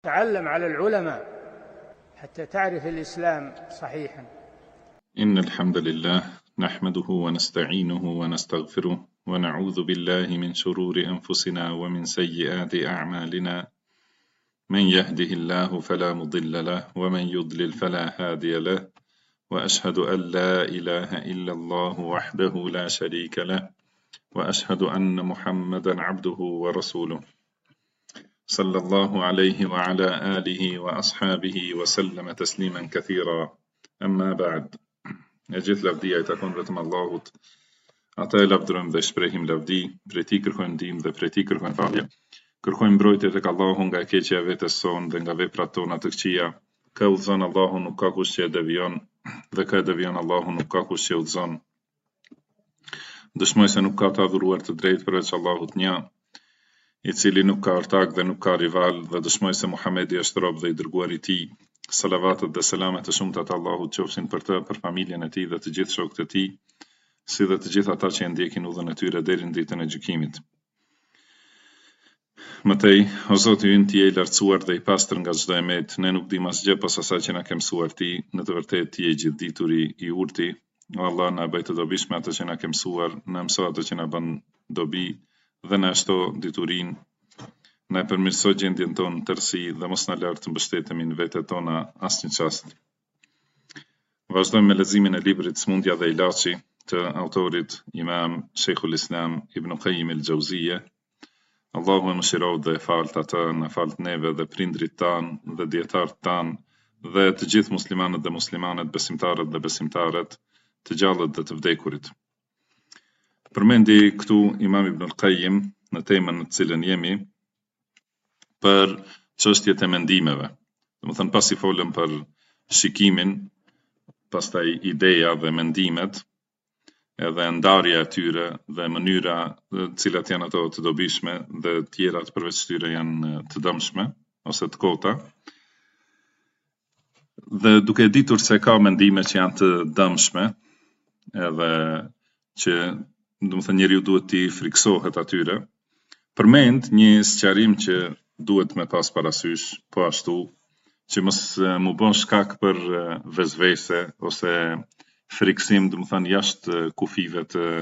تعلم على العلماء حتى تعرف الإسلام صحيحا. إن الحمد لله نحمده ونستعينه ونستغفره ونعوذ بالله من شرور أنفسنا ومن سيئات أعمالنا. من يهده الله فلا مضل له ومن يضلل فلا هادي له، وأشهد أن لا إله إلا الله وحده لا شريك له، وأشهد أن محمدا عبده ورسوله صلى الله عليه وعلى آله وأصحابه وسلم تسليما كثيرا. أما بعد، أجيت لفدي أيتكون رتم الله أعطي لفدرم ذا شبرهم لفدي بريتيكر خون ديم ذا بريتيكر خون فاليا كرخون برويت تك الله هنگا كيتشا فيتسون دنگا فيبراتونا تكشيا كوزان الله نكاكوش دبيان ذا دبيان الله نكاكوش يوزان دشموي سنكاتا ضرورت دريت برج الله تنيا I cili nuk ka artak dhe nuk ka rival, dhe dëshmoj se Muhamedi është rob dhe I dërguar I tij. Salavatet dhe selamet e shumta të Allahut qofshin për të, për familjen e tij dhe të gjithë shokët e tij, si dhe të gjithë ata që e ndjekin udhën e tyre deri në ditën e gjykimit. Mëtej, o Zoti ynë, Ti je I lartësuar dhe I pastër nga çdo emet, ne nuk dim asgjë pas asaj që na ke mësuar Ti, në të vërtetë Ti je I gjithdituri, I urti. O Allah, na bëj të dobishme ato që na ke mësuar, na mëso ato që na bën dobi, dhe na shto diturin, na e përmirëso gjendjen tonë tërësi dhe mos na lart të mbështetemi në vetet tona asnjë çast. Vazhdojmë me leximin e librit Smundja dhe Ilaçi të autorit Imam Sheikhul Islam Ibn Qayyim al-Jauziyja. Allahu e mëshiroft dhe e falt atë, na falt neve dhe prindrit tanë dhe dietarët tanë dhe të gjithë muslimanët dhe muslimanet, besimtarët dhe besimtaret, të gjallët dhe të vdekurit. Përmendi këtu Imam Ibn Qayyim në temën në cilën jemi për çështjet e mendimeve. Domethënë pasi folëm për shikimin, pastaj ideja dhe mendimet, edhe ndarja e tyre dhe mënyra të cilat janë ato të dobishme dhe tjerat përveç tyre janë të dëmshme ose të kota. Dhe duke ditur se ka mendime që janë të dëmshme, edhe që domethënë njeriu duhet t'i friksohet atyre, përmend një sqarim që duhet me pas parasysh, po ashtu që mos mu bën shkak për vezvese ose friksim, domethënë jashtë kufive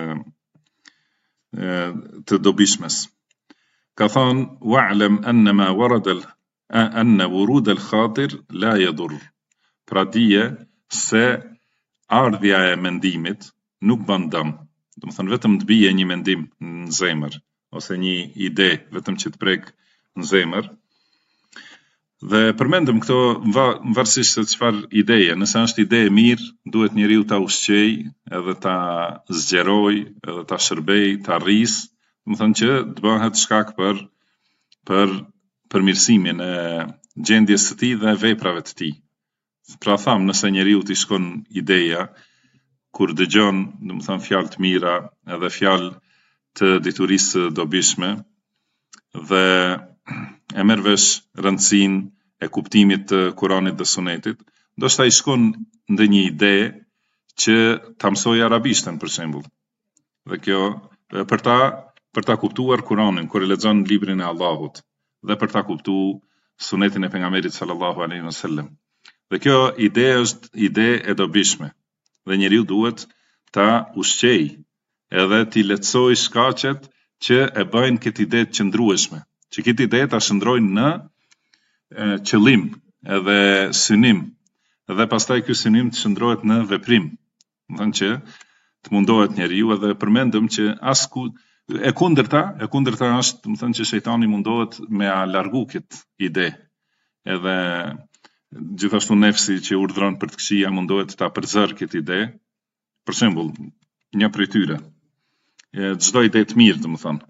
të dobishmes. Ka thënë: "Wa'lam annama warada anna wurud al-khatir la yadur." Pra dije se ardhja e mendimit nuk bën dëm. Domethënë vetëm të bie një mendim në zemër ose një ide vetëm që të prek në zemër. Dhe përmendëm këto varësisht se çfarë ideje, nëse është ide e mirë, duhet njeriu ta ushqej, edhe ta zgjeroj, edhe ta shërbej, ta rris, domethënë që të bëhet shkak për përmirësimin e gjendjes së tij dhe veprave të tij. Pra tham, nëse njeriu t'i shkon ideja, kur dëgjon, domethënë fjalë të mira, edhe fjalë të diturisë dobishme, dhe e merr vesh rëndësinë e kuptimit të Kuranit dhe Sunetit, ndoshta I shkon ndonjë ide që ta mësoj arabishtën për shembull. Dhe kjo për ta kuptuar Kuranin kur e lexon librin e Allahut dhe për ta kuptuar Sunetin e pejgamberit sallallahu alaihi wasallam. Dhe kjo ide është ide e dobishme. Dhe njeriu duhet ta ushqej edhe t'i lehtësoj shkaqet që e bëjnë këtë ide të qëndrueshme, që këtë ide ta shndrojnë në qëllim edhe synim, dhe pastaj ky synim të shndrohet në veprim. Domethënë që të mundohet njeriu, edhe përmendëm që e kundërta është, domethënë që shejtani mundohet me a largu këtë ide. Edhe gjithashtu nefsi që urdhron për të këqija mundohet ta përzër këtë ide. Për shembull, një prej tyre, çdo ide të mirë, domethënë.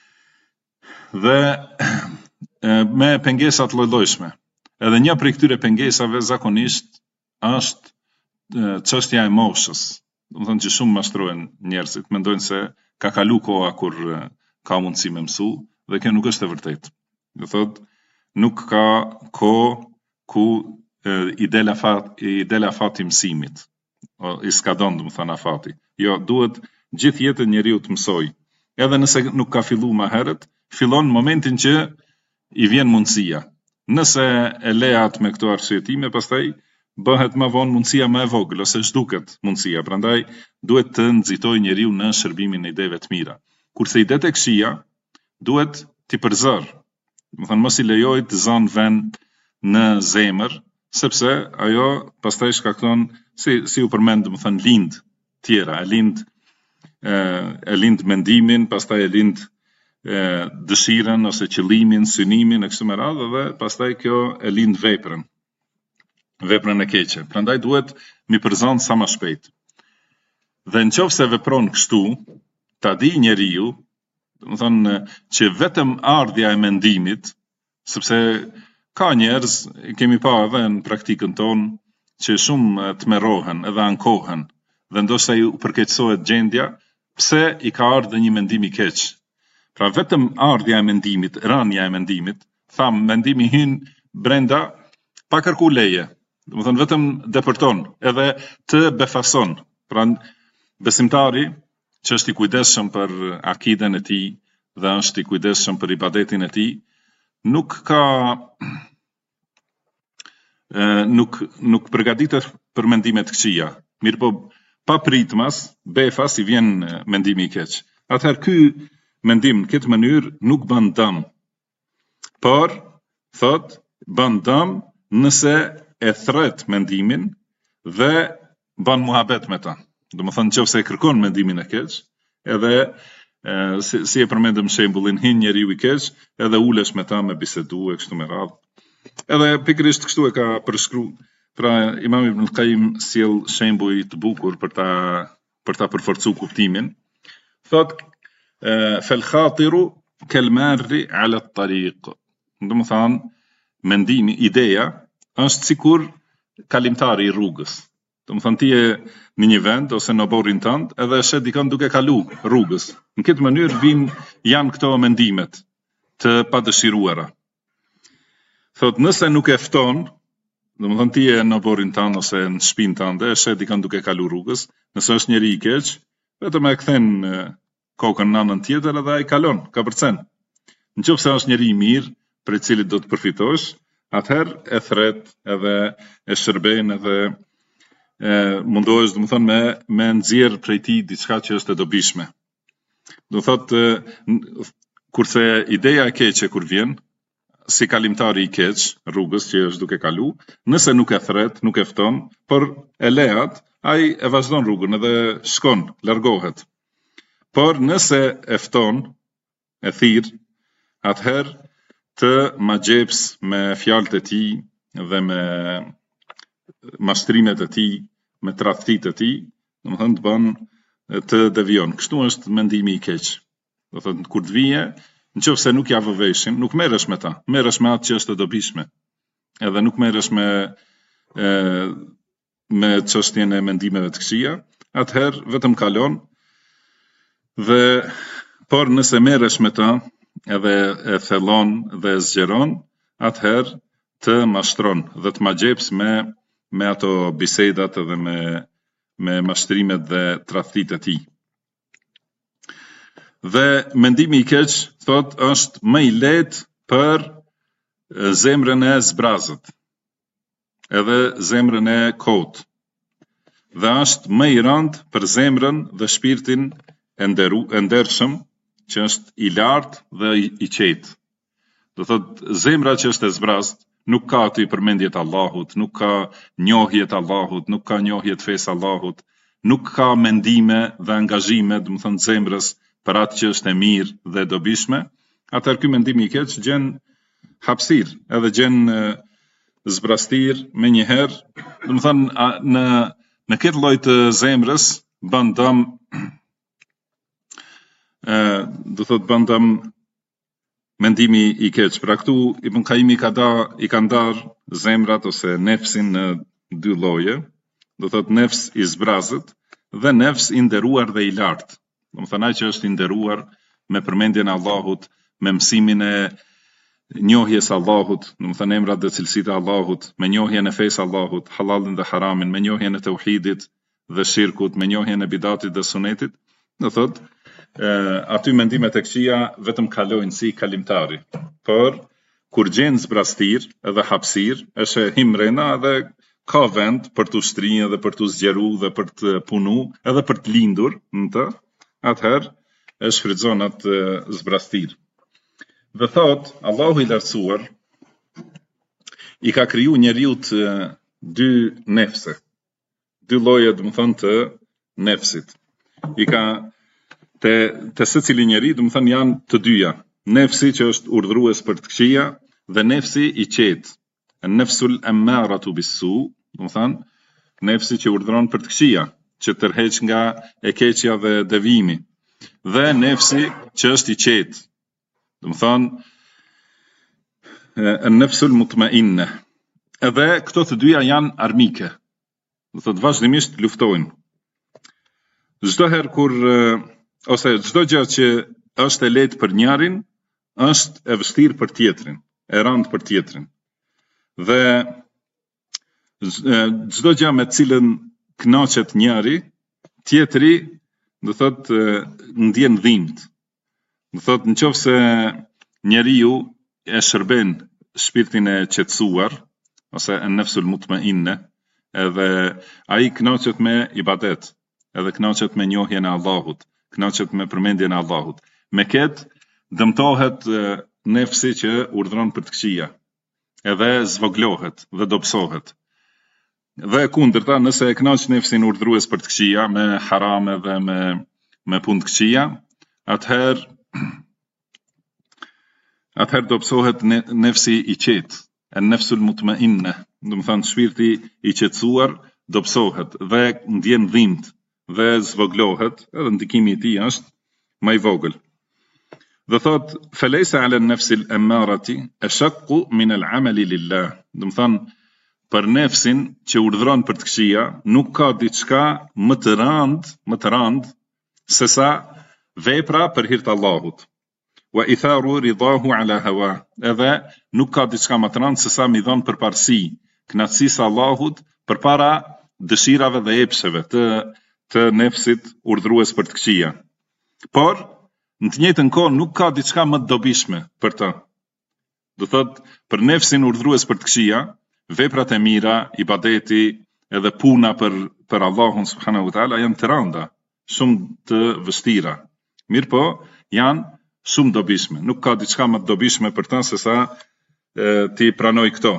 Dhe me pengesat lloj-llojshme. Edhe një prej këtyre pengesave zakonisht është çështja e moshës. Domethënë që shumë mashtrohen njerëzit, mendojnë se ka kalu koha kur ka mundësi me mësu, dhe kjo nuk është e vërtetë. Do thotë, nuk ka kohë ku I del afati mësimit, I skadon domethënë afati. Jo, duhet gjithë jetën njeriu të mësoj. Edhe nëse nuk ka filluar më herët, fillon momentin që I vjen mundësia. Nëse e leat me këto arsyetime, pastaj bëhet më vonë mundësia më e vogël ose zhduket mundësia. Prandaj duhet të nxitojë njeriu në shërbimin e ideve të mira. Kurse idetë e këqija duhet t'i përzor. Do të thënë mos i lejoj të zonë vend në zemër, sepse ajo pastaj shkakton si u përmend, do të thënë lind tjera, e lind mendimin, pastaj e lind dëshirën ose qëllimin, synimin e kështu me radhë dhe pastaj kjo e lind veprën e keqe. Prandaj duhet mi përzon sa më shpejt. Dhe nëse vepron kështu, ta di njeriu, do të thënë që vetëm ardhja e mendimit, sepse ka njerëz, kemi pa edhe në praktikën tonë, që shumë të merrohen edhe ankohen, dhe ndoshta ju përkeqësohet gjendja, pse i ka ardhur një mendim i keq. Pra vetëm ardhja e mendimit, rënja e mendimit, mendimi hyn brenda pa kërku leje. Do të thënë vetëm depërton, edhe të befason. Pra besimtari që është i kujdesshëm për akiden e tij dhe është i kujdesshëm për ibadetin e tij, nuk përgatitet për mendime të këqija. Mirë po, pa pritmas, befas i vjen mendimi i keq. Atëherë ky mendim në këtë mënyrë nuk bën dëm. Por thot bën dëm nëse e thret mendimin dhe bën muhabet me ta. Do të thënë nëse e kërkon mendimin e keq, edhe si e përmendëm shembullin, hin njeriu i keq, edhe ulesh me ta me bisedu e kështu me radhë. Edhe pikërisht kështu e ka përshkruar. Pra Imam Ibn Qayyim sjell shembuj të bukur për ta përforcuar kuptimin. Thot fal khatiru kal marri ala at-tariq. Do të thënë mendimi, ideja është sikur kalimtari i rrugës. Do të thënë ti je në një vend ose në oborrin tënd, edhe shet dikon duke kalu rrugës. Në këtë mënyrë janë këto mendimet të padëshiruara. Thot nëse nuk e fton, do të thënë ti je në oborrin tënd ose në shtëpinë tënde, shet dikon duke kalu rrugës, nëse është njeri i keq, vetëm e kthen kokën në anën tjetër edhe ai kalon, ka përcen. Nëse është njeri i mirë, për i cili do të përfitosh, atëherë e thret edhe e shërben edhe mundohesh, do të thënë me nxjerr prej tij diçka që është e dobishme. Do thotë kurse ideja e keqe kur vjen, si kalimtari i keq rrugës që është duke kalu, nëse nuk e thret, nuk e fton, por e lehat, ai e vazhdon rrugën edhe shkon, largohet. Por nëse e fton, e thirr, atëherë të magjeps me fjalët e tij dhe me mashtrimet e tij, me tradhtitë e tij, do të thënë të bën të devion. Kështu është mendimi i keq. Do thënë kur të vije, nëse nuk ja vë veshin, nuk merresh me ta, merresh me atë që është e dobishme. Edhe nuk merresh me çështjen e mendimeve të këqija, atëherë vetëm kalon. Por nëse merresh me ta, edhe e thellon dhe e zgjeron, atëherë të mashtron dhe të magjeps me ato bisedat edhe me mashtrimet dhe tradhtitë e tij. Dhe mendimi i keq, thot, është më i lehtë për zemrën e zbrazët, edhe zemrën e kot. Dhe është më i rëndë për zemrën dhe shpirtin e ndershëm, që është i lartë dhe i qetë. Do thot, zemra që është e zbrazët, nuk ka aty përmendjet Allahut, nuk ka njohjet Allahut, nuk ka njohjet fesë Allahut, nuk ka mendime dhe angazhime, do të thënë zemrës për atë që është e mirë dhe e dobishme, atëherë ky mendim i keq gjen hapësirë, edhe gjen zbrastir me njëherë, do të thënë në këtë lloj të zemrës bën dëm, do thot bën dëm mendimi i keq. Pra këtu Ibn Qayyim i ka ndar zemrat ose nefsin në dy lloje, do thot nefs i zbrazët dhe nefs i nderuar dhe i lartë. Do të thënë ai që është i nderuar me përmendjen e Allahut, me mësimin e njohjes Allahut, do të thënë emrat dhe cilësitë e Allahut, me njohjen e fesë Allahut, halalin dhe haramin, me njohjen e tauhidit dhe shirkut, me njohjen e bidatit dhe sunetit, do thot aty mendimet e këqija vetëm kalojnë si kalimtari, por kur gjen zbrastir edhe hapësirë, është e himrena edhe ka vend për të shtrinj edhe për të zgjeru dhe për të punu edhe për të lindur në të, atëherë e shfrytëzon atë zbrastir. Dhe thot, Allahu i lartësuar i ka kriju njeriut dy nefse, dy lloje do të thonë të nefsit. I ka te secili njeri do të thonë janë të dyja. Nefsi që është urdhrues për të këqija dhe nefsi i qetë. An-nafsul ammaratu bis-su, do të thonë nefsi që urdhron për të këqija, që tërheq nga e keqja dhe devijimi. Dhe nefsi që është i qetë. Do të thonë an-nafsul mutma'inna. Edhe këto të dyja janë armike. Do thotë vazhdimisht luftojnë. Çdo herë kur ose çdo gjë që është e lehtë për njërin, është e vështirë për tjetrin, e rëndë për tjetrin. Dhe çdo gjë me cilën kënaqet njëri, tjetri do thotë ndjen dhimbje. Do thotë nëse njeriu e shërben shpirtin e qetësuar ose an-nafsul mutma'inna, edhe ai kënaqet me ibadet, edhe kënaqet me njohjen e Allahut, kënaqet me përmendjen e Allahut. Me këtë dëmtohet nefsi që urdhron për të këqija, edhe zvoglohet dhe dobësohet. Dhe kundërta, nëse e kënaq nefsin urdhrues për të këqija, me haram edhe me punë të këqija, atëherë dobësohet nefsi i qetë, an-nafsul mutma'inna, do të thonë shpirti i qetësuar dobësohet dhe ndjen dhimbje dhe zvoglohet, edhe ndikimi i tij është më i vogël. Dhe thot, falaysa 'ala an-nafsil ammarati ashaqqu min al-'amali lillah. Do të thonë për nefsin që urdhron për të këqija, nuk ka diçka më të rëndë se sa vepra për hir të Allahut. Wa itharu ridahu ala hawa. Edhe nuk ka diçka më të rëndë se sa mi dhon përparësi kënaqësisë Allahut përpara dëshirave dhe epsheve të nefsit urdhrues për të këqija. Por në të njëjtën kohë nuk ka diçka më të dobishme për të. Do thotë për nefsin urdhrues për të këqija, veprat e mira, ibadeti edhe puna për Allahun subhanahu wa taala janë të rënda, shumë të vështira. Mirë po, janë shumë dobishme. Nuk ka diçka më të dobishme për të se sa ti pranoj këto.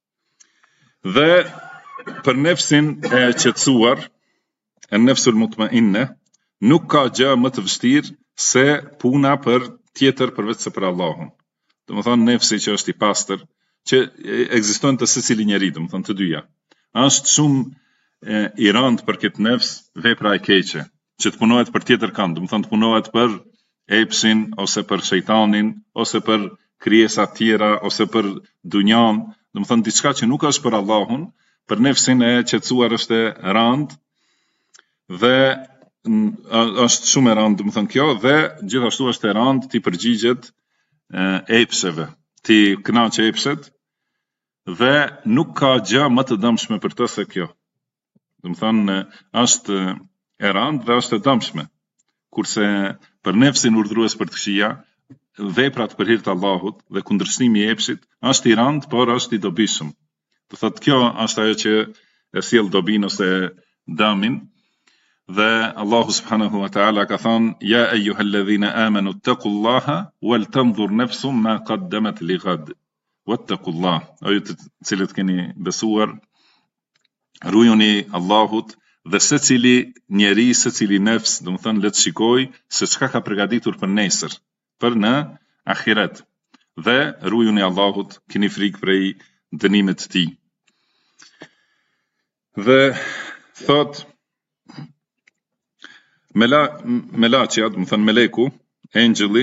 Dhe për nefsin e qetësuar, an-nafsul mutma'inna, nuk ka gjë më të vështirë se puna për tjetër përveç se për Allahun. Do të thonë nefsi që është i pastër, që ekzistojnë të secili njeri, do të thonë të dyja. Është shumë i rëndë për këtë nefs vepra e keqe, që të punohet për tjetër kënd, do të thonë të punohet për epshin ose për shejtanin ose për krijesa të tjera ose për dunjan, do të thonë diçka që nuk është për Allahun, për nefsin e qetësuar është e rëndë dhe është shumë e rëndë, do të thonë kjo, dhe gjithashtu është e rëndë ti përgjigjet epsheve, ti kënaqë epshet dhe nuk ka gjë më të dëmshme për të se kjo. Do të thonë është e rëndë dhe është e dëmshme. Kurse për nefsin urdhrues për të këqija, veprat për hir të Allahut dhe kundërshtimi i epshit është i rëndë, por është i dobishëm. Do thotë kjo është ajo që e sjell dobin ose dëmin. Dhe Allahu subhanahu wa ta'ala ka thënë: "Ya ayyuhalladhina amanu ittaqullaha wal tanzur nafsum ma qaddamat lighad." Wattaqullah. Ajo të cilët keni besuar, rujoni Allahut dhe secili njeri, secili nefs, do të thonë le të shikoj se çka ka përgatitur për nesër, për në ahiret. Dhe rujoni Allahut, keni frikë prej dënimit të tij. Dhe thot Melaçja, do të thonë meleku, angjëlli,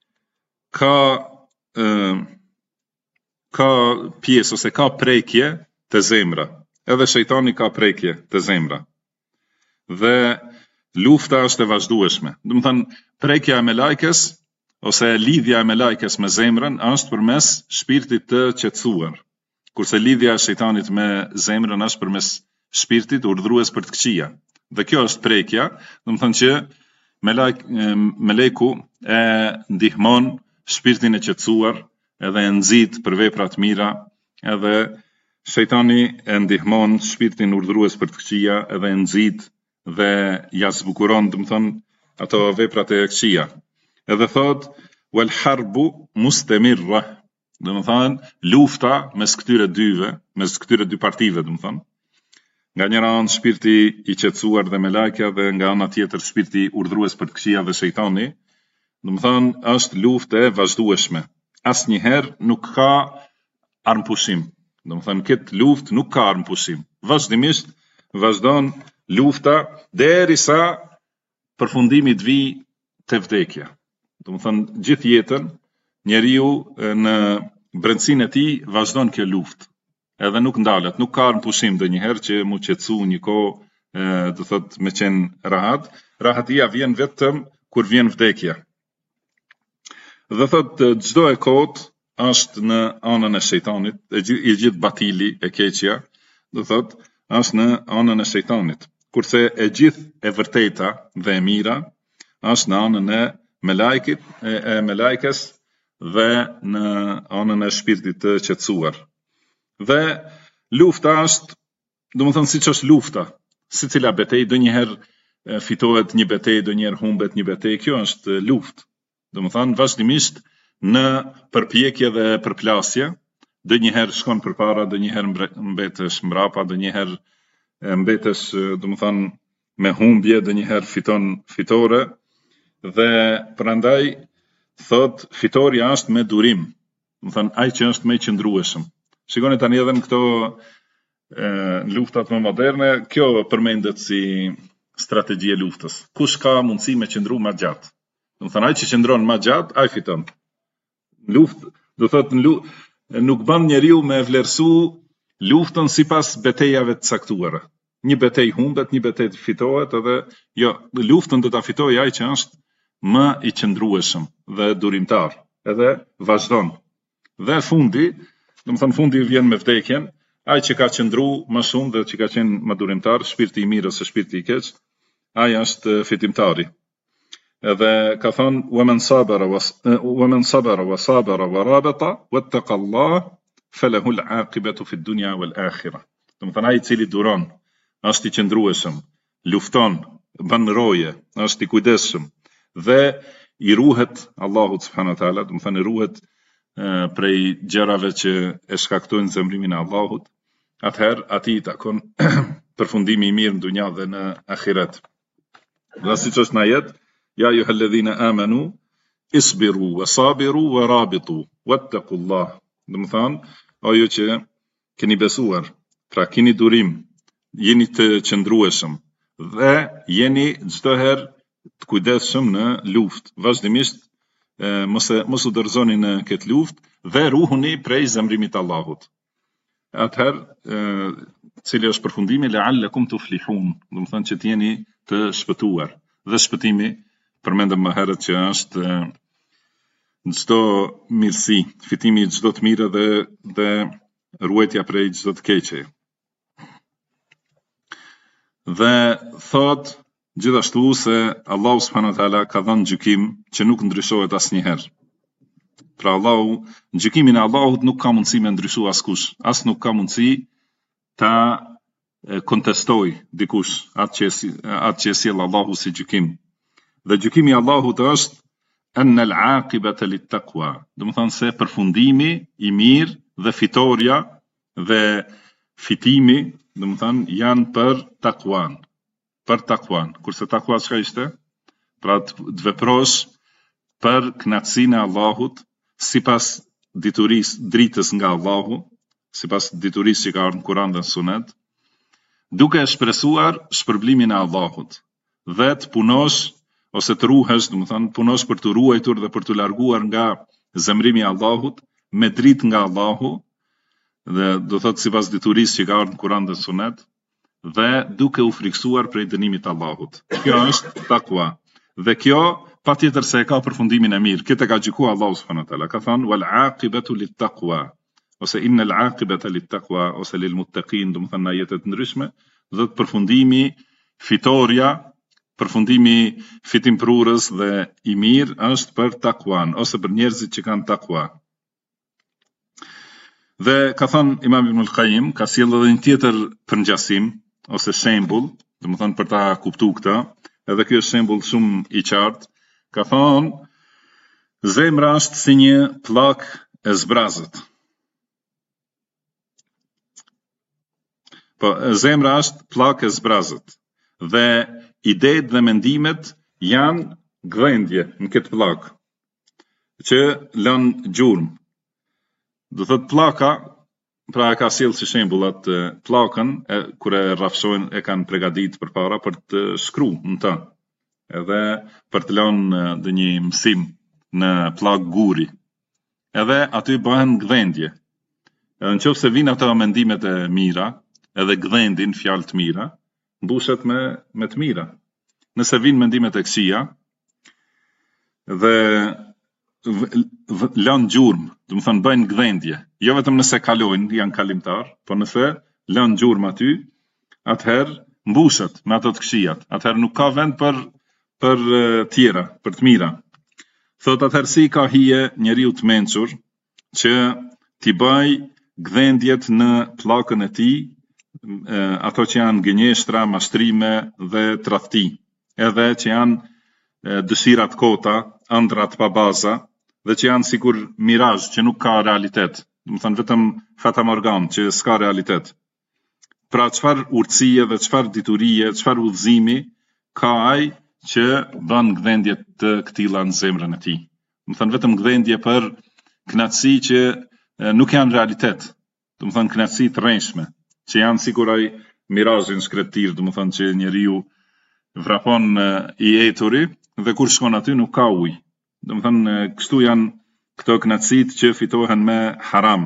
ka pjesë ose ka prekje të zemra. Edhe shejtani ka prekje të zemra. Dhe lufta është e vazhdueshme. Do të thonë prekja e melajkes ose lidhja e melajkes me zemrën është përmes shpirtit të qetësuar. Kurse lidhja e shejtanit me zemrën është përmes shpirtit urdhrues për të këqija. Dhe kjo është prekja, do të thonë që meleku e ndihmon shpirtin e qetësuar edhe e nxit për vepra të mira, edhe shejtani e ndihmon shpirtin urdhrues për të këqija, edhe e nxit dhe ja zbukuron, ato veprat e këqija. Edhe thot wal harbu mustamirra, lufta mes këtyre dyve, mes këtyre dy partive, nga njëra anë shpirti i qetësuar dhe me lajka, dhe nga ana tjetër shpirti urdhrues për të këqija dhe shejtani, është luftë e vazhdueshme. Asnjëherë nuk ka armpushim. Këtë luftë nuk ka armpushim. Vazhdimisht vazhdon lufta derisa përfundimi të vijë te vdekja. Gjithë jetën njeriu në brendësinë e tij vazhdon kjo luftë. Edhe nuk ndalet, nuk ka armpushim ndonjëherë që mu qetësu një kohë, me qenë rahat. Rahatia vjen vetëm kur vjen vdekja. Dhe thot çdo e kot është në anën e shejtanit, i gjithë batili e keqja, është në anën e shejtanit. Kurse e gjithë e vërteta dhe e mira është në anën e melajkes dhe në anën e shpirtit të qetësuar. Dhe lufta është, siç është lufta, secila betejë, donjëherë fitohet një betejë, donjëherë humbet një betejë, kjo është luftë. Vazhdimisht në përpjekje dhe përplasje, donjëherë shkon përpara, donjëherë mbetesh mbrapa, donjëherë mbetesh, me humbje, donjëherë fiton fitore, dhe prandaj thot fitoria është me durim. Ai që është më i qëndrueshëm. Shikoni tani edhe në këto luftat më moderne, kjo përmendet si strategji e luftës. Kush ka mundësi me qëndru më gjatë? Ai që qëndron më gjatë, ai fiton. Luftë, nuk bën njeriu me vlerësu luftën sipas betejave të caktuara. Një betejë humbet, një betejë fitohet, edhe jo, luftën do ta fitojë ai që është më i qëndrueshëm dhe durimtar, edhe vazhdon. Dhe fundi vjen me vdekjen, ai që ka qëndru më shumë dhe që ka qenë më durimtar, shpirti i mirë ose shpirti i keq, ai është fitimtari. Edhe ka thënë وَمَنْ صَبَرَ وَصَابَرَ وَرَابَطَ وَاتَّقَى اللَّهَ فَلَهُ الْعَاقِبَةُ فِي الدُّنْيَا وَالْآخِرَةِ. Ai i cili duron, është i qëndrueshëm, lufton, bën roje, është i kujdesshëm dhe i ruhet Allahut subhanahu wa taala, i ruhet prej gjërave që e shkaktojnë zemrimin e Allahut, atëherë atij i takon përfundimi i mirë në dunja dhe në ahiret. Dhe siç është në ajet, ja ayyuhalladhina amanu isbiru wasabiru warabitu wattaqullah. O ju që keni besuar, pra keni durim, jeni të qëndrueshëm dhe jeni çdo herë të kujdesshëm në luftë. Vazhdimisht mos u dorëzoni në këtë luftë dhe ruhuni prej zemrimit të Allahut. Atëherë, cili është përfundimi, la'allakum tuflihun, që të jeni të shpëtuar. Dhe shpëtimi, përmendëm më herët që është çdo mirësi, fitimi i çdo të mirë dhe ruajtja prej çdo të keqe. Dhe thot gjithashtu se Allahu subhanahu wa taala ka dhënë gjykim që nuk ndryshohet asnjëherë. Pra gjykimin e Allahut nuk ka mundësi me ndryshu askush, as nuk ka mundësi ta kontestoj dikush atë që sjell Allahu si gjykim. Dhe gjykimi i Allahut është anna al-aqibata lit-taqwa. Se përfundimi i mirë dhe fitoria dhe fitimi, janë për takuan. Për takuan. Kurse takua çka ishte? Pra të veprosh për kënaqësinë e Allahut, sipas dritës nga Allahu, sipas diturisë që ka ardhur në Kur'an dhe në Sunet, duke shpresuar shpërblimin e Allahut dhe të punosh ose të ruhesh, punosh për të ruajtur dhe për të larguar nga zemrimi i Allahut me dritë nga Allahu, dhe do thot sipas diturisë që ka ardhur në Kur'an dhe Sunet, dhe duke u friksuar prej dënimit të Allahut. Kjo është takwa. Dhe kjo patjetër se e ka përfundimin e mirë. Këtë ka gjykuar Allahu subhanahu wa taala. Ka thënë wal aqibatu lit taqwa, ose innal aqibata lit taqwa, ose lil muttaqin, në ajete të ndryshme, dhe përfundimi, fitoria, përfundimi fitimprurës dhe i mirë është për takuan, ose për njerëzit që kanë takua. Dhe ka thënë Imam Ibn al-Qayyim, ka sjellë edhe një tjetër përngjasim ose shembull, domethënë për ta kuptuar këtë, edhe ky është shembull shumë i qartë. Ka thënë zemra është si një pllak e zbrazët. Po, zemra është pllak e zbrazët dhe idetë dhe mendimet janë gdhendje në këtë pllak që lën gjurmë. Do thot pllaka, pra e ka sjellë si shembull atë pllakën kur e rrafsojnë, e kanë përgatitur përpara për të shkruar në të. Edhe për të lënë dhe një mësim në pllak guri. Edhe aty bëhen gdhendje. Edhe nëse vinë ato mendimet e mira, edhe gdhendin fjalë të mira, mbushet me të mira. Nëse vinë mendimet e këqija dhe lënë gjurmë, do të thënë bëjnë gdhendje, jo vetëm nëse kalojnë, janë kalimtar, po nëse lënë gjurmë aty, atëherë mbushet me ato të këqijat. Atëherë nuk ka vend për tjera, për të mira. Thot atëherë si ka hije njeriu të mençur që t'i bëj gdhendjet në pllakën e tij, ato që janë gënjeshtra, mashtrime dhe tradhti, edhe që janë dëshirat kota, ëndrat pa baza, dhe që janë sikur mirazh që nuk ka realitet. Do të thënë vetëm fatamorgan që s'ka realitet. Pra çfarë urtësie dhe çfarë diturie, çfarë udhëzimi ka ai që bën gdhendje të këtilla në zemrën e tij. Do të thënë vetëm gdhendje për kënaqësi që nuk janë realitet. Do të thënë kënaqësi të rreshme, që janë sikur ai mirazhin shkretir, do të thënë që njeriu vrapon i eturi dhe kur shkon aty nuk ka ujë. Do të thënë kështu janë këto kënaqësitë që fitohen me haram.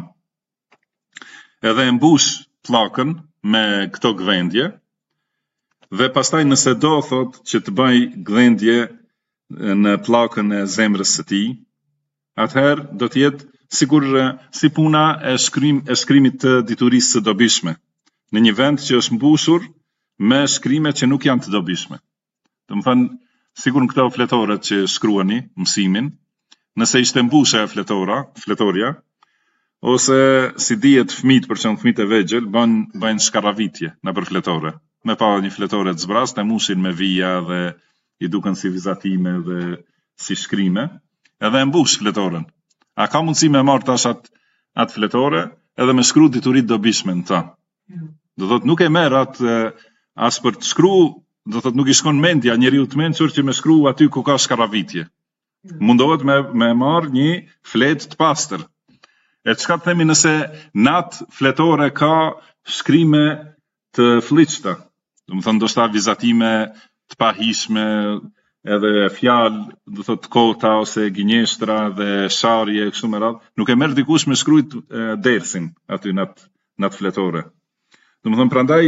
Edhe e mbush pllakën me këto gdhendje dhe pastaj nëse do thot që të bëj gdhendje në pllakën e zemrës së tij, atëherë do të jetë sikur si puna e shkrimit të diturisë së dobishme, në një vend që është mbushur me shkrime që nuk janë të dobishme. Do të thënë sigur në këto fletoret që shkruani mësimin, nëse ishte mbushe fletorja, ose si dihet fëmijët, për shembull fëmijët e vegjël bëjnë shkarravitje nëpër fletore. Me pa një fletore të zbrazë, e mushin me vija dhe i duken si vizatime dhe si shkrime, edhe e mbush fletoren. A ka mundësi me marrë tash atë fletore edhe me shkru diturit dobishme në ta? Do thot nuk e merr atë as për të shkruar, do thot nuk i shkon mendja njeriu të mençur që me shkru aty ku ka shkarravitje. Mundohet me marr një fletë të pastër. E çka të themi nëse nat fletore ka shkrime të fllihshta, do të thënë ndoshta vizatime të pahishme, edhe fjalë, do thot kota ose gënjeshtra dhe sharje kështu me radhë, nuk e merr dikush me shkruajt dersin aty në atë fletore. Do të thënë prandaj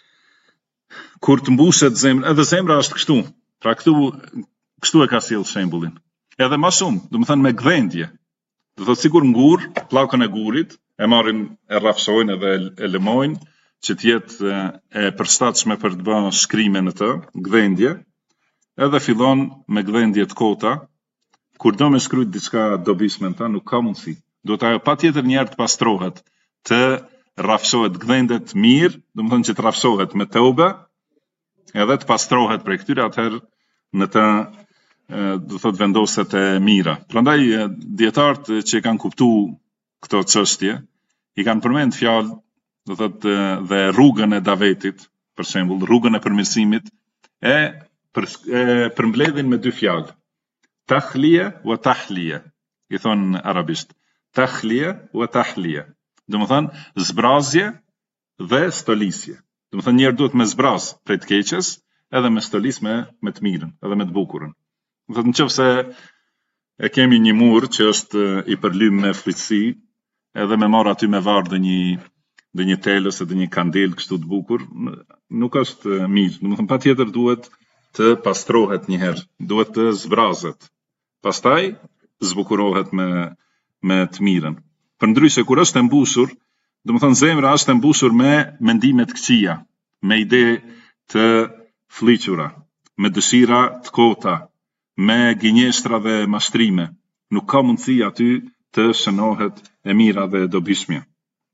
kur të mbushet zemra, edhe zemra është kështu. Pra kështu e ka sjell shembullin. Edhe më shumë, do të thënë me gdhendje. Do thot sikur ngur, pllakën e gurit, e marrin, e rrafsojnë edhe e lëmojnë që të jetë e përshtatshme për të bërë shkrime në të, gdhendje, edhe fillon me gdhendje të kota, kur do me shkruajt diçka dobishme në ta, nuk ka mundësi. Do të ajo patjetër një herë të pastrohet, të rrafsohet gdhendet mirë, do të thënë që të rrafsohet me teube, edhe të pastrohet prej këtyre, atëherë në të do thot vendoset e mira. Prandaj dietarët që kanë kuptuar këto çështje, i kanë përmend fjalë, do thot dhe rrugën e davetit, për shembull, rrugën e përmirësimit, e përmbledhin me dy fjalë. Tahliya wa tahliya, i thon arabisht. Tahliya wa tahliya. Do të thënë zbrazje dhe stolisje. Do të thënë njëherë duhet me zbraz prej të keqes, edhe me stolis me të mirën, edhe me të bukurën. Do të thënë nëse e kemi një mur që është i përlym me frytësi, edhe me marr aty me varr dhe një tel ose dhe një kandel kështu të bukur, nuk është mirë. Do të thënë patjetër duhet të pastrohet një herë, duhet të zbrazet. Pastaj zbukurohet me të mirën. Përndryshe kur është e mbushur, do të thënë zemra është e mbushur me mendime të këqija, me ide të fllihura, me dëshira të kota, me gënjeshtra dhe mashtrime. Nuk ka mundësi aty të shënohet e mira dhe dobishmja.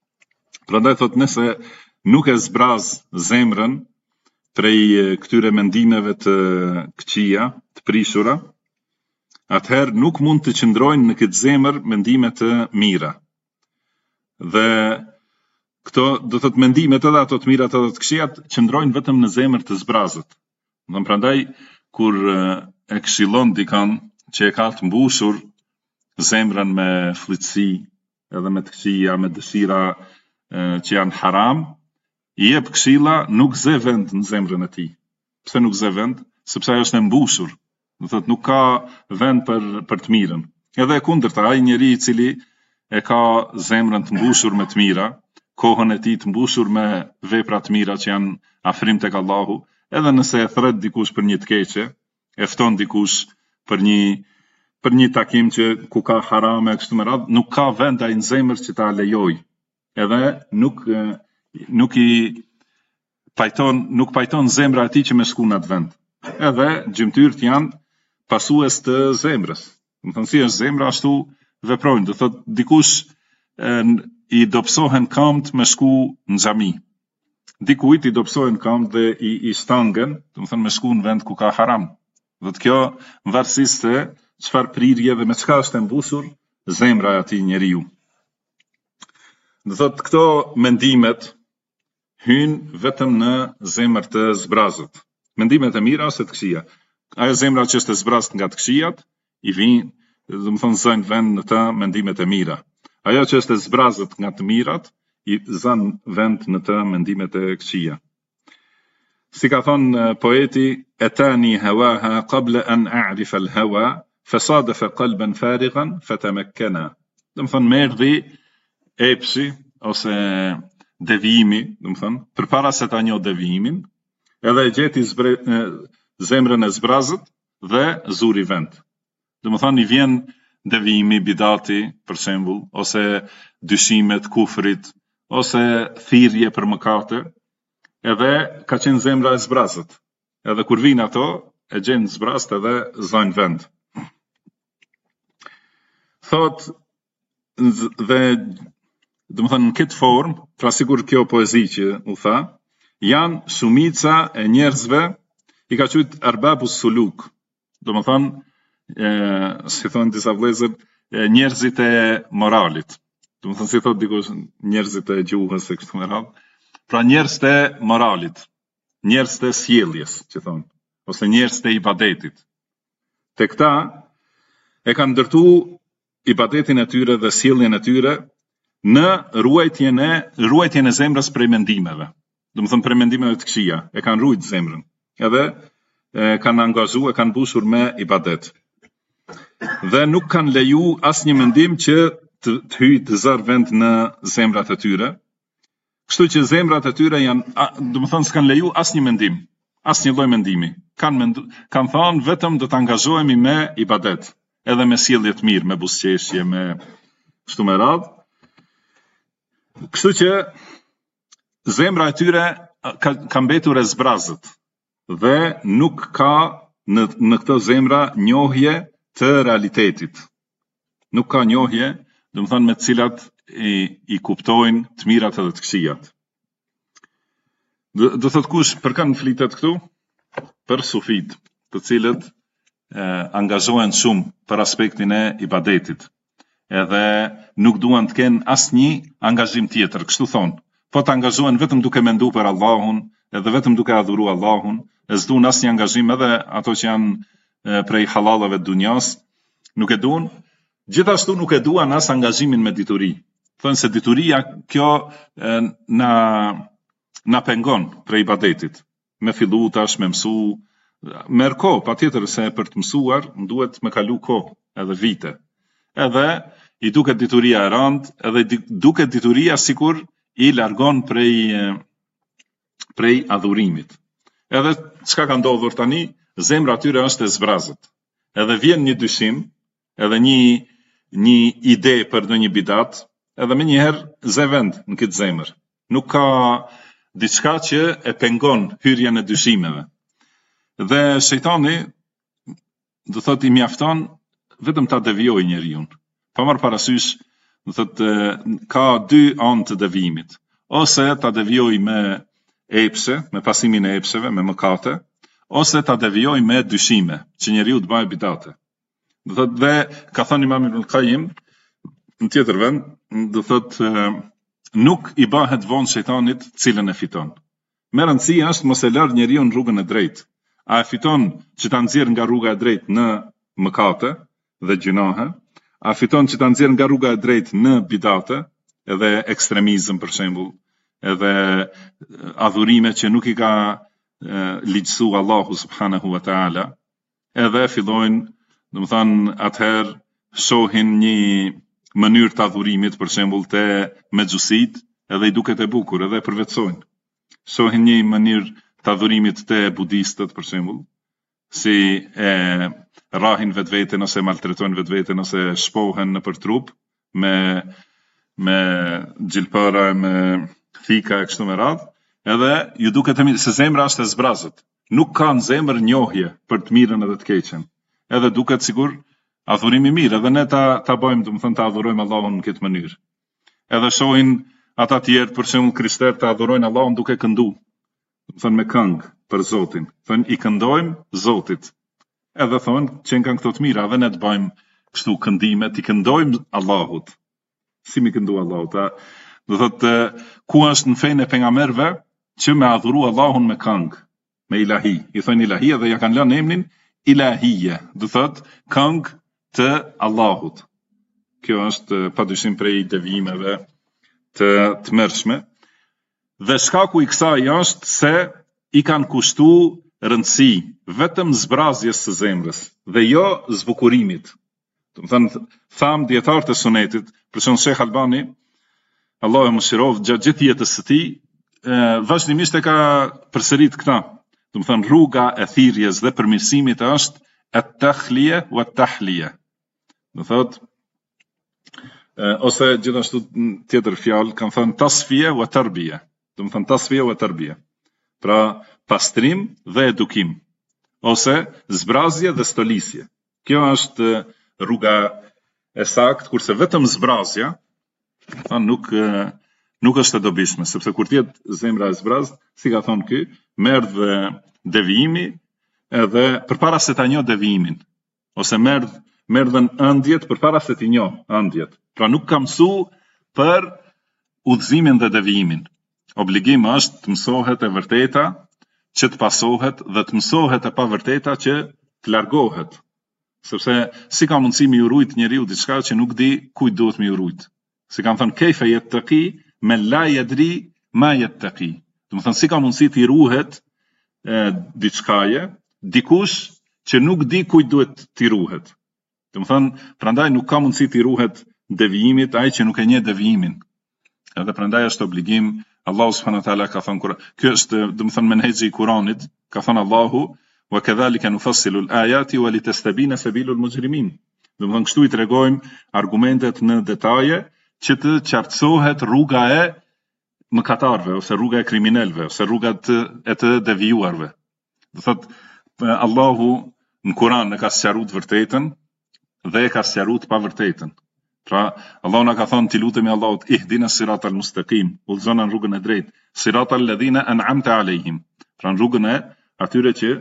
Prandaj thot nëse nuk e zbraz zemrën prej këtyre mendimeve të këqija, të prishura, atëherë nuk mund të qëndrojnë në këtë zemër mendime të mira. Dhe këto do thot mendimet edhe ato të mirat edhe të këqijat qëndrojnë vetëm në zemër të zbrazët. Dhe prandaj kur e këshillon dikan që e ka të mbushur zemrën me fllitësi, edhe me të këqija, me dëshira që janë haram, i jep këshilla, nuk zë vend në zemrën e tij. Pse nuk zë vend? Sepse ajo është e mbushur. Do thot nuk ka vend për të mirën. Edhe e kundërta, ai njeri i cili e ka zemrën të mbushur me të mira, kohën e tij të mbushur me vepra të mira që janë afrim tek Allahu, edhe nëse e thret dikush për një të keqe, e fton dikush për një takim që ku ka harame kështu me radhë, nuk ka vend ai në zemër që ta lejoj. Edhe nuk pajton zemra e tij që me shku në atë vend. Edhe gjymtyrët janë pasues të zemrës. Do thënë si është zemra ashtu veprojnë. Do thot dikush i dobësohen këmbët me shku në xhami. Dikujt i dobësohen këmbët dhe i shtangen, do thënë me shku në vend ku ka haram. Dhe kjo varësisht se çfarë prirje dhe me çka është e mbushur zemra e atij njeriu. Do thot këto mendimet hynë vetëm në zemër të zbrazët. Mendimet e mira ose të këqija. Ajo zemra që është e zbrazët nga të këqijat, i vinë, do të thonë zënë vend në të mendimet e mira. Ajo që është e zbrazët nga të mirat, i zënë vend në të mendimet e këqija. Si ka thonë poeti, etani hawaha qabla an a'rifa al-hawa, fasadafa qalban farigan fatamakkana. Do të thonë erdhi epshi ose devijimi, do të thonë, përpara se ta njoh devijimin, edhe e gjeti zemrën e zbrazët dhe zuri vend. Do të thonë i vjen devijimi, bidati, për shembull, ose dyshimet, kufrit, ose thirrje për mëkate, edhe ka qenë zemra e zbrazët. Edhe kur vijnë ato, e gjen zbrazët edhe zajnë vend. Thot dhe do të thonë në këtë formë, pra sigur kjo poezi që u tha, janë shumica e njerëzve i ka qujtë arbabus suluk. Do të thonë, si thonë disa vëllezër, njerëzit e moralit. Do të thonë si thotë dikush njerëzit e gjuhës e kështu me radhë. Pra njerëzit e moralit, njerëzit e sjelljes, që thonë, ose njerëzit e ibadetit. Te këta e kanë ndërtu ibadetin e tyre dhe sjelljen e tyre në ruajtjen e zemrës prej mendimeve. Do të thonë prej mendimeve të këqija, e kanë ruajtur zemrën. Edhe kanë angazhuar, kanë mbushur me ibadet. Dhe nuk kanë leju asnjë mendim që të hyjë të zërë vend në zemrat e tyre. Kështu që zemrat e tyre janë, do të thonë s'kan leju asnjë mendim, asnjë lloj mendimi. Kanë thënë vetëm do të angazhohemi me ibadet, edhe me sjellje të mirë, me buzëqeshje, me kështu me radhë. Kështu që zemra e tyre ka mbetur e zbrazët dhe nuk ka në këto zemra njohje të realitetit. Nuk ka njohje, do të thonë me të cilat i kuptojnë të mirat edhe të këqijat. Do thot kush për kanë flitet këtu? Për sufit, të cilët angazhohen shumë për aspektin e ibadetit. Edhe nuk duan të kenë asnjë angazhim tjetër, kështu thonë. Po të angazhohen vetëm duke mendu për Allahun, edhe vetëm duke adhuru Allahun, e s'duan asnjë angazhim edhe ato që janë prej halallave të dunjas, nuk e duan. Gjithashtu nuk e duan as angazhimin me dituri. Thonë se dituria kjo na pengon prej ibadetit. Me fillu tash, me mësu, merr kohë, patjetër se për të mësuar, duhet me kalu kohë, edhe vite. Edhe i duket dituria e rëndë, edhe duket dituria sikur i largon prej adhurimit. Edhe çka ka ndodhur tani, zemra tyre është e zbrazët. Edhe vjen një dyshim, edhe një ide për ndonjë bidat, edhe me njëherë zë vend në këtë zemër. Nuk ka diçka që e pengon hyrjen e dyshimeve. Dhe shejtani do thotë i mjafton vetëm ta devijojë njeriu. Pa marrë parasysh, do thotë ka dy anë të devijimit. ose ta devijoj me epse, me pasimin e epseve, me mëkate, ose ta devijoj me dyshime, që njeriu të bëjë bidate. Do thot dhe ka thënë Imam Ibn Qayyim në tjetër vend, do thot nuk i bëhet vonë shejtanit cilën e fiton. Me rëndësi është mos e lër njeriu në rrugën e drejtë. A e fiton që ta nxjerr nga rruga e drejtë në mëkate dhe gjinohe, a fiton që ta nxjerr nga rruga e drejtë në bidate, edhe ekstremizëm për shembull, edhe adhurime që nuk i ka ligjësu Allahu subhanahu wa taala, edhe fillojnë, domethënë atëherë shohin një mënyrë të adhurimit, për shembull te mexhusit, edhe i duket e bukur, edhe e përvetsojnë. Shohin një mënyrë të adhurimit te budistët, për shembull, si e rrahin vetveten ose maltretojnë vetveten ose shpohen në për trup me gjilpëra, me thika e kështu me radhë, edhe ju duket e mirë se zemra është e zbrazët. Nuk ka në zemër njohje për të mirën edhe të keqen. Edhe duket sigur adhurimi mirë, edhe ne ta bëjmë, domethënë ta adhurojmë Allahun në këtë mënyrë. Edhe shohin ata tjerë, për shembull krishterë, ta adhurojnë Allahun duke këndu, domethënë me këngë për Zotin. Thënë i këndojmë Zotit. Edhe thonë që kanë këto të mira, edhe ne të bëjmë kështu këndime, ti këndojmë Allahut. Si mi këndu Allahut? Do thotë ku është në fenë e pejgamberëve që me adhuru Allahun me këngë, me ilahi. I thonë ilahi dhe ja kanë lënë emrin ilahije. Do thotë këngë të Allahut. Kjo është padyshim prej devijimeve të tmerrshme. Dhe shkaku i kësaj është se i kanë kushtu rëndësi vetëm zbrazjes së zemrës dhe jo zbukurimit. Domethënë tham dietarët e sunetit, për shembull Sheikh Albani, Allahu e mëshiroft, gjatë gjithë jetës së tij, vazhdimisht e ka përsërit këta. Domethënë rruga e thirrjes dhe përmirësimit është at-takhliya wa at-tahliya. Do thotë ose gjithashtu tjetër fjalë kanë thënë tasfiya wa tarbiya. Domethënë tasfiya wa tarbiya. Pra pastrim dhe edukim, ose zbrazje dhe stolisje. Kjo është rruga e saktë, kurse vetëm zbrazja, nuk është e dobishme, sepse kur tjetë zemra e zbrazë, si ka thonë ky, merr dhe devijimi, edhe përpara se ta njoh devijimin, ose merr dhe ëndjet përpara se ti njoh ëndjet. Pra nuk ka mësu për udhëzimin dhe devijimin. Obligim është të mësohet e vërteta që të pasohet dhe të mësohet e pa vërteta që të largohet. Sepse si ka mundësi mi urujt njeriu diçka që nuk di kujt duhet mi urujt. Si kanë thënë kejfe yattaqi me la yadri ma yattaqi. Domethënë si ka mundësi të ruhet diçkaje dikush që nuk di kujt duhet të ruhet. Domethënë prandaj nuk ka mundësi të ruhet devijimit ai që nuk e njeh devijimin. Edhe prandaj është obligim. Allahu subhanahu wa taala ka thënë kur kjo është domethënë menhexhi i Kuranit, ka thënë Allahu wa kadhalika nufassilu al-ayati wa litastabina sabilul mujrimin. Domethënë kështu i tregojmë argumentet në detaje që të qartësohet rruga e mëkatarëve ose rruga e kriminalëve ose rruga e të devijuarve. Do thotë Allahu në Kur'an e ka sqaruar vërtetën dhe e ka sqaruar pa vërtetën. Pra, Allahu na ka thënë ti lutemi Allahut ihdina siratal mustaqim, udhëzona në rrugën e drejtë, siratal ladhina an'amta alehim. Pra në rrugën e atyre që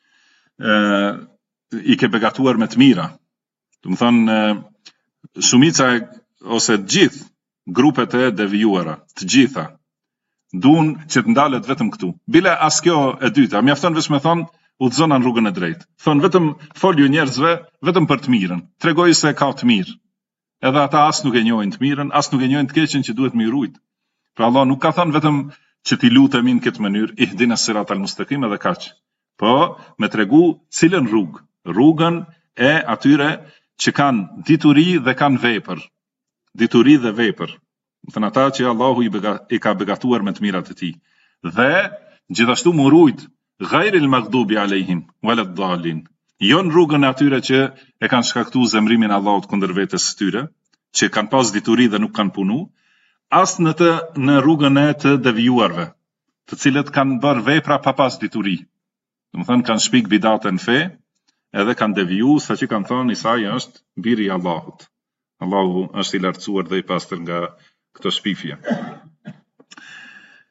i ke begatuar me të mira. Domethënë shumica ose të gjithë grupet e devijuara, të gjitha duan që të ndalet vetëm këtu. Bile as kjo e dyta, mjafton vetëm me thonë udhëzona në rrugën e drejtë. Thon vetëm folju njerëzve vetëm për të mirën. Tregoj se ka të mirë. Edhe ata as nuk e njohin të mirën, as nuk e njohin të keqen që duhet më rujt. Pra Allah nuk ka thënë vetëm që ti lutemi në këtë mënyrë, ihdina siratal mustaqim edhe kaq. Po, me tregu cilën rrugë, rrugën e atyre që kanë dituri dhe kanë vepër. Dituri dhe vepër. Thënë ata që Allahu i ka begatuar me të mirat e tij. Dhe gjithashtu më rujt ghairil maghdubi alehim walad dallin. Jo në rrugën e atyre që e kanë shkaktuar zemrimin Allahut kundër vetes së tyre, që kanë pas dituri dhe nuk kanë punu, as në rrugën e të devijuarve, të cilët kanë bërë vepra pa pas dituri. Domethënë kanë shpik bidate në fe, edhe kanë deviju, saqë kanë thënë Isai është biri i Allahut. Allahu është i lartësuar dhe i pastër nga këto shpifje.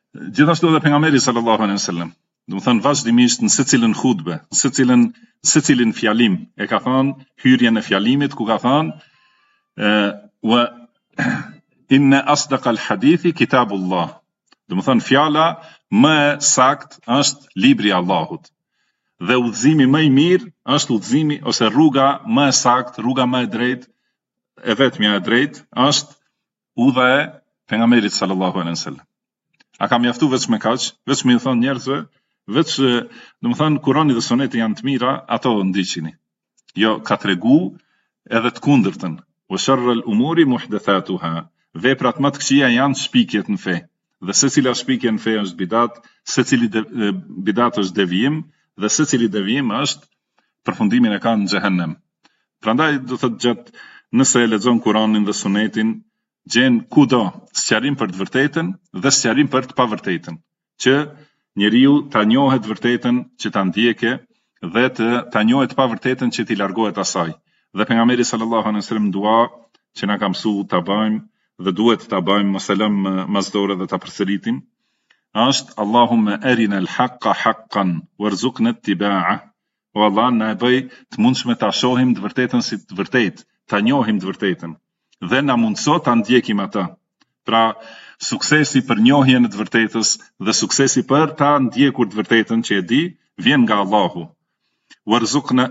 Gjithashtu edhe pejgamberi sallallahu alaihi wasallam, do të thënë vazhdimisht në secilën hutbe, në secilin fjalim, e ka thënë hyrjen e fjalimit ku ka thënë wa inna asdaqal hadithi kitabullah. Do të thënë fjala më e sakt është libri i Allahut. Dhe udhëzimi më i mirë është udhëzimi ose rruga më e sakt, rruga më e drejtë, e vetmja e drejtë është udha e pejgamberit sallallahu alaihi wasallam. A ka mjaftu veç me kaq, veç me i thonë njerëzve, veç, do të thënë Kurani dhe Suneti janë të mira, ato ndiqini. Jo, ka tregu edhe të kundërtën. Wa sharrul umuri muhdathatuha. Veprat më të këqija janë shpikjet në fe. Dhe secila shpikje në fe është bidat, secili bidat është devijim, dhe secili devijim është përfundimin e ka në xhehenem. Prandaj do të thotë nëse e lexon Kuranin dhe Sunetin, gjen kudo sqarim për të vërtetën dhe sqarim për të pavërtetën, që njeriu ta njohet vërtetën që ta ndjekë dhe ta njohet pavërtetën që t'i largohet asaj. Dhe pejgamberi sallallahu alaihi wasallam dua që na ka mësuar ta bëjmë dhe duhet ta bëjmë mos e lëmë masdore dhe ta përsëritim, është Allahumma arina al-haqqa haqqan warzuqna ittiba'ah. O Allah, na e bëj të mundshme ta shohim të vërtetën si të vërtetë, ta njohim të vërtetën dhe na mundso ta ndjekim atë. Pra, suksesi për njohjen e të vërtetës dhe suksesi për ta ndjekur të vërtetën që e di, vjen nga Allahu. Warzuqna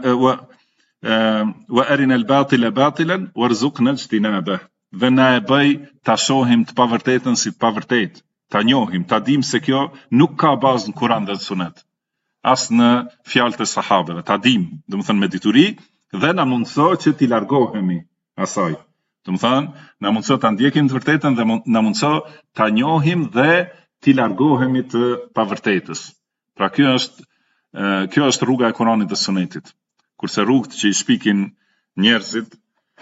wa arina al-batila batilan warzuqna ijtinabah. Dhe na e bëj ta shohim të pavërtetën si të pavërtetë, ta njohim, ta dim se kjo nuk ka bazë në Kur'an dhe Sunet, as në fjalët e sahabeve, ta dim, do të thënë me dituri, dhe na mundso që t'i largohemi asaj. Do të thënë, na mundso ta ndjekim të vërtetën dhe na mundso ta njohim dhe t'i largohemi të pavërtetës. Pra kjo është rruga e Kuranit dhe Sunetit. Kurse rrugët që i shpikin njerëzit,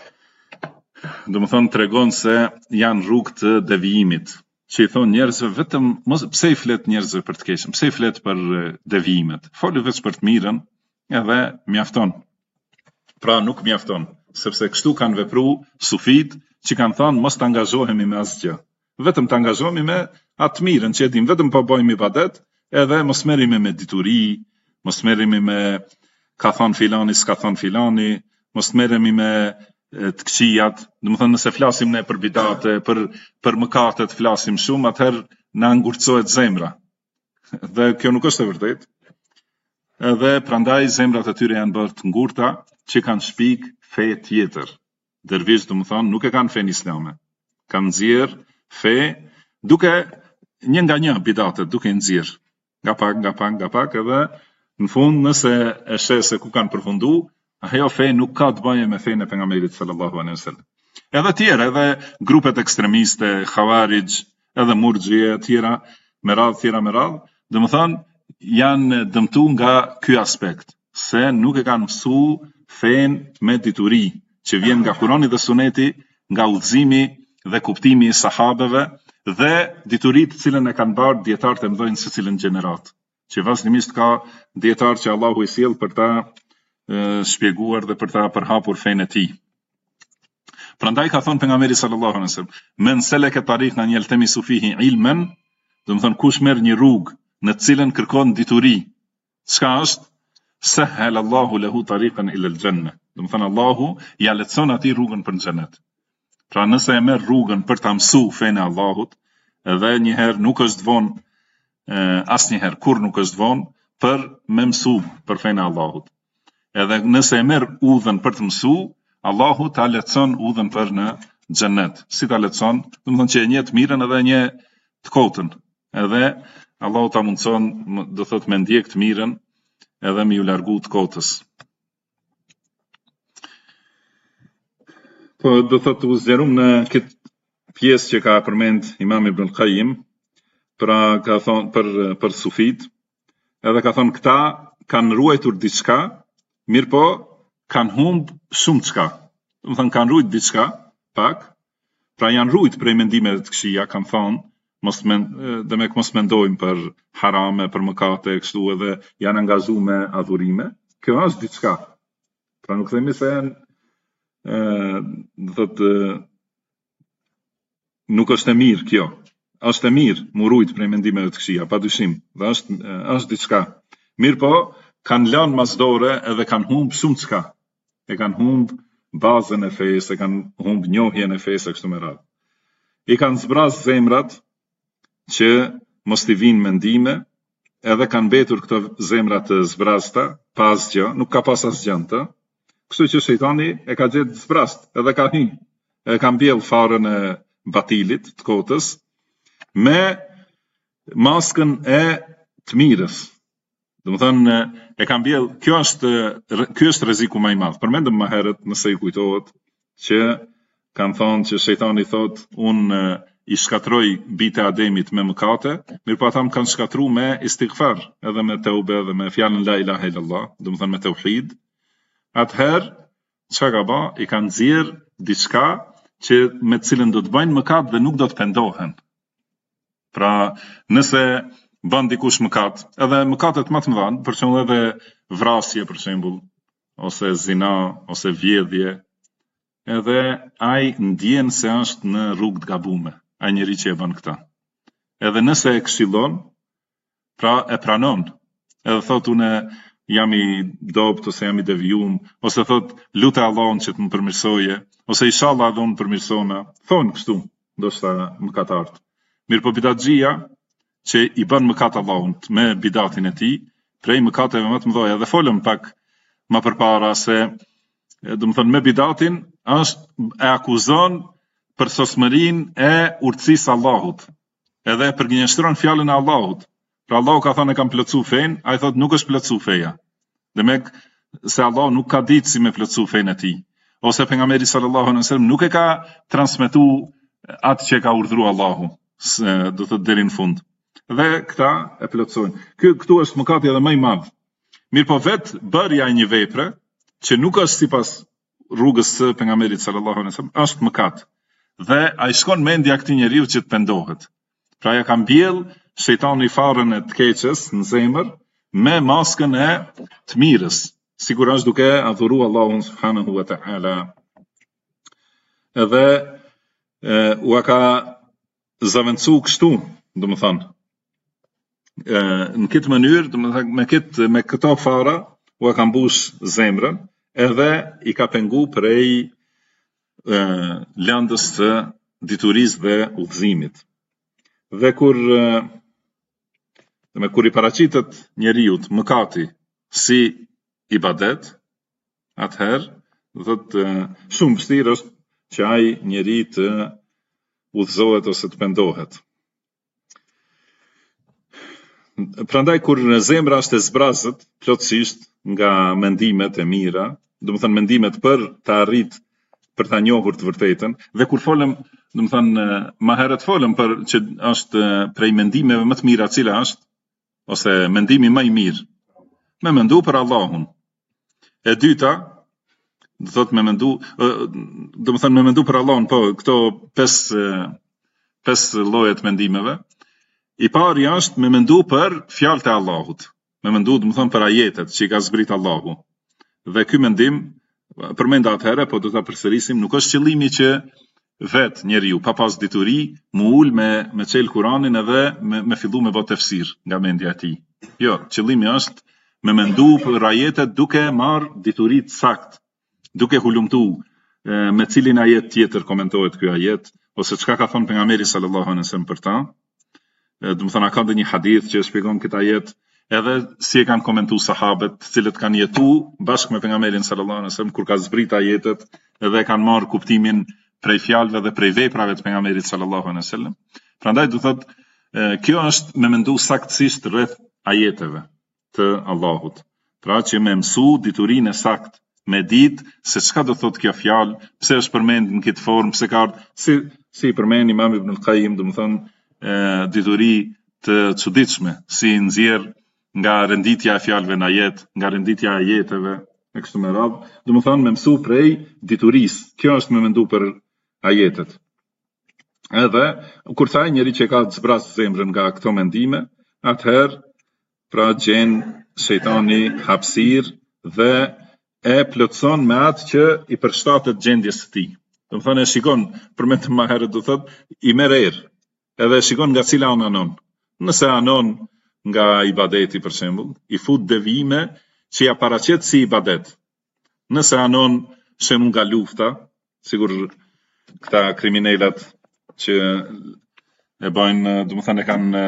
do të thonë tregon se janë rrugë të devijimit, që i thonë njerëzve vetëm pse i flet njerëzve për të keqen, pse i flet për devijimet. Foli vetëm për të mirën, edhe mjafton. Pra nuk mjafton, sepse kështu kanë vepruar sufit që kanë thënë mos të angazhohemi me asgjë. Vetëm të angazhohemi me atë mirën që e dim, vetëm po bëjmë ibadet, edhe mos merremi me dituri, mos merremi me ka thënë filani, s'ka thënë filani, mos merremi me të këqijat, do të thënë nëse flasim ne për bidate, për mëkatet flasim shumë, atëherë na ngurcohet zemra. Dhe kjo nuk është e vërtetë. Edhe prandaj zemrat e tyre janë bërë të ngurta, që kanë shpik fe tjetër. Dervish, do të thënë, nuk e kanë fen islame. Kanë nxjerr fe duke një nga një bidatet, duke nxjerr nga pak, edhe në fund nëse e sheh se ku kanë përfunduar, ajo fe nuk ka të bëjë me fenë e pejgamberit sallallahu alaihi wasallam. Edhe tjera, edhe grupet ekstremiste, Khawarij, edhe Murxhie, tjera me radhë, do të thënë janë dëmtu nga ky aspekt, se nuk e kanë mësuar fenë me dituri, që vjen nga Kurani dhe Suneti, nga udhëzimi dhe kuptimi i sahabeve dhe dituritë të cilën e kanë bërë dietarët e mëdhenj secilën gjenerat, që vazhdimisht ka dietar që Allahu i sjell për ta shpjeguar dhe për ta përhapur fenë e tij. Prandaj ka thënë pejgamberi sallallahu alaihi wasallam, men selaka tariqan yaltamisu fihi ilman, do të thënë kush merr një rrugë në të cilën kërkon dituri, çka është? Sahhal Allahu lahu tariqan ila al-janna. Do të thënë Allahu ja lehtëson atij rrugën për në xhenet. Pra nëse e merr rrugën për ta mësuar fenë e Allahut, edhe një herë nuk është vonë, asnjëherë kur nuk është vonë për me mësuar për fenë e Allahut. Edhe nëse e merr udhën për të mësuar, Allahu ta lehtëson udhën për në xhenet. Si ta lehtëson? Do të thonë që e njeh të mirën edhe një të kotën. Edhe Allahu ta mundson, do thotë me ndjek të mirën, edhe me ju largu të kotës. Po do thotë u zgjerum në këtë pjesë që ka përmend Imam Ibn al-Qayyim, pra ka thonë për sufit, edhe ka thonë këta kanë ruajtur diçka, mirë po kanë humb shumë çka. Do të thënë kanë ruajtur diçka pak, pra janë ruajtur prej mendimeve të këqija, kanë thonë mos mendojmë për harame, për mëkate, kështu edhe janë angazhuar me adhurime. Kjo është diçka. Pra nuk themi se janë do thotë nuk është e mirë kjo. është e mirë, mu rujt prej mendimeve të këqija, pa dyshim, dhe është diçka. Mirë po, kanë lanë masdore edhe kanë humbë shumë çka. E kanë humbë bazën e fesë, e kanë humbë njohjen e fesë, kështu me radhë. I kanë zbraz zemrat që mos t'i vinë mendime, edhe kanë betur këto zemrat të zbrazta, pa asgjë, nuk ka pas asgjë të. Kështu që shejtani e ka gjetë zbrast, edhe ka hy, e ka mbjell farën e batilit, të kotës, me maskën e të mirës. Do të thënë, e ka mbjell, kjo është rreziku më i madh. Përmendëm më herët, nëse ju kujtohet, që kanë thonë që shejtani thotë, unë i shkatroj bite Ademit me mëkate, mirë po ata më kanë shkatruar me istighfar, edhe me teube, edhe me fjalën la ilaha illallah, do të thënë me tauhid. Atëherë, çka ka bë? I kanë nxjerr diçka që me cilën do të bëjnë mëkat dhe nuk do të pendohen. Pra, nëse bën dikush mëkat, edhe mëkatet më të mëdha, për shembull edhe vrasje për shembull, ose zina, ose vjedhje, edhe ai ndjen se është në rrugë të gabuar, ai njeri që e bën këtë. Edhe nëse e këshillon, pra e pranon, edhe thot unë jam i dopt, ose jam i devijum, ose thot lutë Allahun që të më përmirësoje, ose inshallah do më përmirësona, thonë kështu, ndoshta mëkatarët. Mirë po bidatxhia që i bën mëkat Allahut me bidatin e tij, prej mëkateve më të mëdha, dhe folëm pak më përpara se do të thënë me bidatin e akuzon për sosmërinë e urtësisë Allahut. Edhe përgjigjëstron fjalën e Allahut. Pra Allahu ka thënë e kam plotsu fen, ai thotë nuk është plotsu feja. Demek se Allahu nuk ka ditë si me plotsu fen e tij. Ose pejgamberi sallallahu alaihi wasallam nuk e ka transmetuar atë që ka urdhëruar Allahu, do të thotë deri në fund. Dhe këta e plotsojnë. Këtu është mëkati edhe më i madh. Mirë po vetë bërja e një vepre që nuk është sipas rrugës së pejgamberit sallallahu alaihi wasallam është mëkat. Dhe ai shkon mendja këtij njeriu që të pendohet. Pra ja ka mbjell shejtani farën e të keqes në zemër me maskën e të mirës, sigurisht duke adhuruar Allahun subhanahu wa ta'ala. Edhe u ka zaventsu kështu, domethënë. Në këtë mënyrë, domethënë me këto fara u ka mbush zemrën, edhe i ka pengu prej lëndës të diturisë dhe udhëzimit. Dhe kur i paraqitet njeriut mëkati si ibadet, atëherë thotë shumë vështirë është që ai njeri të udhëzohet ose të pendohet. Prandaj kur zemra është e zbrazët plotësisht nga mendimet e mira, domethënë mendimet për të arritë për ta njohur të vërtetën, dhe kur folëm, domethënë më herët folëm për që është prej mendimeve më të mira cila është, ose mendimi më i mirë, me mendu për Allahun. E dyta, do thotë me mendu, domethënë me mendu për Allahun, po këto pesë lloje të mendimeve. I pari është me mendu për fjalët e Allahut, me mendu domethënë për ajetet që i ka zbrit Allahu. Dhe ky mendim përmenda atëherë, po do ta përsërisim, nuk është qëllimi që vetë njeriu pa pas dituri mu ul me çel Kur'anin edhe me fillu me bë tefsir nga mendja e tij. Jo, qëllimi është me mendu për ajetet duke marr dituri të saktë, duke hulumtu me cilin ajet tjetër komentohet ky ajet, ose çka ka thënë pejgamberi sallallahu alaihi wasallam për ta. Do të thonë ka ndonjë hadith që shpjegon këtë ajet, edhe si e kanë komentuar sahabët, të cilët kanë jetuar bashkë me pejgamberin sallallahu alaihi wasallam kur ka zbrit ajetet, edhe kanë marrë kuptimin prej fjalëve dhe prej veprave të pejgamberit sallallahu alaihi wasallam. Prandaj do thotë kjo është me mendu saktësisht rreth ajeteve të Allahut. Pra që me mësu diturinë e saktë, me ditë se çka do thotë kjo fjalë, pse është përmendur në këtë formë, pse ka si përmend Imam Ibn al-Qayyim, domethënë dituri të çuditshme, si nxjerr nga renditja e fjalëve në ajet, nga renditja e ajeteve, e kështu me radhë, domethënë me mësu prej diturisë. Kjo është me mendu për ajetet. Edhe kur thaj njëri që ka zbraz zemrën nga këto mendime, atëherë pra gjen shejtani hapësirë dhe e plotson me atë që i përshtatet gjendjes së tij. Domethënë e shikon, përmend më herët do thotë, i merr erë. edhe shikon nga cila anon. Nëse anon nga ibadeti për shembull, i fut devijime që ja paraqet si ibadet. Nëse anon shem nga lufta, sigur këta kriminalat që e bajnë, domethënë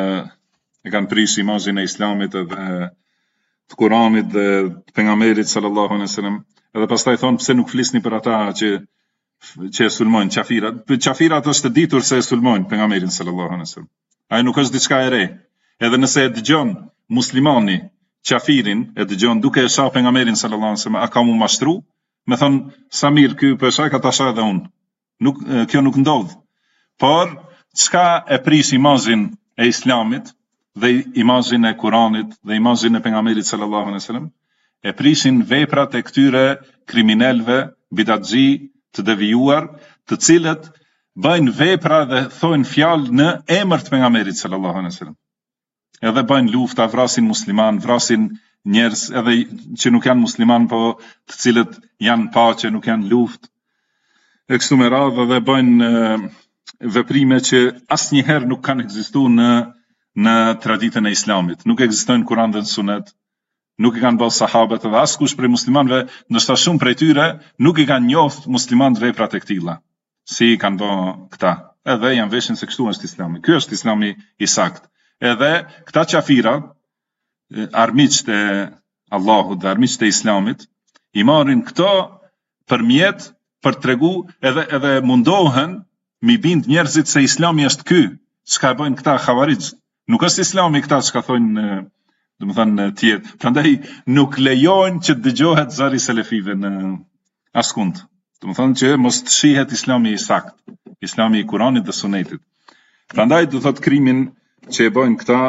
e kanë prish imazhin e Islamit edhe të Kuranit dhe të pejgamberit sallallahu alaihi wasallam. Edhe pastaj thonë pse nuk flisni për ata që e sulmojnë qafirat. Qafirat është e ditur se e sulmojnë pejgamberin sallallahu alaihi wasallam. Ai nuk është diçka e re. Edhe nëse e dëgjon muslimani qafirin, e dëgjon duke e shoh pejgamberin sallallahu alaihi wasallam, a ka mu mashtru? Me thonë sa mirë ky po e shaj ka ta shoh edhe unë. Kjo nuk ndodh. Por çka e prish imazhin e Islamit dhe imazhin e Kuranit dhe imazhin e pejgamberit sallallahu alaihi wasallam, e prishin veprat e këtyre kriminalëve, bidatxhi, të devijuar, të cilët bëjnë vepra dhe thojnë fjalë në emër të pejgamberit sallallahu alaihi wasallam. Edhe bëjnë lufta, vrasin musliman, vrasin njerëz edhe që nuk janë musliman, po të cilët janë paqe, nuk janë luftë. E kështu me radhë dhe bëjnë veprime që asnjëherë nuk kanë ekzistuar në traditën e Islamit. Nuk ekzistojnë Kur'an dhe Sunet. Nuk i kanë bërë sahabët edhe askush prej muslimanëve, ndoshta shumë prej tyre nuk i kanë njoft muslimanët veprat e këtilla. Si i kanë bërë këta. Edhe janë veshin se kështu është Islami. Ky është Islami i saktë. Edhe këta qafira, armiqtë e Allahut dhe armiqtë e Islamit, i marrin këto përmjet për tregu edhe mundohen mi bind njerëzit se Islami është ky. Çka bëjnë këta xhavarixh? Nuk është Islami këta çka thonë domethënë tjetër. Prandaj nuk lejojnë që të dëgjohet zëri selefive në askund. Domethënë që mos të shihet Islami i saktë, Islami i Kuranit dhe Sunetit. Prandaj do thot krimin që e bëjnë këta,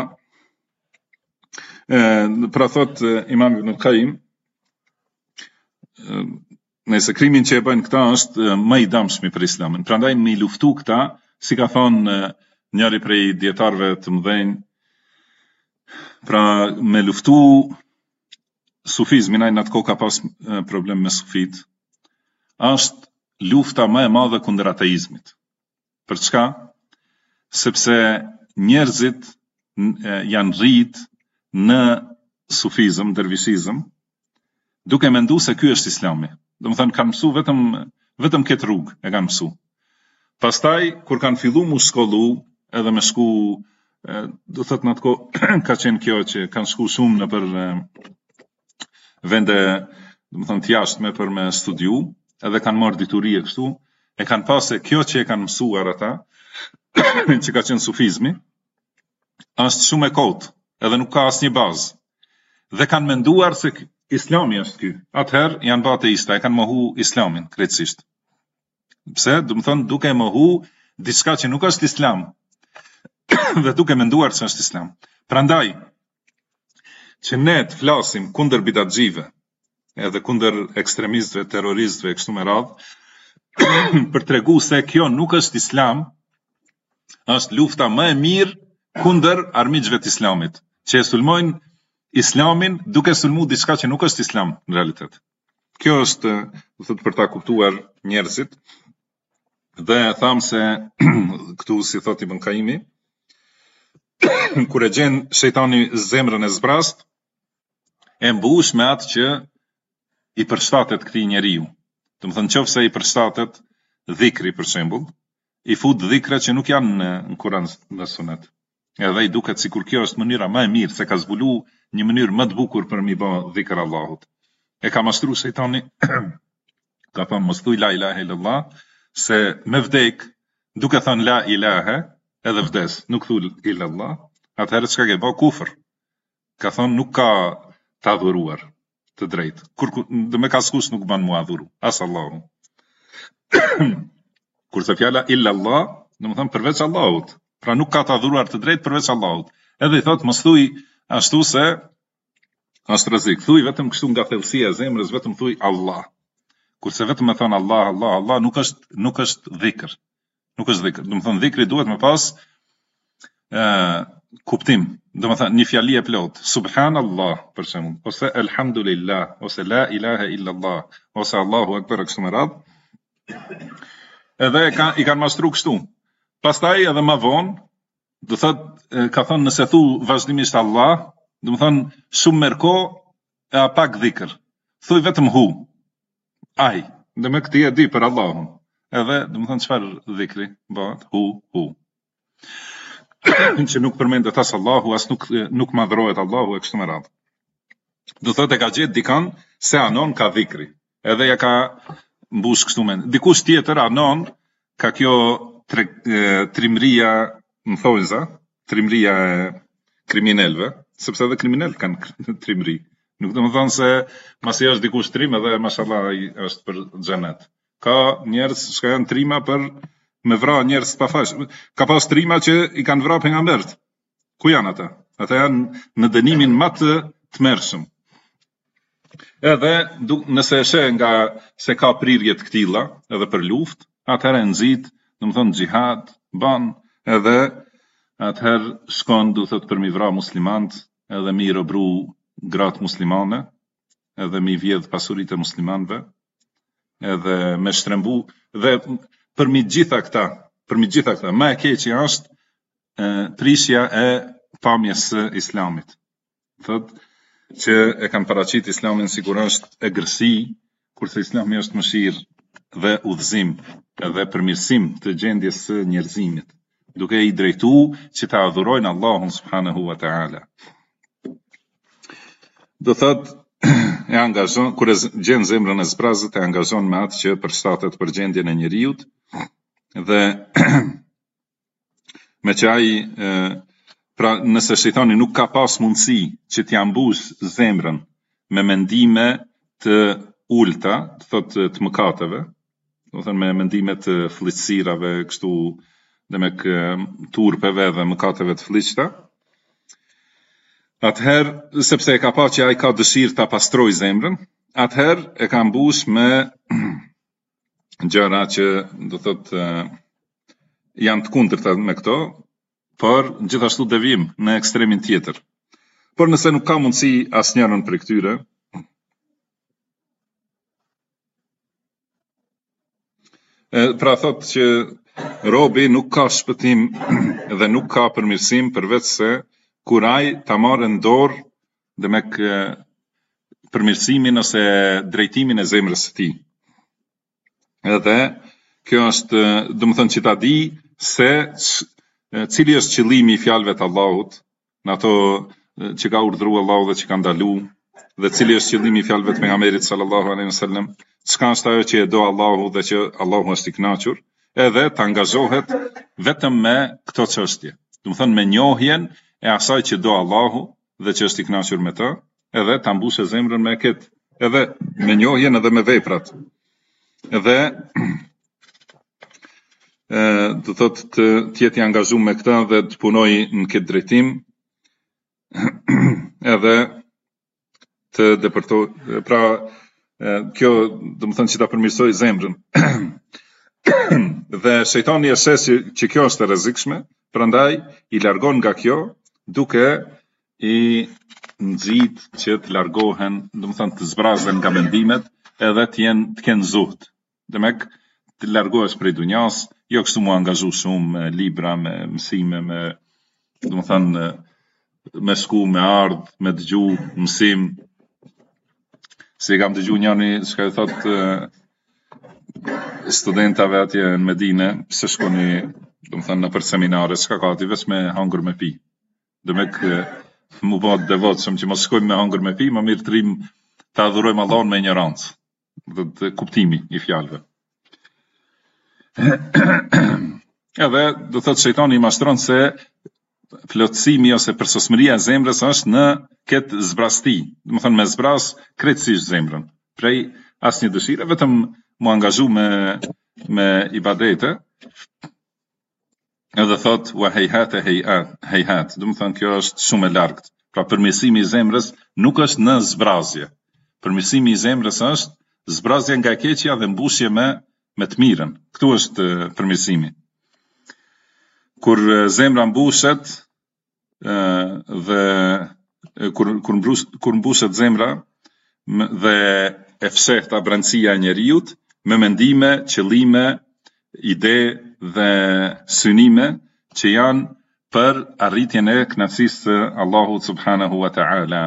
pra thot Imam Ibn Qayyim, nëse krimin që e bëjnë këta është më i dëmshëm për Islamin. Prandaj me luftu këta, si ka thonë njëri prej dietarëve të mëdhenj, pra me luftu sufizmin, ai në atë kohë ka pas problem me sufit, është lufta më e madhe kundër ateizmit. Për çka? Sepse njerëzit janë rrit në sufizëm, dervishizëm, duke menduar se ky është Islami. Domethënë kanë mësu vetëm këtë rrugë e kanë mësu. Pastaj kur kanë filluar mu shkollu, edhe me shku, do thot në atë kohë ka qenë kjo që kanë shku shumë në për vende, domethënë të jashtme për me studiu, edhe kanë marrë dituri e kështu, e kanë pasë kjo që e kanë mësuar ata, që ka qenë sufizmi, është shumë e kotë, edhe nuk ka asnjë bazë. Dhe kanë menduar se Islami është ky. Atëherë janë bë ateista, e kanë mohu Islamin krejtësisht. Pse? Domethënë duke mohu diçka që nuk është Islam, dhe duke menduar se është Islam. Prandaj që ne të flasim kundër bidatxhive, edhe kundër ekstremistëve, terroristëve kështu me radhë, për tregu se kjo nuk është Islam, është lufta më e mirë kundër armiqve të Islamit, që e sulmojnë Islamin duke sulmu diçka që nuk është Islam në realitet. Kjo është, do thot, për ta kuptuar njerëzit. Dhe tham se këtu si thot Ibn Qayyimi, kur e gjen shejtani zemrën e zbrast, e mbush me atë që i përshtatet këtij njeriu. Domethënë nëse i përshtatet dhikri për shembull, i fut dhikra që nuk janë në Kur'an dhe Sunet. Edhe i duket sikur kjo është mënyra më e mirë, se ka zbulu një mënyrë më të bukur për mi bë dhikr Allahut. E ka mashtru shejtani, ka thonë mos thuj la ilaha illallah, se me vdek, duke thënë la ilahe, edhe vdes, nuk thuj illallah, atëherë çka ke bë kufër. Ka thonë nuk ka të adhuruar të drejtë. Dhe me ka skush nuk ban mu adhuru, as Allahu. Kurse fjala illallah, domethënë përveç Allahut. Pra nuk ka të adhuruar të drejtë përveç Allahut. Edhe i thotë mos thuj ashtu se është rrezik. Thuj vetëm kështu nga thellësia e zemrës, vetëm thuj Allah. Kurse vetëm me thënë Allah, Allah, Allah nuk është dhikr. Nuk është dhikr. Domethënë dhikri duhet me pas kuptim. Domethënë një fjali e plot. Subhanallah për shembull, ose elhamdulillah, ose la ilaha illallah, ose Allahu akbar kështu me radhë. Edhe i kanë mashtru kështu. Pastaj edhe më vonë, do thot ka thonë nëse thu vazhdimisht Allah, do të thonë shumë merko e a pak dhikr. Thuj vetëm hu. Ai, do me këti e di për Allahun. Edhe, do të thonë çfarë dhikri bëhet? Hu. Që nuk përmendet as Allahu, as nuk madhrohet Allahu e kështu me radhë. Do thotë e ka gjetë dikan se anon ka dhikri. Edhe ja ka mbush kështu me. Dikush tjetër anon ka kjo trimëria në thonjza, trimëria e kriminelve, sepse edhe kriminal kanë trimëri. Nuk do të thonë se masi është dikush trim edhe mashallah ai është për xhenet. Ka njerëz që janë trima për me vra njerëz pa fash. Ka pas trima që i kanë vrarë pejgambert. Ku janë ata? Ata janë në dënimin më të tmerrshëm. Edhe nëse e sheh nga se ka prirje të këtilla edhe për luftë, atëherë nxit, do të thonë xhihad, ban edhe atëherë shkon do thotë për mi vra muslimant, edhe mi robru gratë muslimane, edhe mi vjedh pasuritë e muslimanëve, edhe me shtrembu dhe përmi gjitha këta, më e keqja është prishja e pamjes së islamit. Thotë që e kanë paraqit islamin sikur është e gërsi, kurse islami është mëshirë dhe udhëzim edhe përmirësim të gjendjes së njerëzimit, duke i drejtu që ta adhurojnë Allahun subhanahu wa ta'ala. Do thot e angazhon, kur e gjen zemrën e zbrazët, e angazhon me atë që përshtatet për gjendjen e njeriut dhe me që ai pra nëse shejtani nuk ka pas mundësi që t'ja mbush zemrën me mendime të ulta, thotë të mëkateve, do thënë me mendime të fllëçirave, kështu me turpeve dhe mëkateve të fllëçta, atëherë sepse e ka pa që ai ka dëshirë ta pastrojë zemrën, atëherë e ka mbush me gjëra që do thotë janë të kundërta me këto, por gjithashtu devijim në ekstremin tjetër. Por nëse nuk ka mundësi asnjërin prej këtyre, pra thotë që robi nuk ka shpëtim dhe nuk ka përmirësim përveç se kur ai ta marrë në dorë dhe përmirësimin ose drejtimin e zemrës së tij. Edhe kjo është, do të thonë që ta di se cili është qëllimi i fjalëve të Allahut, në ato që ka urdhëruar Allahu dhe që ka ndaluar, dhe cili është qëllimi i fjalëve të pejgamberit sallallahu alaihi wasallam, çka është ajo që e do Allahu dhe që Allahu është i kënaqur, edhe të angazhohet vetëm me këto çështje. Do të thonë me njohjen e asaj që do Allahu dhe që është i kënaqur me të, edhe ta mbushë zemrën me këtë, edhe me njohjen edhe me veprat. Edhe do thotë të jetë i angazhuar me këtë dhe të punojë në këtë drejtim, edhe të depërtojë, pra kjo do të thonë që ta përmirësoj zemrën. Dhe shejtani e sheh që kjo është e rrezikshme, prandaj i largon nga kjo duke i nxit që të largohen, do të thonë të zbrazen nga mendimet edhe të kenë zuhd. Demek të largohesh prej dunjas, jo kështu mu angazhu shumë me libra, me mësime, me do të thonë me shku, me ardh, me dëgju, mësim. Se kam dëgju njëri çka i thotë studentave atje në Medinë, pse shkoni, do të thonë në për seminare, çka ka aty vetëm me hangër me pi. Demek mu bëhet devotshëm që mos shkojmë me hangër me pi, më mirë trim të adhurojmë Allahun me ignorancë. Dhe kuptimi i fjalëve. Edhe do thotë shejtani i mashtron se plotësimi ose përsosmëria e zemrës është në këtë zbrasti, do të thonë me zbras krejtësisht zemrën, prej asnjë dëshire, vetëm mu angazhu me ibadete. Edhe thotë wa hejhat, do të thonë kjo është shumë e largët. Pra përmirësimi i zemrës nuk është në zbrazje. Përmirësimi i zemrës është zbrazje nga e keqja dhe mbushje me të mirën. Këtu është përmirësimi. Kur zemra mbushet dhe kur mbushet zemra dhe e fshehta brendësia e njeriut me mendime, qëllime, ide dhe synime që janë për arritjen e kënaqësisë së Allahut subhanahu wa ta'ala.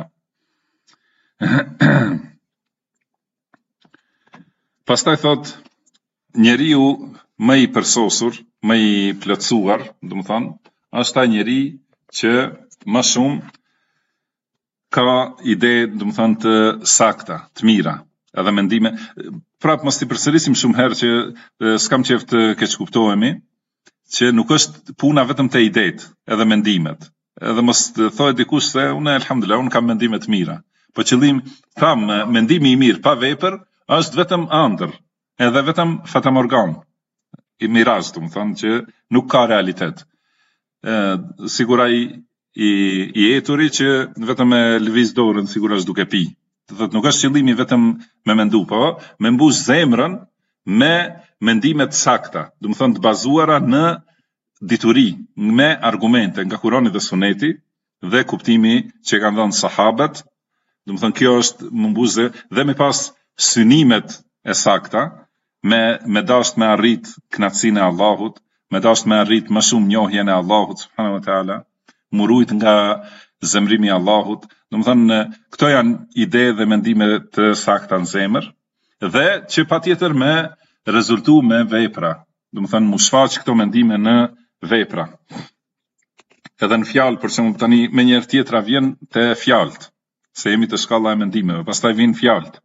Pastaj thot, njeriu më i përsosur, më i plotësuar, është ai njeri që më shumë ka ide, të sakta, të mira, edhe mendime. Prap mos i përsërisim shumë herë që s'kam qef të keq kuptohemi, që nuk është puna vetëm te idetë, edhe mendimet. Edhe mos të thotë dikush se unë elhamdulillah unë kam mendime të mira. Po mendimi i mirë pa vepër është vetëm ëndër, edhe vetëm fatamorgan. I mirazh, që nuk ka realitet. Sigura i eturi që vetëm e lëviz dorën sigur është duke pi. Nuk është qëllimi vetëm me mendu, po me mbush zemrën me mendime të sakta, të bazuara në dituri, me argumente nga Kurani dhe Suneti dhe kuptimi që kanë dhënë sahabët. Kjo është më mbush dhe me pas synimet e sakta, me dasht me arrit kënaqësinë e Allahut, me dasht me arrit më shumë njohjen e Allahut subhanahu wa taala, murujt nga zemrimi i Allahut. Këto janë ide dhe mendime të sakta në zemër, dhe që patjetër me rezultu me vepra. Mu shfaq këto mendime në vepra. Edhe në fjalë, për shembull tani me njëherë tjetra vjen te fjalët, se jemi të shkalla e mendimeve, pastaj vijnë fjalët.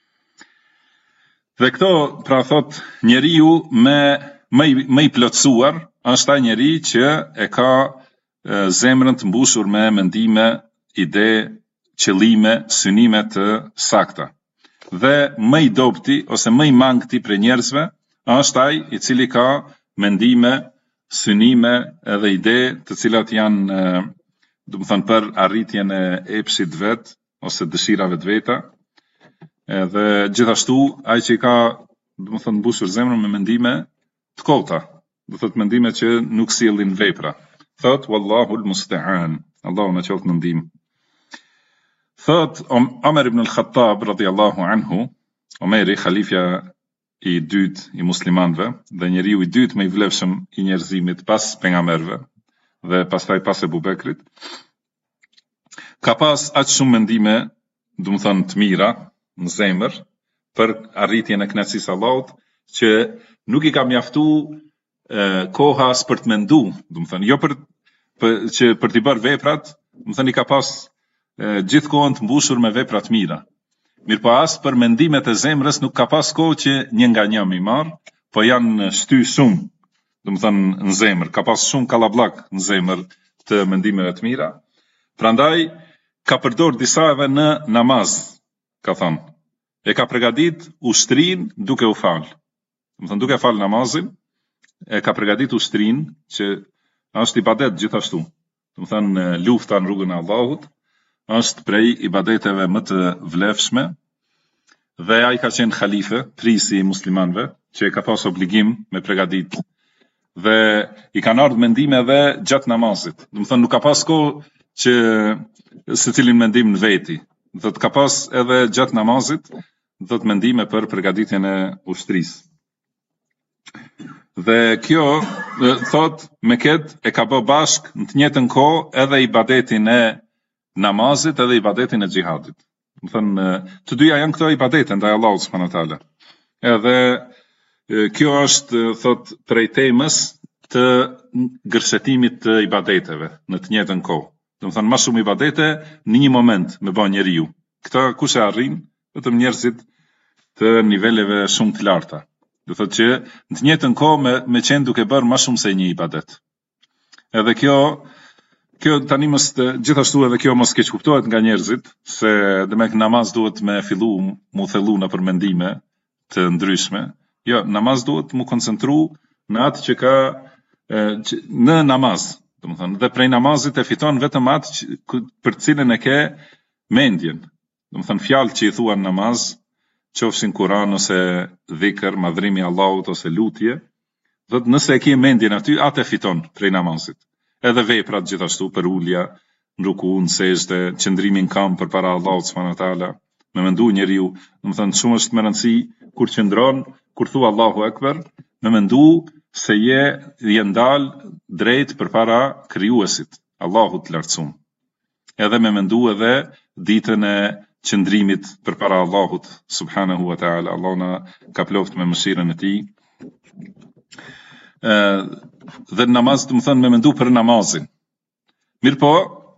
Dhe këto, pra thot, njeriu më i plotësuar është ai njeri që e ka zemrën të mbushur me mendime, ide, qëllime, synime të sakta. Dhe më i dobti ose më i mangti për njerëzve është ai i cili ka mendime, synime edhe ide të cilat janë për arritjen e epshit vet ose dëshirave të veta. Dhe gjithashtu ai që ka mbushur zemrën me mendime të kota, mendime që nuk sjellin vepra. Thot wallahu al-musta'an. Allahu na qoft në ndihmë. Thot Omer ibn al-Khattab radhiyallahu anhu, Omeri khalifja i dytë i muslimanëve dhe njeriu i dytë më i vlefshëm i njerëzimit pas pejgamberëve dhe pastaj pas Ebu Bekrit, ka pas aq shumë mendime, të mira në zemër për arritjen e kënaqësisë së Allahut, që nuk i ka mjaftuar koha as për të mendu, jo për t'i bërë veprat, i ka pas gjithë kohën të mbushur me vepra të mira. Mirë po as për mendimet e zemrës nuk ka pas kohë që një nga një i marr, po janë shty shumë, në zemër, ka pas shumë kallabllak në zemër të mendimeve të mira. Prandaj ka përdor disa edhe në namaz, ka thënë. E ka përgatit ushtrin duke u falë. Duke falë namazin, e ka përgatit ushtrin që është ibadet gjithashtu. Lufta në rrugën e Allahut është prej ibadeteve më të vlefshme, dhe ai ka qenë khalife, prisi i muslimanëve, që ka pas obligim me përgatit. Dhe i kanë ardhur mendime edhe gjatë namazit. Nuk ka pas kohë që secilin mendim në veti. Ka pas edhe gjatë namazit mendime për përgatitjen e ushtrisë. Dhe kjo thot me këtë e ka bë bashk në të njëjtën kohë edhe ibadetin e namazit edhe ibadetin e xhihadit. Të dyja janë këto ibadete ndaj Allahut subhanahu wa taala. Edhe kjo është thot prej temës të gërshetimit të ibadeteve në të njëjtën kohë. Më shumë ibadete në një moment me bën njeriu. Këta kush e arrin? Vetëm njerëzit të niveleve shumë të larta. Do thotë që në të njëjtën kohë me qenë duke bërë më shumë se një ibadet. Edhe kjo tani gjithashtu edhe kjo mos keq kuptohet nga njerëzit, se demek namaz duhet me fillu mu thellu në përmendime të ndryshme. Jo, namaz duhet mu koncentru në atë që ka në namaz. Dhe prej namazit e fiton vetëm atë për cilën e ke mendjen. Fjalë që i thua në namaz, qofshin Kur'an ose dhikr, madhrimi i Allahut ose lutje, nëse e ke mendjen aty, atë e fiton prej namazit. Edhe veprat gjithashtu për ulja, në ruku, në sejdë, qëndrimin kam përpara Allahut subhanahu wa taala, me mendu njeriu, shumë është më rëndësi kur qëndron, kur thua Allahu Ekber, me mendu se je ndal drejt përpara krijuesit, Allahut të lartësuar. Edhe me mendu edhe ditën e qëndrimit përpara Allahut subhanahu wa ta'ala. Allah na ka ploft me mëshirën e tij. Dhe namaz, do të thënë me mendu për namazin. Mirë po,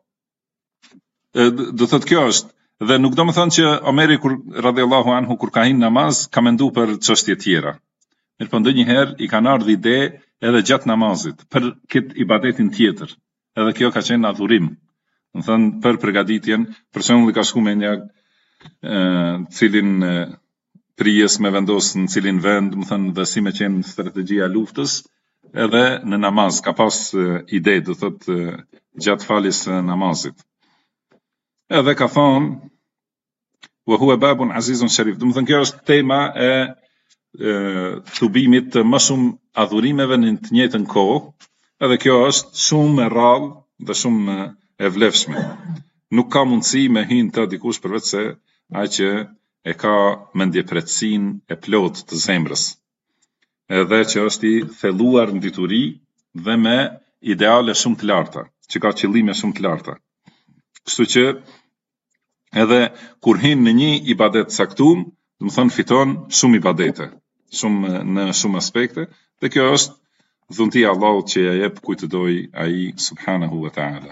do thotë kjo është, dhe nuk do më thënë që Omeri radhiyallahu anhu kur ka hyrë namaz ka mendu për çështje tjera. Mirë po ndonjëherë i kanë ardhur ide edhe gjatë namazit për këtë ibadetin tjetër. Edhe kjo ka qenë adhurim. Do thënë për përgatitjen, për shembull ka shku me një cilin prijes me vendos në cilin vend, do thënë dhe si me qenë strategjia luftës, edhe në namaz ka pas ide, do thotë gjatë faljes namazit. Edhe ka thonë wa huwa babun azizun sharif. Do thënë kjo është tema e thubimit të më shumë adhurimeve në të njëjtën kohë, edhe kjo është shumë e rrallë dhe shumë e vlefshme. Nuk ka mundësi me hyrë të dikush përveç se ai që e ka mendjepretësinë e plotë të zemrës, edhe që është i thelluar në dituri dhe me ideale shumë të larta, që ka qëllime shumë të larta. Kështu që edhe kur hyn në një ibadet saktum, do të thonë fiton shumë ibadete, në shumë aspekte, dhe kjo është dhuntia e Allahut që ja jep kujt të doj ai subhanahu wa ta'ala.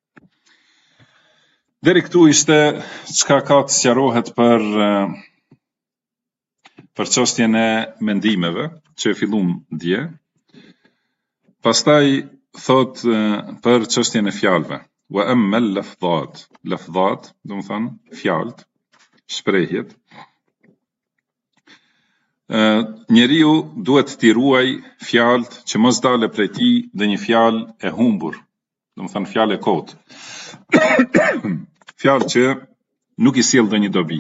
Deri këtu ishte çka ka të sqarohet për çështjen e mendimeve që e fillum dje. Pastaj thot për çështjen e fjalëve. Wa amma al-lafdhat, do të thonë fjalët, shprehjet. Njeriu duhet t'i ruaj fjalët që mos dalë prej tij dhe një fjalë e humbur, do të thonë fjalë e kotë. Fjalë që nuk i sjell ndonjë dobi.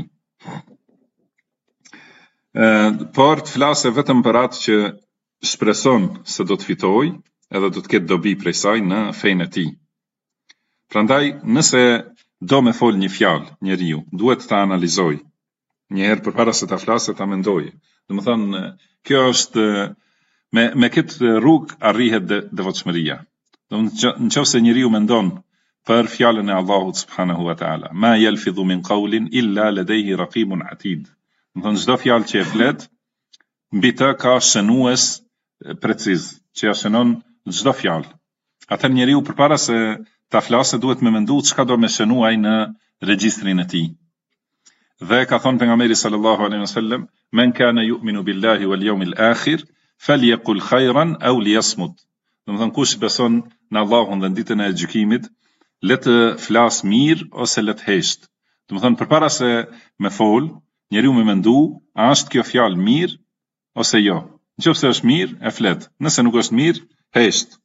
Por të flasë vetëm për atë që shpreson se do të fitojë edhe do të ketë dobi prej saj në fenë e tij. Prandaj, nëse do me fol një fjalë njeriu, duhet ta analizojë. Njëherë përpara se ta flasë, ta mendojë. Do të thonë, kjo është me këtë rrugë arrihet devotshmëria. Do në qoftë se njeriu mendon për fjalën e Allahut subhanahu wa ta'ala, ma yalfidhu min qawlin illa ladayhi raqibun atid. Do të thonë çdo fjalë që e flet, mbi të ka shënues preciz, që ja shënon çdo fjalë. Atë njeriu përpara se ta flasë duhet me mendu çka do me shënuaj në regjistrin e tij. Dhe ka thonë pejgamberi sallallahu alaihi wasallam, men kana yu'minu billahi wal yawmil akhir falyaqul khayran aw liyasmut. Do të thonë kush beson në Allahun dhe në ditën e gjykimit, le të flas mirë ose le të hesht. Do të thonë përpara se me fol, njeriu me mendu, a është kjo fjalë mirë ose jo. Nëse është mirë, e flet. Nëse nuk është mirë, hesht.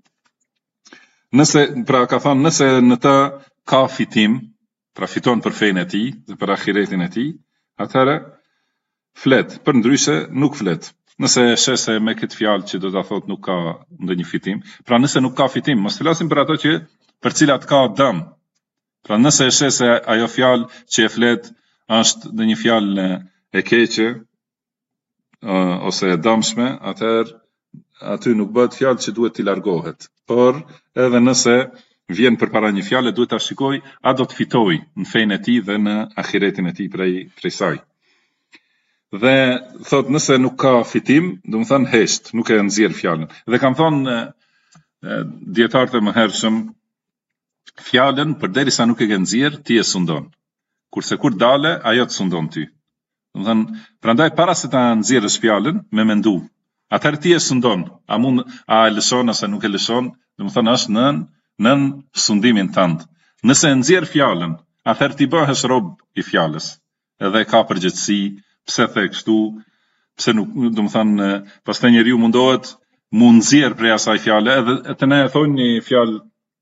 Pra ka thonë, nëse në të ka fitim, pra fiton për fenë e tij dhe për ahiretin e tij, atëherë flet, për ndryshe nuk flet. Nëse shese me këtë fjalë që do ta thotë nuk ka ndonjë fitim, pra nëse nuk ka fitim, mos flasim për ato që për cilat ka dëm. Pra nëse shese ajo fjalë që e flet është ndonjë fjalë e keqe ose e dëmshme, atëherë aty nuk bëhet fjalë që duhet t'i largohet. Por edhe nëse vjen përpara një fjale, duhet ta shikoj a do të fitoj në fenë e tij dhe në ahiretin e tij prej saj. Dhe thot nëse nuk ka fitim, do të thonë hesht, nuk e nxjerr fjalën. Dhe kanë thonë dietarët e mëhershëm, fjalën përderisa nuk e ke nxjerr, ti e sundon. Kurse kur dale, ajo të sundon ty. Do të thonë, prandaj para se ta nxjerrësh fjalën, me mendu. Atëherë ti e sundon, a e lëshon ose nuk e lëshon, do të thonë është nën sundimin tënd. Nëse nxjerr fjalën, atëherë ti bëhesh rob i fjalës. Edhe ka përgjegjësi, pse the kështu, pse nuk, do të thonë, pastaj njeriu mundohet mu nxjerr prej asaj fjale, edhe të ne e thonë një fjalë,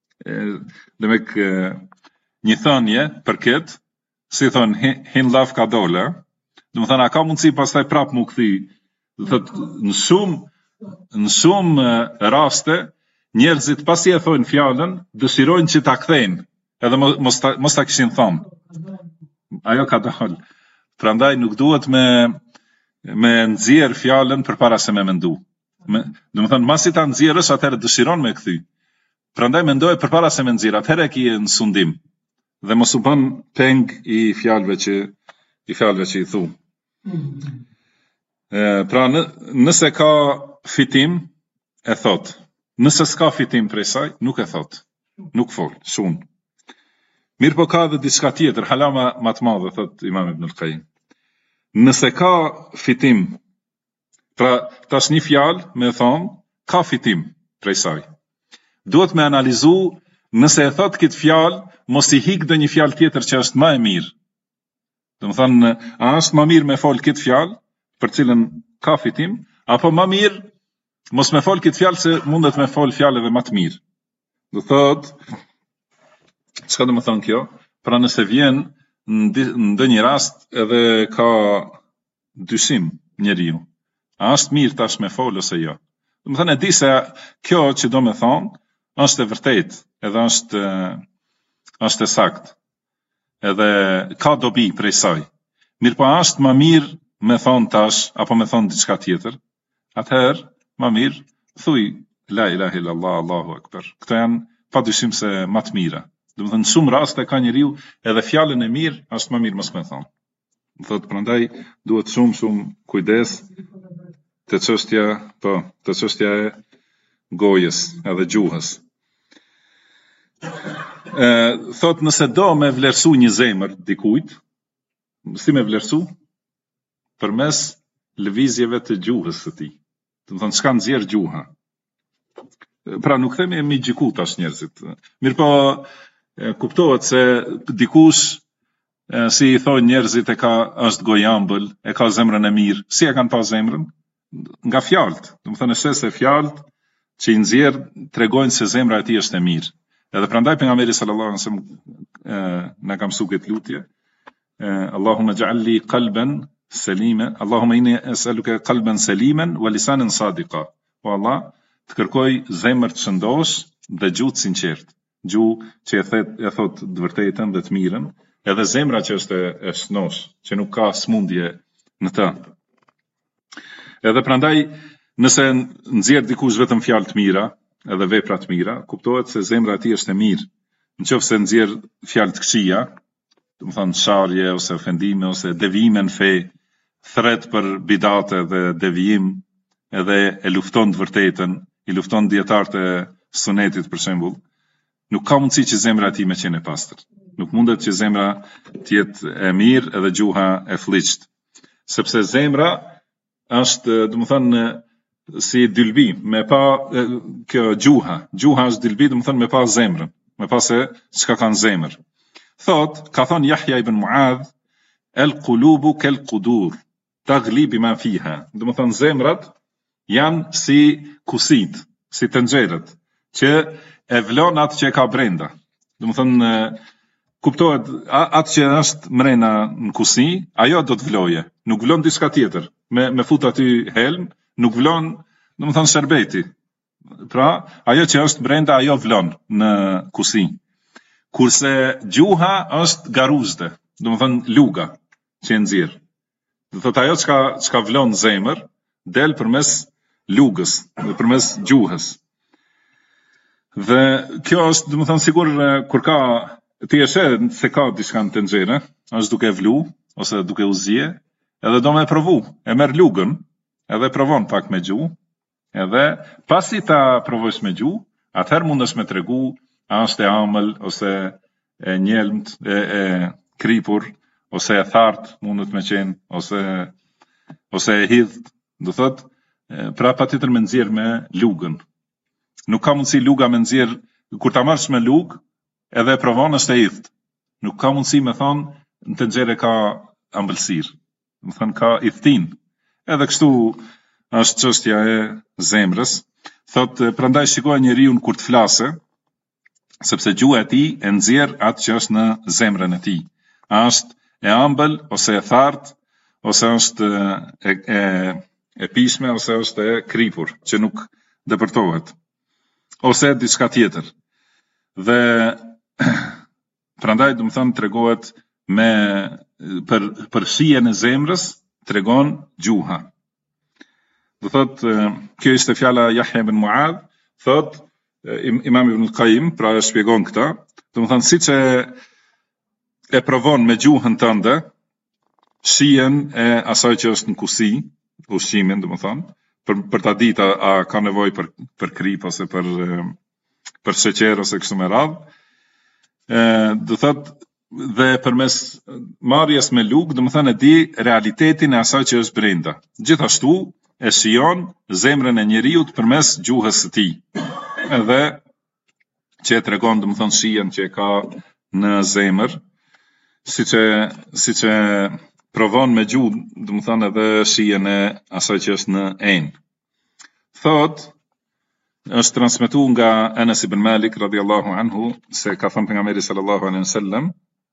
një thënie për këtë, si thonë hin laf ka dole, do të thonë a ka mundësi pastaj prap mu kthy. Do thotë në shumë raste njerëzit pasi e thonë fjalën, dëshirojnë që ta kthejnë, edhe mos ta kishin thënë. Ajo ka dalë. Prandaj nuk duhet me nxjerr fjalën përpara se me mendu. Do të thënë, masi ta nxjerrësh, atëherë dëshiron me kthy. Prandaj mendoje përpara se me nxjerr, atëherë ki në sundim. Dhe mos u bën peng i fjalëve që i thu. Pra nëse ka fitim, e thot. Nëse s'ka fitim prej saj, nuk e thot. Nuk fol, shumë. Mirë po ka dhe diçka tjetër, hala ma të madhe, thot Imam Ibn al-Qayyim. Nëse ka fitim, pra tash një fjalë me thonë, ka fitim prej saj. Duhet me analizu, nëse e thot këtë fjalë, mos i hik dhe një fjalë tjetër që është ma e mirë. Do më thonë, a është ma mirë me fol këtë fjalë, për cilën ka fitim, apo ma mirë, mos me fol këtë fjalë se mundet me fol fjalëve ma të mirë. Do thot, çka do më thonë kjo? Pra nëse vjen në ndonjë rast edhe ka dyshim njeriu. A është mirë tash me fol ose jo? Do më thënë e di se kjo që do me thonë është e vërtet, edhe është e sakt. Edhe ka dobi prej saj. Mirë po është ma mirë me thonë tash, apo me thonë diçka tjetër, atëherë ma mirë thuj la ilaha illallah, Allahu akbar. Këto janë pa dyshim se ma të mira. Do të thënë shumë raste ka njeriu edhe fjalën e mirë është më mirë mos me thonë. Më thotë prandaj duhet shumë kujdes te çështja e gojës edhe gjuhës. Thotë nëse do me vlerësu një zemër dikujt, si me vlerësu? Përmes lëvizjeve të gjuhës së tij. Do të thënë çka nxjerr gjuha. Pra nuk themi mi gjiku tash njerëzit. Mirë po kuptohet se dikush, si i thonë njerëzit, është gojambël, e ka zemrën e mirë. Si e kanë pa zemrën? Nga fjalët. Do të thënë se fjalët që i nxjerr tregojnë se zemra e tij është e mirë. Edhe prandaj pejgamberi sallallahu alaihi wasallam na ka mësuar këtë lutje. Allahumma ij'alli qalban salima, Allahumma inni as'aluka qalban saliman wa lisanan sadiqa. O Allah, të kërkoj zemër të shëndosh dhe gjuhë të sinqertë. Gjuhë që e thot të vërtetën dhe të mirën, edhe zemra që është e shëndosh, që nuk ka smundje në të. Edhe prandaj, nëse nxjerr dikush vetëm fjalë të mira, edhe vepra të mira, kuptohet se zemra e tij është e mirë. Nëse nxjerr fjalë të këqija, do të thonë sharje ose ofendime ose devijime në fe, thret për bidate dhe devijim, edhe e lufton të vërtetën, i lufton dietarët e sunetit për shembull, nuk ka mundësi që zemra e tij me qenë e pastër. Nuk mundet që zemra të jetë e mirë edhe gjuha e fllixht. Sepse zemra është, do të thonë, si dylbi, me pa kjo gjuha. Gjuha është dylbi, do të thonë me pa zemrën, me pa se çka ka në zemër. Ka thonë Yahya ibn Muadh, el-qulubu kel-qudur, taghli bima fiha. Do të thonë zemrat janë si kusit, si tenxherët, që e vlon atë që ka brenda. Do të thonë, kuptohet, atë që është mrena në kusi, ajo do të vloje. Nuk vlon diçka tjetër. Me fut aty helm, nuk vlon, do të thonë sherbeti. Pra, ajo që është brenda, ajo vlon në kusi. Kurse gjuha është garuzde, do të thonë luga që e nxjerr. Do thotë ajo çka vlon zemër, del përmes lugës, përmes gjuhës. Dhe kjo është, do të thonë, sigur kur ka ti e sheh se ka diçka në tenxhere, është duke vlu ose duke u zje, edhe do me provu, e merr lugën, edhe provon pak me gjuhë, edhe pasi ta provosh me gjuhë, atëherë mundesh me tregu a është e amël, ose e njelmt, e kripur, ose e thartë mundet me qenë, ose e hidht, do thot, pra patjetër me nxjerr me lugën. Nuk ka mundësi luga me nxjerr, kur ta marrësh me lugë, edhe e provon është e hidht. Nuk ka mundësi me thonë, në tenxhere ka ambëlsirë, më thënë ka idhtin. Edhe kështu është çështja e zemrës. Thot, prandaj shikoj njeriu kur të flasë, sepse gjuha e tij e nxjerr atë që është në zemrën e tij. A është e ëmbël ose e thartë, ose është e pishme, ose është e kripur, që nuk depërtohet, ose diçka tjetër. Dhe prandaj do të thonë tregohet për shijen e zemrës tregon gjuha. Do thot, kjo ishte fjala Yahya ibn Muadh, thot Imam Ibn al-Qayyim, pra e shpjegon këta, do të thënë siç e provon me gjuhën tënde shijen e asaj që është në kusi, ushqimin, do të thënë, për ta ditë a ka nevojë për krip ose për sheqer ose kështu me radhë. Do thot dhe përmes marrjes me lugë, do të thënë e di realitetin e asaj që është brenda. Gjithashtu e shijon zemrën e njeriut përmes gjuhës së tij. Edhe që e tregon, do të thënë, shijen që e ka në zemër, siç e provon me gjuhë, do të thënë edhe shijen e asaj që është në enë. Thot, është transmetuar nga Anas ibn Malik radhiyallahu anhu se ka thënë pejgamberi sallallahu alaihi wasallam,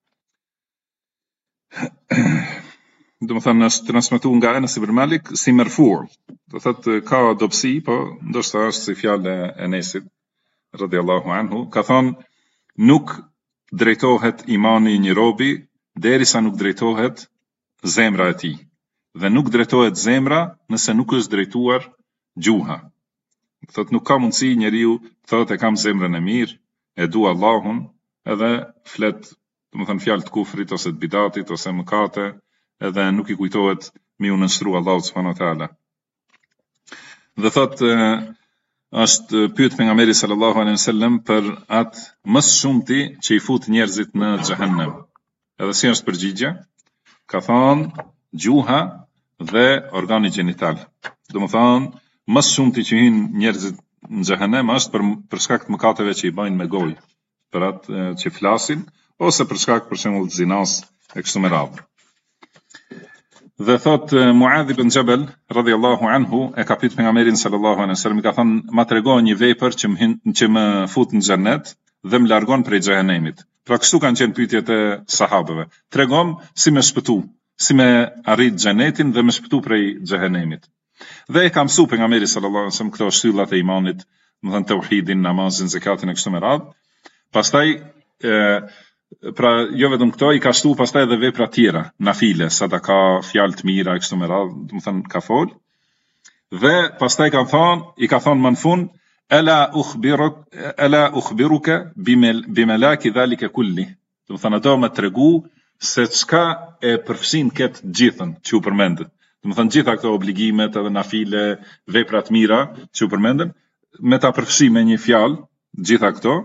do të thënë është transmetuar nga Anas ibn Malik si marfu'. Do thotë ka dobësi, po ndoshta është si fjalë e Enesit radhiyallahu anhu, ka thënë nuk drejtohet imani i një robi derisa nuk drejtohet zemra e tij. Dhe nuk drejtohet zemra nëse nuk është drejtuar gjuha. Thot nuk ka mundësi njeriu thotë e kam zemrën e mirë, e du Allahun, edhe flet, do të thënë fjalë të kufrit ose të bidatit ose mëkate, edhe nuk i kujtohet mi u nënshtrua Allahut subhanahu wa taala. Dhe thot është pyet pejgamberi sallallahu alaihi wasallam për atë më shumti që i fut njerëzit në xhehenem. Edhe si është përgjigje? Ka thënë gjuha dhe organi gjenital. Do të thonë më shumti që hyn njerëzit në xhehenem është për shkak të mëkateve që i bëjnë me gojë, për atë që flasin ose për shkak për shembull të zinas e kështu me radhë. Dhe thot Muadh ibn Jabal radhiyallahu anhu e ka pyet pejgamberin sallallahu alaihi wasallam, ka thënë ma tregon një vepër që më fut në xhennet dhe më largon prej xhehenemit. Pra kështu kanë qenë pyetjet e sahabëve. Tregom si me shpëtu, si me arrit xhenetin dhe me shpëtu prej xhehenemit. Dhe e ka mësuar pejgamberi sallallahu alaihi wasallam këto shtyllat e imanit, do të thënë tauhidin, namazin, zakatin e kështu me radhë. Pastaj pra jo vetëm këto, i ka shtu pastaj edhe vepra tjera, nafile, sadaka, fjalë të mira e kështu me radhë, do të thënë ka fol. Dhe pastaj i ka thonë më në fund, ela ukhbiruka bimalaki dhalika kulli. Do të thënë ato më tregu se çka e përfshin këtë gjithën që u përmendet. Do të thënë gjitha këto obligimet edhe nafile, vepra të mira që u përmenden, me ta përfshi me një fjalë, gjitha këto.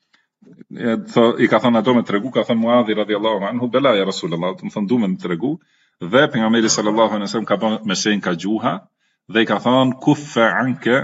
I ka thënë ato me tregu, ka thënë Muadhi radhiyallahu anhu, bela ja Rasulullah, do të thënë duam të tregu, dhe pejgamberi sallallahu alaihi wasallam ka bën me shenjë ka gjuha dhe i ka thënë kuffa anka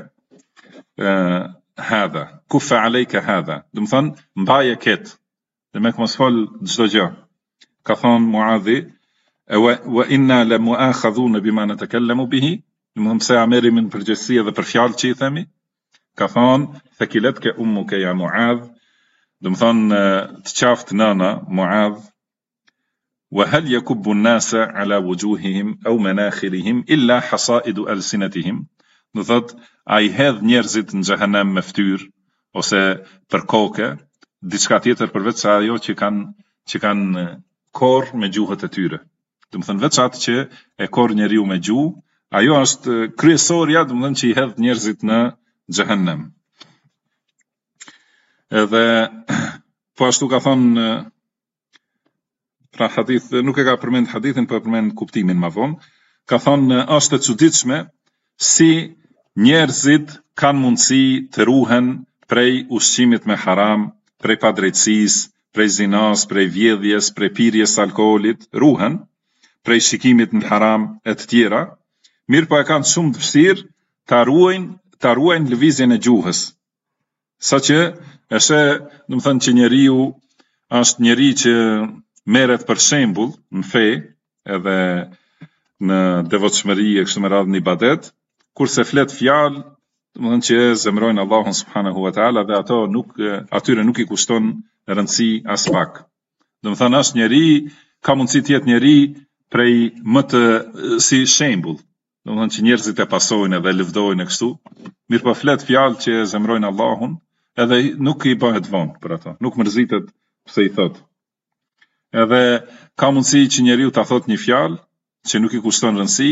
hadha, kuffa alayka hadha, do të thënë mbaje ket, dhe me mos fol çdo gjë. Ka thënë Muadhi, wa inna la mu'akhadhun bima natakallamu bihi, do të thënë pse merrem në përgjegjësi edhe për fjalë që i themi. Ka thënë thakilatka ummuka ya Muadh, do të thënë të qaftë nëna Muadh, wa hal yakubbu an-nasa ala wujuhihim aw manakhirihim illa hasaidu alsinatihim. Do thotë ai hedh njerëzit në xhehenem me fytyrë ose për kokë, diçka tjetër përveç se ajo që kanë korr me gjuhët e tyre. Do të thënë veç atë që e korr njeriu me gjuhë, ajo është kryesorja, do të thënë që i hedh njerëzit në xhehenem. Edhe po ashtu ka thonë pra hadith, nuk e ka përmend hadithin, po e përmend kuptimin më vonë. Ka thonë është e çuditshme si njerëzit kanë mundësi të ruhen prej ushqimit me haram, prej padrejtësisë, prej zinas, prej vjedhjes, prej pirjes së alkoolit, ruhen prej shikimit në haram e të tjera. Mirë po e kanë shumë të vështirë ta ruajnë lëvizjen e gjuhës. Saqë është, do të thënë që njeriu është njeri që merret për shembull në fe edhe në devotshmëri e kështu me radhë në ibadet, kurse flet fjalë, do të thënë që zemrojnë Allahun subhanahu wa taala dhe atyre nuk i kushton rëndësi as pak. Do të thënë është njeri, ka mundësi të jetë njeri prej më të si shembull. Do të thënë që njerëzit e pasojnë edhe lëvdojnë e kështu, mirë po flet fjalë që zemrojnë Allahun, edhe nuk i bëhet vonë për ato, nuk mërzitet pse i thot. Edhe ka mundësi që njeriu ta thot një fjalë që nuk i kushton rëndësi,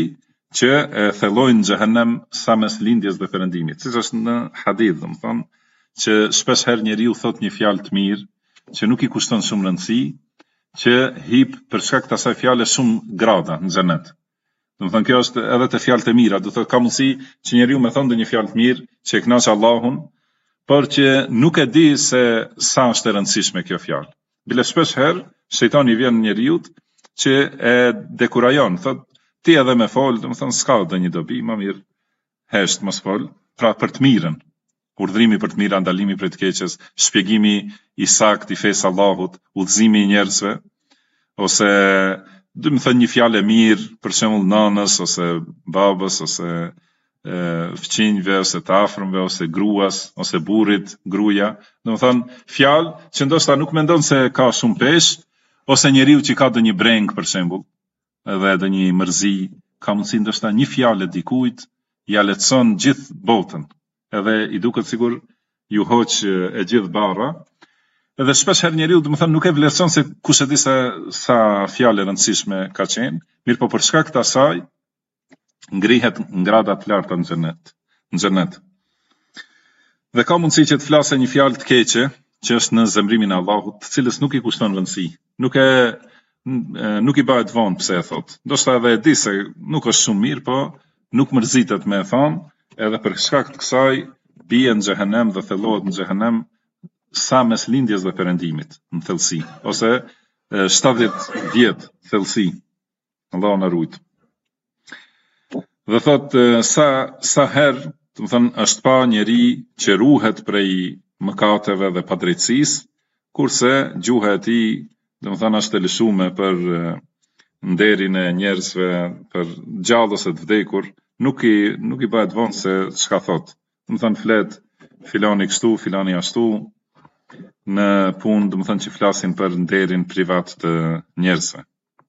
që e thellojnë xhehenem sa mes lindjes dhe perëndimit. Siç është në hadith, domethënë që shpesh herë njeriu thot një fjalë të mirë që nuk i kushton shumë rëndësi, që hip për shkak të asaj fjale shumë grada në xhenet. Domethënë kjo është edhe te fjalët e mira, do thotë ka mundësi që njeriu me thonë një fjalë të mirë që e kënaq Allahun, por që nuk e di se sa është e rëndësishme kjo fjalë. Bile shpesh herë shejtani vjen njeriu që e dekurajon, thotë ti edhe me fol, domethënë s'ka ndonjë dobi, më mirë hesht mos fol, pra për të mirën. Urdhrimi për të mirë, ndalimi për të keqes, shpjegimi i saktë i fesë Allahut, udhëzimi i njerëzve, ose domethënë një fjalë e mirë për shembull nanës ose babës ose fëmijëve ose të afërmve ose gruas ose burrit, gruaja, domethënë fjalë që ndoshta nuk mendon se ka shumë peshë, ose njeriu që ka ndonjë breng për shembull, edhe edhe një mërzi, ka mundësi ndoshta një fjalë dikujt ja lehtëson gjithë botën, edhe i duket sigur ju hoq e gjithë barra, edhe shpesh herë njeriu domethënë nuk e vlerëson se kush e di sa fjalë e rëndësishme ka qenë, mirë po për shkak të asaj ngrihet ngrada të larta në xhenet. Dhe ka mundësi që të flasë një fjalë të keqe, që është në zemrimin e Allahut, të cilës nuk i kushton rëndësi, nuk i bëhet vonë pse e thot. Ndoshta edhe e di se nuk është shumë mirë, po nuk mërzitet me e thonë, edhe për shkak të kësaj bie në xhehenem dhe thellohet në xhehenem sa mes lindjes dhe perëndimit, në thellësi, ose 70 vjet thellësi. Allahu na ruaj. Dhe thot sa herë, domethënë është pa njeri që ruhet prej mëkateve dhe padrejtësisë, kurse gjuha e tij domethënë është e lëshuar për nderin e njerëzve, për gjallës e të vdekur, nuk i bëhet vonë se çka thot. Domethënë flet filani kështu, filani ashtu, në punë domethënë që flasin për nderin privat të njerëzve.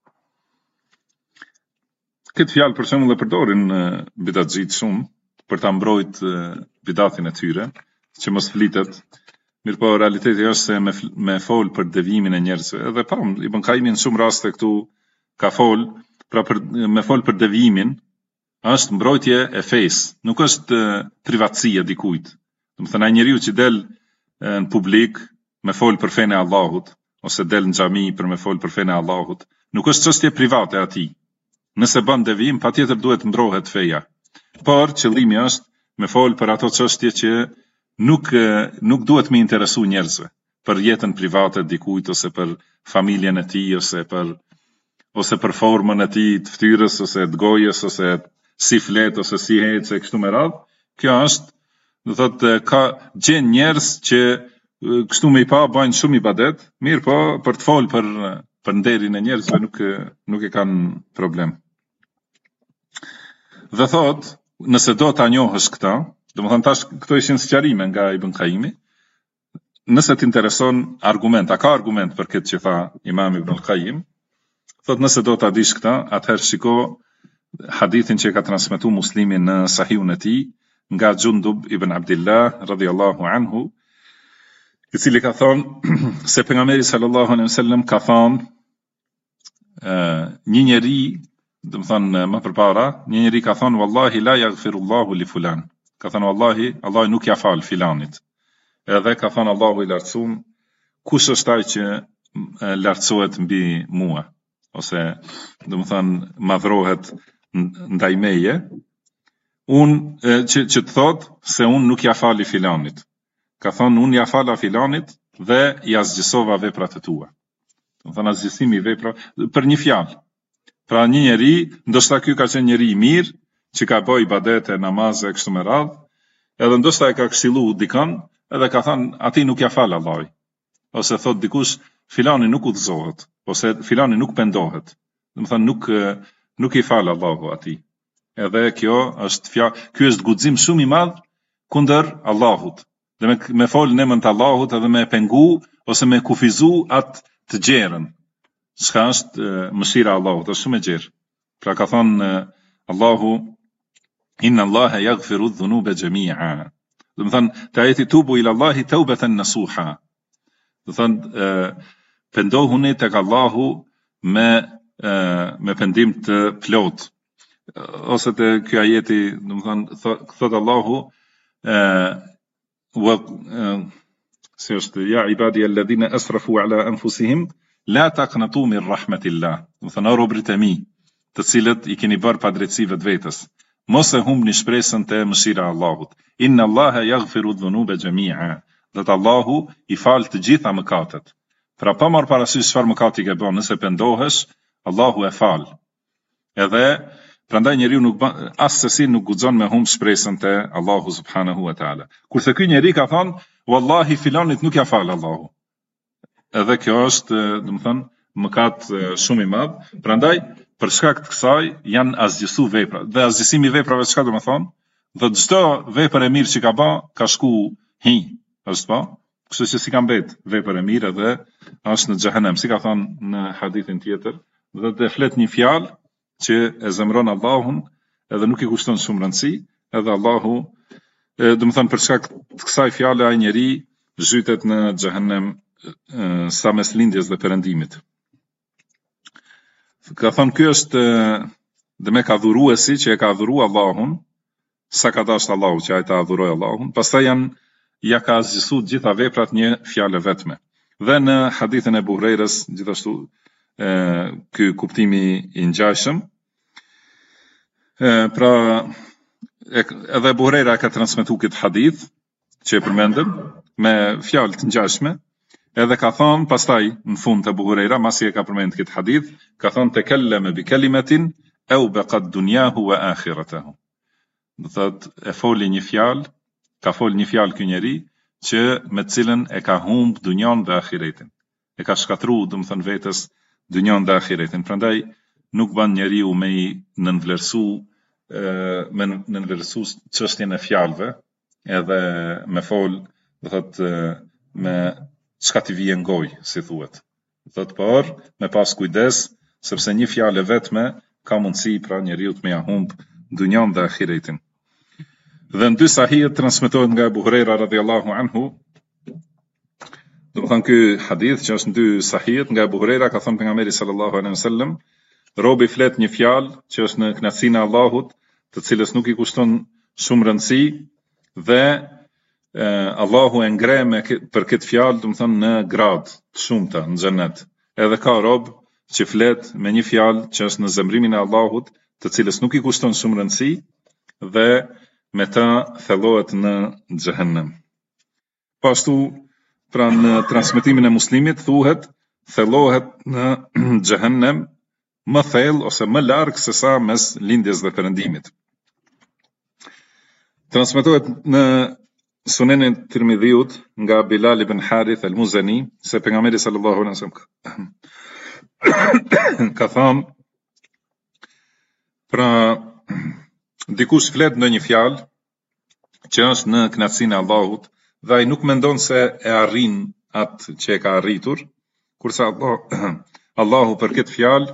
Këtë fjalë për shembull e përdorin bidatxhit shumë për ta mbrojtë bidatin e tyre, që mos flitet. Mirë po realiteti është se me fol për devimin e njerëzve, edhe Ibn Qayyim në shumë raste këtu ka fol, pra me fol për devimin, është mbrojtje e fesë, nuk është privatësia dikujt. Domethënë ai njeriu që del në publik me fol për fenë e Allahut, ose del në xhami për me fol për fenë e Allahut, nuk është çështje private e atij. Nëse bën devim, patjetër duhet mbrohet feja. Por qëllimi është me fol për ato çështje që nuk duhet me interesu njerëzve, për jetën private dikujt, ose për familjen e tij, ose për formën e tij të fytyrës, ose të gojës, ose si flet, ose si hece kështu me radhë. Kjo është, do thotë, ka gjen njerëz që kështu me i pa bajnë shumë ibadet, mirë po për të fol për nderin e njerëzve nuk e kanë problem. Dhe thot, nëse do ta njohësh këta, domethënë tash këto ishin sqarime nga Ibn Qayyimi, nëse t'intereson argument, a ka argument për këtë që tha Imam Ibn Qayyim, thot nëse do ta dish këta, atëherë shiko hadithin që ka transmetuar Muslimi në Sahihun e tij nga Jundub ibn Abdillah radhiyallahu anhu, i cili ka thonë se pejgamberi sallallahu alaihi wasallam ka thonë një njeri, domethënë më përpara, një njeri ka thonë wallahi la yaghfirullahu li fulan. Ka thonë wallahi, Allah nuk ja fal filanit. Edhe ka thonë Allahu i lartësuar, kush është ai që lartësohet mbi mua, ose domethënë madhrohet ndaj meje, që të thotë se unë nuk ja fali filanit. Ka thonë unë ja fala filanit dhe ja zgjësova veprat e tua. Domethënë zgjësimi i vepra për një fjalë. Pra një njeri, ndoshta ky ka qenë njeri i mirë, që ka bëj ibadete, namaze kështu me radhë, edhe ndoshta e ka këshillu dikën, edhe ka thënë ati nuk ja fal Allahi. Ose thot dikush filani nuk udhëzohet, ose filani nuk pendohet. Domethënë nuk i fal Allahu atij. Edhe ky është guxim shumë i madh kundër Allahut. Dhe me fol në emër të Allahut edhe me pengu ose me kufizu atë të gjerën. Çka është mëshira e Allahut, është shumë e gjerë. Pra ka thënë Allahu inna Allaha yaghfiru dhunuba jami'a. Do të thënë te ajeti tubu ila Allahi taubatan nasuha. Do të thënë pendohuni tek Allahu me pendim të plot. ose te ky ajeti, thot Allahu si është ja ibadi alladhina asrafu ala anfusihim la taqnatu min rahmatillah. O robrit e mi, të cilët i keni bërë padrejtësi vetvetes, mos e humbni shpresën te mëshira e Allahut. Inna Allaha yaghfiru dhunuba jami'a. Dhe Allahu i fal të gjitha mëkatet. Pra pa marr parasysh çfarë mëkati ke bën, nëse pendohesh, Allahu e fal. Edhe prandaj njeriu nuk asesi nuk guxon me humb shpresën te Allahu subhanahu wa taala. Kurse ky njeri ka thënë, wallahi filanit nuk ja fal Allahu. Edhe kjo është, domethënë, mëkat shumë i madh. Prandaj për shkak të kësaj janë azgjësu vepra. Dhe azgjësimi i veprave çka do të thonë? Dhe çdo vepër e mirë që ka bë, ka shku hi, është po? Kështu që si ka mbet vepër e mirë edhe është në xhehenem, si ka thënë në hadithin tjetër, dhe të flet një fjalë që e zemron Allahun, edhe nuk i kushton shumë rëndësi, edhe Allahu, do të thonë për shkak të kësaj fjale ai njeri zhytet në xhehenem sa mes lindjes dhe perëndimit. Ka thënë ky është dhe me ka dhuruesi që e ka dhuru Allahun, sa ka dashur Allahu që ai ta adhuroj Allahun, pastaj ja ka zgjësu gjitha veprat një fjalë vetme. Dhe në hadithin e Buhreirës, gjithashtu ky kuptimi i ngjashëm, pra edhe Buhreira ka transmetuar këtë hadith që e përmendëm me fjalë të ngjashme, edhe ka thonë pastaj në fund të Buhreira, masi e ka përmendur këtë hadith, ka thonë tekelleme bi kalimatin au baqad dunyahu wa akhiratahu. Do thotë e foli një fjalë, ka fol një fjalë ky njeri që me cilën e ka humb dunjon dhe ahiretin. E ka shkatruar domethënë vetes dunjon dhe ahiretin. Prandaj nuk ban njeriu me i nënvlerësu çështjen e fjalëve, edhe me fol, do thotë me çka ti vjen gojë, si thuhet. Do thotë por me pas kujdes, sepse një fjalë vetme ka mundësi pra njeriu të me ja humb dunjon dhe ahiretin. Dhe në dy sahih transmetohet nga Abu Huraira radhiyallahu anhu, do të thonë ky hadith që është në dy sahih nga Abu Huraira, ka thënë pejgamberi sallallahu alaihi wasallam, robi flet një fjalë që është në kënaqësinë e Allahut, të cilës nuk i kushton shumë rëndësi, dhe Allahu e ngre për këtë fjalë, do të thonë në grad të shumta në xhenet. Edhe ka rob që flet me një fjalë që është në zemrimin e Allahut, të cilës nuk i kushton shumë rëndësi, dhe me ta thellohet në xhehenem. Pashtu, pra në transmetimin e Muslimit thuhet, thellohet në xhehenem më thellë ose më larg se sa mes lindjes dhe perëndimit. Transmetohet në Sunenin Tirmidhiut nga Bilal ibn Harith al-Muzani se pejgamberi sallallahu alaihi wasallam ka thënë, pra dikush flet ndonjë fjalë që është në kënaqësinë e Allahut dhe ai nuk mendon se e arrin atë që e ka arritur, kurse Allahu për këtë fjalë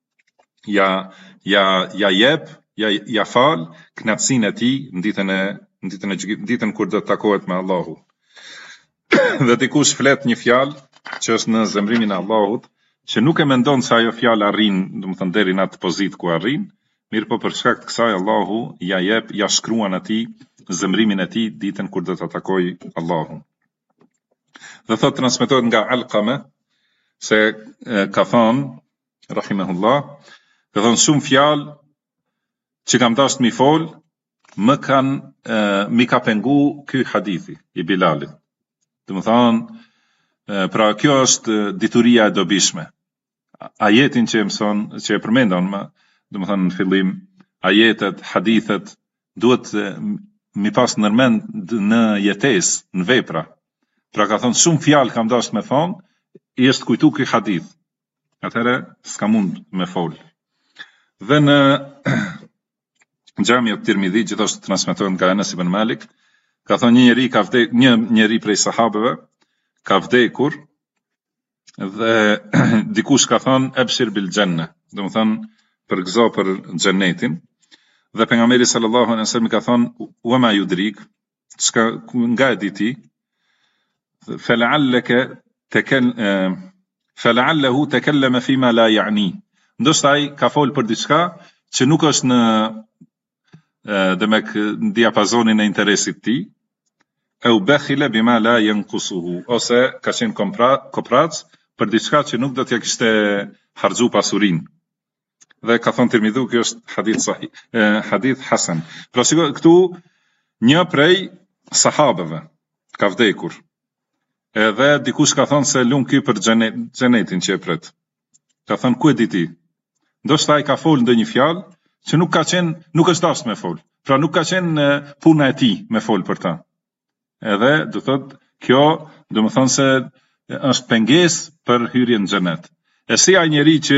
ja fal kënaqësinë e tij në ditën kur do të takohet me Allahu. Dhe dikush flet një fjalë që është në zemrimin e Allahut, që nuk e mendon se ajo fjalë arrin, domethënë deri në atë pozitë ku arrin, mirë po për shkak të kësaj Allahu ja shkruan atij zemrimin e tij ditën kur do të takoj Allahun. Dhe thot transmetohet nga Alqama se ka thënë rahimahullah, ka thënë shumë fjalë që kam dashur mi fol, mi ka pengu ky hadithi i Bilalit. Domethënë, pra kjo është dituria e dobishme. Ajetin që e përmendon, domethënë në fillim, ajetet, hadithet duhet mi pas nërmend në jetesë, në vepra. Pra ka thonë shumë fjalë kam dashur me thonë, i është kujtu ky hadith. Atëherë s'ka mund me fol. Dhe në Xhamia Tirmidhi gjithashtu transmetohet nga Anas ibn Malik, ka thonë një njeri prej sahabeve ka vdekur dhe dikush ka thonë ebshir bil janna, domethënë përgëzo për xhenetin, dhe pejgamberi sallallahu alaihi wasallam ka thonë wa ma yudrik, çka nga e di ti, fala'allahu takallama fima la ya'ni, ndoshta ai ka fol për diçka që nuk është në në diapazonin e interesit ti, e u bekhile bima la yanqusuhu, ose ka qenë koprac për diçka që nuk do t'ja kishte harxhu pasurinë. Dhe ka thonë Tirmidhiu, kjo është hadith hasan. Pra shiko, këtu një prej sahabeve ka vdekur. Edhe dikush ka thonë se lum ky për xhenetin që e pret. Ka thonë, ku e di ti? Ndoshta ai ka folë ndonjë fjalë që nuk është dashur me fol. Pra nuk ka qenë puna e tij me fol për ta. Edhe do thot kjo, do më thonë se është pengesë për hyrjen në xhenet. E si ai njeri që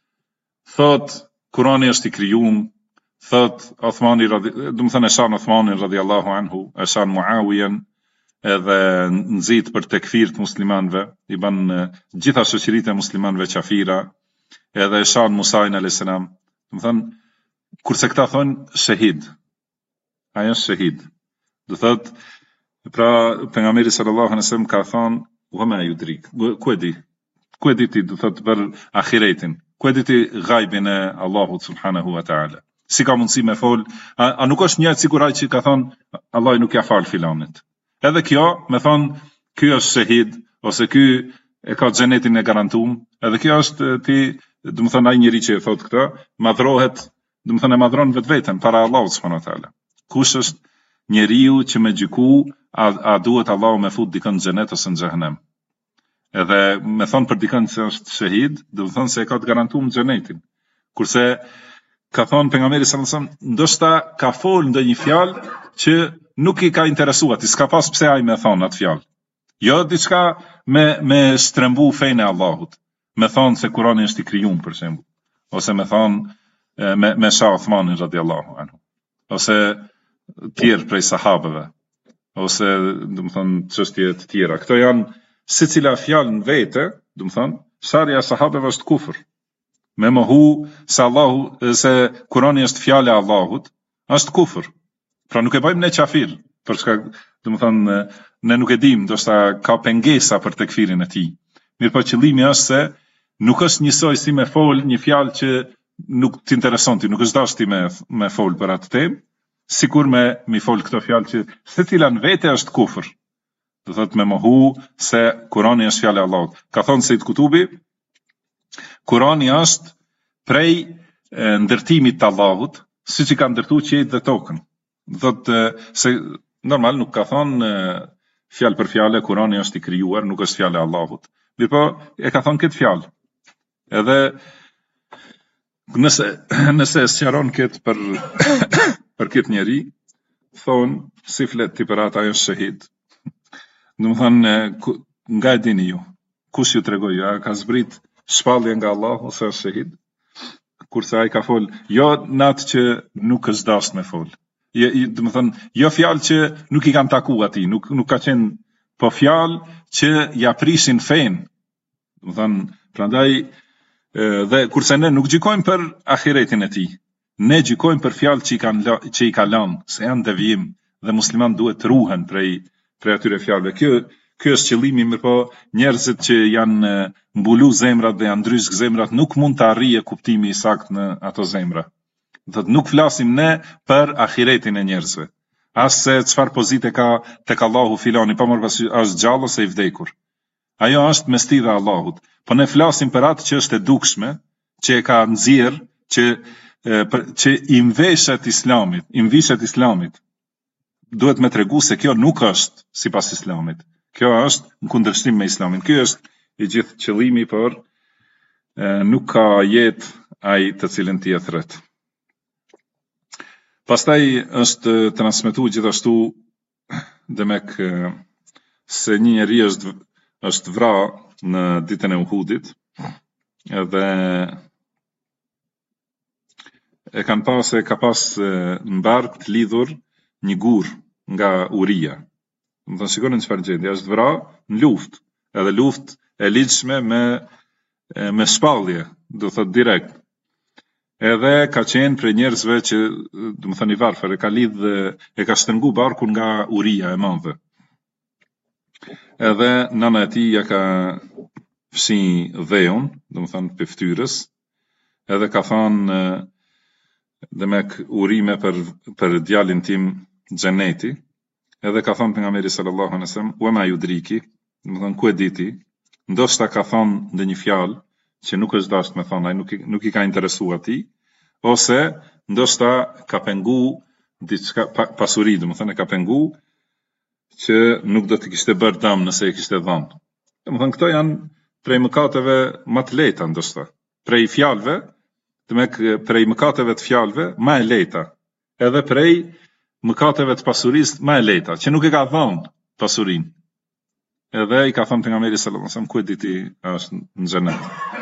thot Kurani është i krijuar, thot Uthmani do më thonë e shan Uthmanin radhiyallahu anhu, e shan Muawiyan, edhe nxit për tekfir të muslimanëve, i ban gjitha shoqëritë e muslimanëve qafira, edhe e shan Musain alayhis salam. Do më thonë, kurse këta thonë shahid. Ai është shahid. Do thot, pra pejgamberi sallallahu alaihi wasallam ka thonë, "Wa ma yudrik." Ku e di? Ku e di ti, do thot, për ahiretin? Ku e di ti ghaibin e Allahut subhanahu wa taala? Si ka mundësi me fol? A nuk është një sikur ai që ka thonë, "Allah nuk ja fal filanit." Edhe kjo, me thonë, ky është shahid, ose ky e ka xhenetin e garantuar, edhe kjo është ti, do të thonë ai njeri që e thot këtë, madhrohet, do të thonë e madhron vetveten para Allahut subhanahu wa taala. Kush është njeriu që me gjyku, a duhet Allahu me fut dikën në xhenet ose në xhehenem? Edhe me thonë për dikën se është shahid, do të thonë se e ka të garantuar xhenetin. Kurse ka thonë pejgamberi sallallahu alajhi wasallam, ndoshta ka fol ndonjë fjalë që nuk i ka interesuar, s'ka pas pse ai me thonë atë fjalë. Jo diçka me strembu fenë e Allahut, me thonë se Kurani është i krijuar për shembull, ose me thonë me Shah Uthmanin radhiyallahu anhu, ose tjerë prej sahabeve, ose do të thonë çështje të tjera. Këto janë secila fjalë në vete, do të thonë, sharja e sahabeve është kufër. Me mohu se Kurani është fjala e Allahut, është kufër. Pra nuk e bëjmë ne qafir, për shkak, do të thonë, ne nuk e dim, ndoshta ka pengesa për tekfirin e tij. Mirë, po qëllimi është se nuk është njësoj si me fol një fjalë që nuk t'intereson ti, nuk është dash ti me fol për atë temë, sikur me fol këto fjalë që secila në vete është kufër. Do thotë me mohu se Kurani është fjala e Allahut. Ka thonë Said Kutubi, Kurani është prej ndërtimit të Allahut, siç i ka ndërtuar qiejt dhe tokën. Do thotë se normal nuk ka thonë fjalë për fjalë Kurani është i krijuar, nuk është fjala e Allahut. Mirë, po e ka thonë këtë fjalë. Edhe nëse e sqaron këtë për këtë njeri, thonë si flet ti për ata ajo është shahid. Do të thonë, nga e dini ju? Kush ju tregoi? A ka zbrit shpallje nga Allah ose është shahid? Kurse ai ka fol, jo natë që nuk është dash me fol. Do të thonë, jo fjalë që nuk i kanë takuar atij, nuk ka qenë, po fjalë që ja prishin fen. Do të thonë, prandaj dhe kurse ne nuk gjykojmë për ahiretin e tij. Ne gjykojmë për fjalë që i ka lënë, se janë devijim dhe musliman duhet të ruhen prej atyre fjalëve. Ky është qëllimi, mirë po njerëzit që janë mbulu zemrat dhe janë ndryshk zemrat nuk mund të arrijë kuptimi i saktë në ato zemra. Do të nuk flasim ne për ahiretin e njerëzve. As se çfarë pozite ka tek Allahu filani, pa marrë parasysh është gjallë ose i vdekur. Ajo është mestidha e Allahut. Po ne flasim për atë që është e dukshme, që e ka nxjerr, që i mvishet Islamit. Duhet me tregu se kjo nuk është sipas Islamit. Kjo është në kundërshtim me Islamin. Ky është i gjithë qëllimi, por nuk ka jetë ai të cilën ti e thret. Pastaj është transmetuar gjithashtu se një njeri është vrarë në ditën e Uhudit, edhe e kanë pasë, ka pas në bark të lidhur një gur nga uria. Më thënë, shikoni në çfarë gjendje, është vrarë në luftë, edhe luftë e lidhshme me shpallje, do thot direkt. Edhe ka qenë prej njerëzve që, do më thënë i varfër, e ka shtrëngu barkun nga uria e madhe. Edhe nana e tij ja ka fshi dheun, do më thënë për ftyrës, edhe ka thënë dhe me urime për djalin tim xheneti, edhe ka thënë pejgamberi sallallahu alaihi wasallam, "Wa ma yudriki", do të thonë ku e di ti, ndoshta ka thënë ndonjë fjalë që nuk është dashur me thonë, ai nuk i ka interesuar atij, ose ndoshta ka pengu diçka pasuri, do të thonë ka pengu që nuk do të kishte bërë dëm nëse e kishte dhënë. Do të thonë këto janë prej mëkateve më të lehta ndoshta, prej fjalëve, prej mëkateve të fjalëve më e lehta, edhe prej mëkateve të pasurisë më e lehta, që nuk e ka dhënë pasurinë. Edhe i ka thënë pejgamberi sallallahu alajhi wasallam, ku e di ti është në xhenet.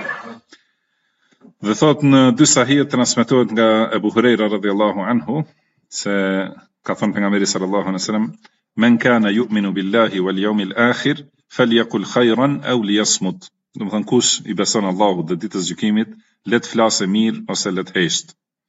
Dhe thot në dy sahih transmetohet nga Ebu Hurajra radhiyallahu anhu se ka thënë pejgamberi sallallahu alajhi wasallam, "Men kana yu'minu billahi wal yawmil akhir falyaqul khayran aw liyasmut." Do të thonë kush i beson Allahut dhe ditës gjykimit, le të flasë mirë ose le të hesht.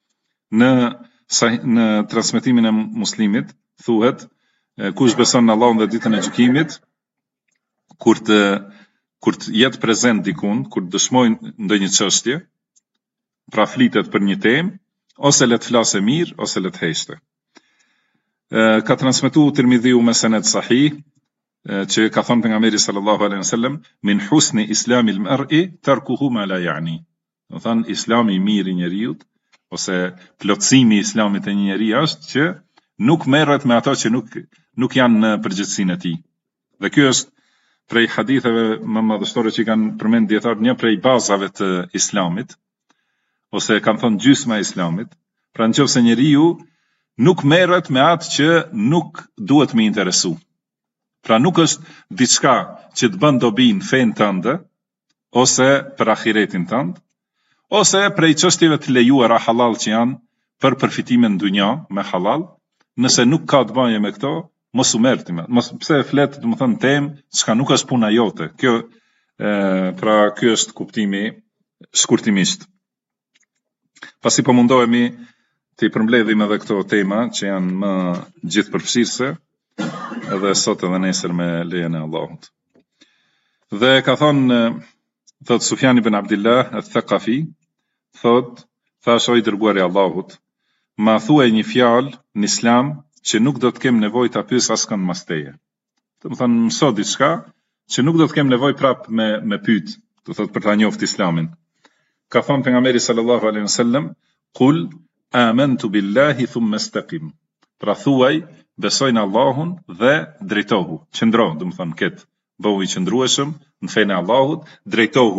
Në transmetimin e Muslimit thuhet, kush beson në Allahun dhe ditën e gjykimit, kur të jetë prezent dikun, kur dëshmojnë ndonjë çështje, pra flitet për një temë, ose le të flasë mirë ose le të heshte. Ka transmetuar Tirmidhiu me sanad sahih, që ka thënë pejgamberi sallallahu alaihi wasallam, "Min husni islamil mar'i tarkuhu ma la ya'ni." Do thënë islami i mirë i njeriu, ose plotësimi i islamit e një njeriu është që nuk merret me ato që nuk janë në përgjithësinë e tij. Dhe ky është prej haditheve më madhështore që kanë përmend dietar, një prej bazave të islamit, ose kanë thënë gjysma e islamit. Pra nëse njeriu nuk merret me atë që nuk duhet me interesu. Pra nuk është diçka që të bën dobi në fenë tënde, ose për ahiretin tënd, ose prej çështjeve të lejuara halal që janë për përfitimin në dunja me halal, nëse nuk ka të bëjë me këto, mos u merrti me. Mos pse flet, do të thonë temë çka nuk është puna jote. Pra ky është kuptimi shkurtimisht. Pasi po mundohemi të i përmbledhim edhe këto tema që janë më gjithëpërfshirëse, edhe sot edhe nesër me lejen e Allahut. Dhe ka thonë, thot Sufjan ibn Abdillah al-Thaqafi, thot, thash o i dërguari i Allahut, ma thuaj një fjalë në Islam që nuk do të kem nevojë ta pyes askënd mas teje. Do të thonë mëso diçka që nuk do të kem nevojë prap me pyet, do thot për ta njoft Islamin. Ka thonë pejgamberi sallallahu alaihi wasallam, "Qul amantu billahi thumma istaqim." Pra thuaj, besoj në Allahun dhe drejtohu. Qëndro, do të thonë ket, bëhu i qëndrueshëm në fenë e Allahut, drejtohu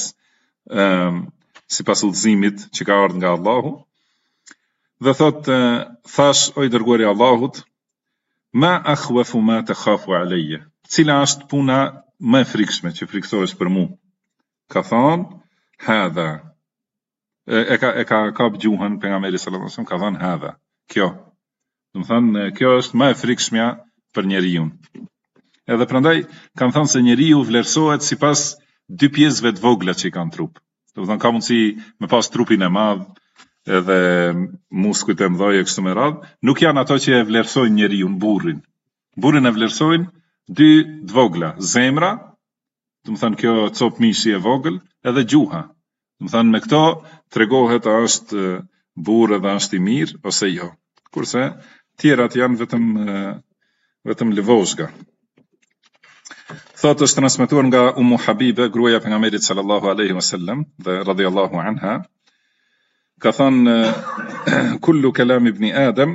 sipas udhëzimit që ka ardhur nga Allahu. Dhe thot, thash o i dërguari i Allahut, "Ma akhwafu ma takhafu alayya." Cila është puna më e frikshme që friksohesh për mua? Ka thonë, hadha. E ka kap gjuhën pejgamberi sallallahu alajhi wasallam, ka thënë hadha. Kjo. Do të thonë kjo është më e frikshmja për njeriu. Edhe prandaj kanë thënë se njeriu vlerësohet sipas dy pjesëve të vogla që i kanë trup. Do të thonë ka mundësi me pas trupin e madh, edhe muskujt e mëdhej e kështu me radhë, nuk janë ato që e vlerësojnë njeriu, burrin. Burrin e vlerësojnë dy të vogla, zemra, do të thonë kjo cop mishi e vogël, edhe gjuha. Do të thonë me këto tregohet a është burr edhe është i mirë ose jo. Kurse tjerat janë vetëm lëvozhga. Thotë është transmetuar nga Ummu Habibe, gruaja e pejgamberit sallallahu alaihi wasallam, dhe radhiyallahu anha, ka thënë kullu kalam ibn Adam,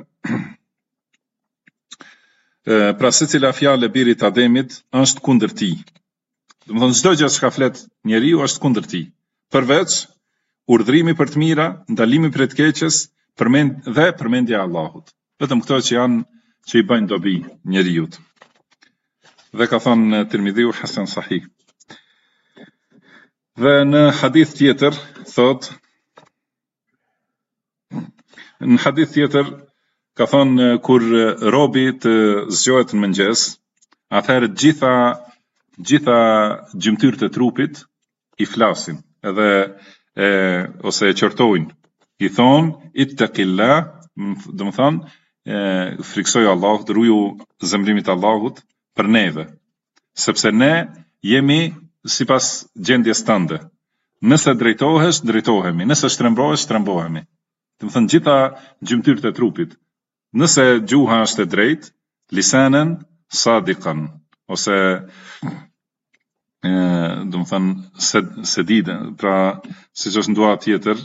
pra secila fjalë e birit Ademit është kundër tij. Do të thonë çdo gjë që ka flet njeriu është kundër tij, përveç urdhrimi për të mira, ndalimi prej të keqes, dhe përmendja e Allahut. Vetëm këto që janë që i bëjnë dobi njeriu. Dhe ka thënë Tirmidhiu hasan sahih. Dhe në hadith tjetër thot, në hadith tjetër ka thënë kur robi të zgjohet në mëngjes, atëherë gjitha gjymtyrët e trupit i flasin, edhe ose e qortojnë. I thonë ittaqillah, do të thonë friksoj Allahut, ruju zemrimit Allahut për neve, sepse ne jemi sipas gjendjes tënde. Nëse drejtohesh, drejtohemi, nëse shtrembrohesh, shtrembohemi. Të më thënë gjitha gjymtyrët e trupit. Nëse gjuha është e drejtë, lisanen sadikan, ose do më thënë sedide, pra si që është në dua tjetër,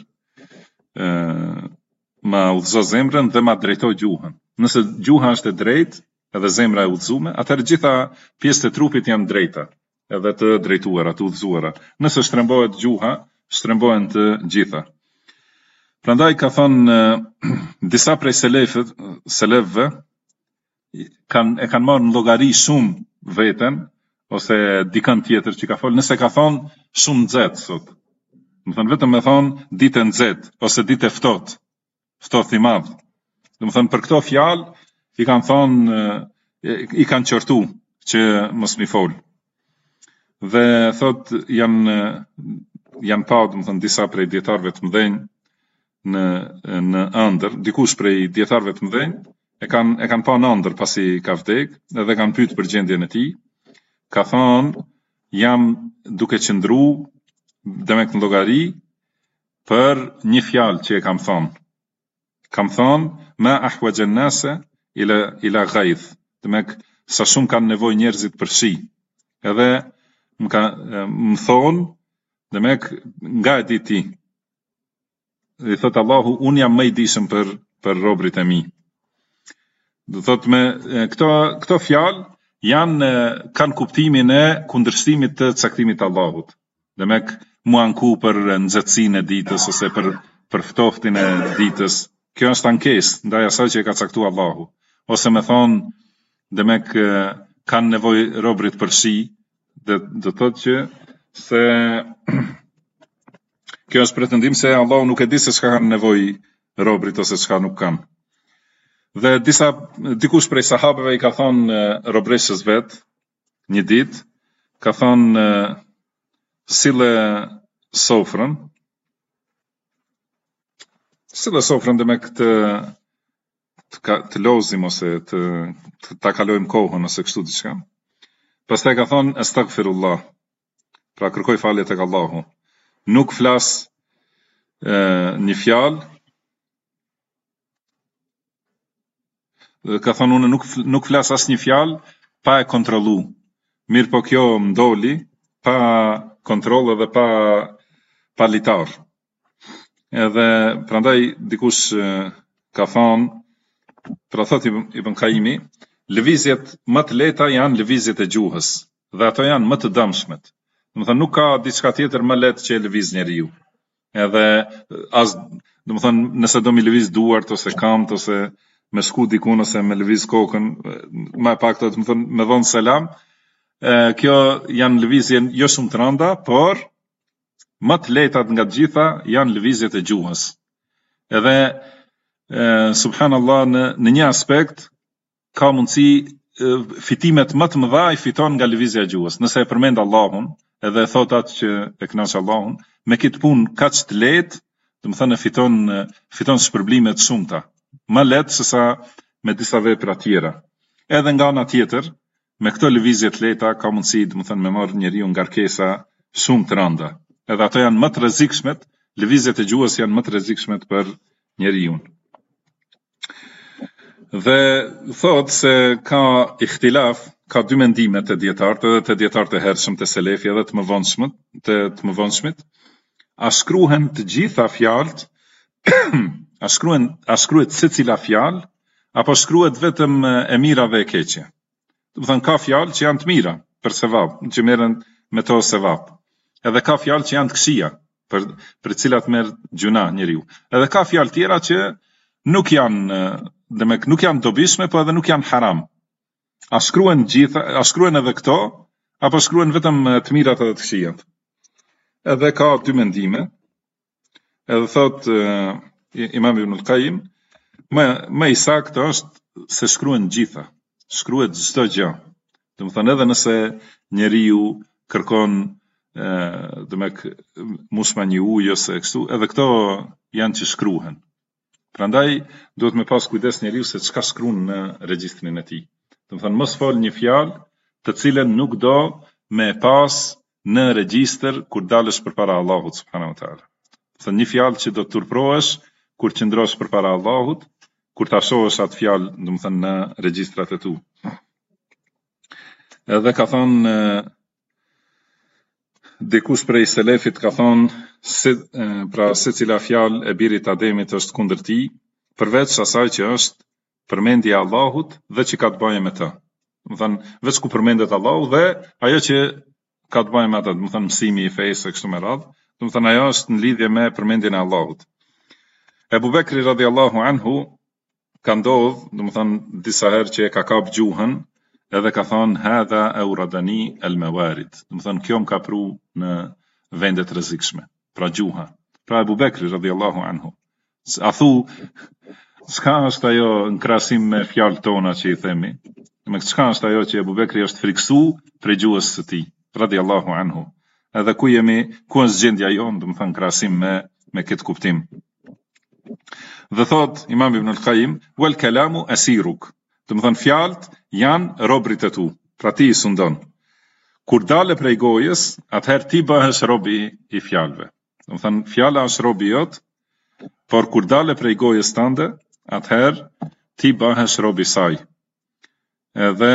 ma udhëzo zemrën dhe ma drejtoj gjuhën. Nëse gjuha është e drejtë, edhe zemra e udhëzume, atëherë gjitha pjesët e trupit janë drejta, edhe të drejtuara, të udhëzuara. Nëse shtrembohet gjuha, shtrembohen të gjitha. Prandaj ka thonë disa prej selefëve e kanë marrë në llogari shumë veten ose dikën tjetër që ka folë, nëse ka thonë shumë nxehtë sot. Do të thënë vetëm me thonë ditë nxehtë ose ditë ftohtë i madh. Do të thënë për këto fjalë i kanë thonë i kanë qortu që mos mi fol. Dhe thot janë pa, do të thënë disa prej dietarëve të mëdhenj në ëndër, dikush prej dietarëve të mëdhenj e kanë pa në ëndër pasi ka vdek, edhe kanë pyet për gjendjen e tij. Ka thonë jam duke qëndru demek në llogari për një fjalë që e kam thonë. Kam thonë ma ahwajan nase ila ghaith. Demek sa shumë kanë nevojë njerëzit për shi. Edhe më thonë demek nga e di ti. I thot Allahu, unë jam më i dijshëm për robrit e mi. Do thot me këto fjalë kanë kuptimin e kundërshtimit të caktimit të Allahut. Demek mua anku për nxehtësinë e ditës ose për ftoftin e ditës. Kjo është ankesë ndaj asaj që e ka caktuar Allahu. Ose me thonë, demek kanë nevojë robrit për shi, do thotë që se kjo është pretendim se Allahu nuk e di se çka kanë nevojë robrit ose çka nuk kanë. Dhe dikush prej sahabeve i ka thonë robreshës vet një ditë, ka thonë sille sofrën demek të lozim ose ta kalojmë kohën ose kështu diçka. Pastaj ka thonë astaghfirullah. Pra kërkoj falje tek Allahu. Nuk flas një fjalë. Ka thonë unë nuk flas asnjë fjalë pa e kontrollu. Mirë po kjo më doli pa kontroll edhe pa litar. Edhe prandaj dikush ka thonë, pra thot Ibn Qayyimi, lëvizjet më të lehta janë lëvizjet e gjuhës, dhe ato janë më të dëmshmet. Do të thënë nuk ka diçka tjetër më lehtë që e lëviz njeriu. Edhe do të thënë nëse do mi lëviz duart ose këmbët ose me shku dikun ose me lëviz kokën, më pak do të thënë me dhon selam, kjo janë lëvizje jo shumë të rënda, por më të lehtat nga të gjitha janë lëvizjet e gjuhës. Edhe subhanallahu në një aspekt ka mundësi fitimet më të mëdha i fiton nga lëvizja e gjuhës. Nëse e përmend Allahun, edhe e thot atë që e kënaq Allahun, me këtë punë kaq të lehtë, do të thënë fiton shpërblime të shumta, më lehtë se sa me disa vepra tjera. Edhe nga ana tjetër, me këto lëvizje të lehta ka mundësi, do të thënë me marr njeriu ngarkesa shumë të rënda. Edhe ato janë më të rrezikshmet, lëvizjet e gjuhës janë më të rrezikshmet për njeriu. Dhe thot se ka ikhtilaf, ka dy mendime të dietarët, edhe të dietarët e hershëm të selefi edhe të mëvonshmit, a shkruhen të gjitha fjalët, a shkruhet secila fjalë, apo shkruhet vetëm e mira dhe e keqe. Do të thënë ka fjalë që janë të mira për sevap, që merren me to sevap. Edhe ka fjalë që janë të këqija, për cilat merr gjuna njeriu. Edhe ka fjalë tjera që nuk janë dobishme, po edhe nuk janë haram. A shkruhen edhe këto, apo shkruhen vetëm të mirat edhe të këqijat. Edhe ka dy mendime. Edhe thot Imam Ibn al-Qayyim, më i saktë është se shkruhen gjitha. Shkruhet çdo gjë. Do të thënë edhe nëse njeriu kërkon mushma një ujë ose kështu, edhe këto janë që shkruhen. Prandaj duhet me pas kujdes njeriu se çka shkruan në regjistrin e tij. Do të thënë mos fol një fjalë të cilën nuk do me pas në regjistër kur dalësh përpara Allahut subhanahu wa taala. Do të thënë një fjalë që do të turprohesh kur qëndrosh përpara Allahut, kur ta shohësh atë fjalë, domethënë në regjistrat e tu. Edhe ka thonë dikush prej selefit ka thonë pra secila fjalë e birit Ademit është kundër tij, përveç asaj që është përmendja e Allahut dhe që ka të bëjë me të. Domethënë veç ku përmendet Allahu dhe ajo që ka të bëjë me atë, domethënë mësimi i fesë e kështu me radhë, domethënë ajo është në lidhje me përmendjen e Allahut. Ebu Bekri radhiyallahu anhu ka ndodhur, domethënë disa herë që e ka kap gjuhën, edhe ka thonë hadha awradani al-mawarid. Domethënë kjo më ka pru në vende të rrezikshme, pra gjuha. Pra Ebu Bekri radhiyallahu anhu. A thu, çka është ajo në krahasim me fjalët tona që i themi? Me çka është ajo që Ebu Bekri është friksu prej gjuhës së tij, radhiyallahu anhu. Edhe ku është gjendja jonë, domethënë krahasim me këtë kuptim. Dhe thot Imam Ibn al-Qayyim, wal kalamu asiruk. Domethënë fjalët janë robrit e tu, pra ti i sundon. Kur dale prej gojës, atëherë ti bëhesh robi i fjalëve. Domethënë fjala është robi jot, por kur dale prej gojës tënde, atëherë ti bëhesh robi saj. Edhe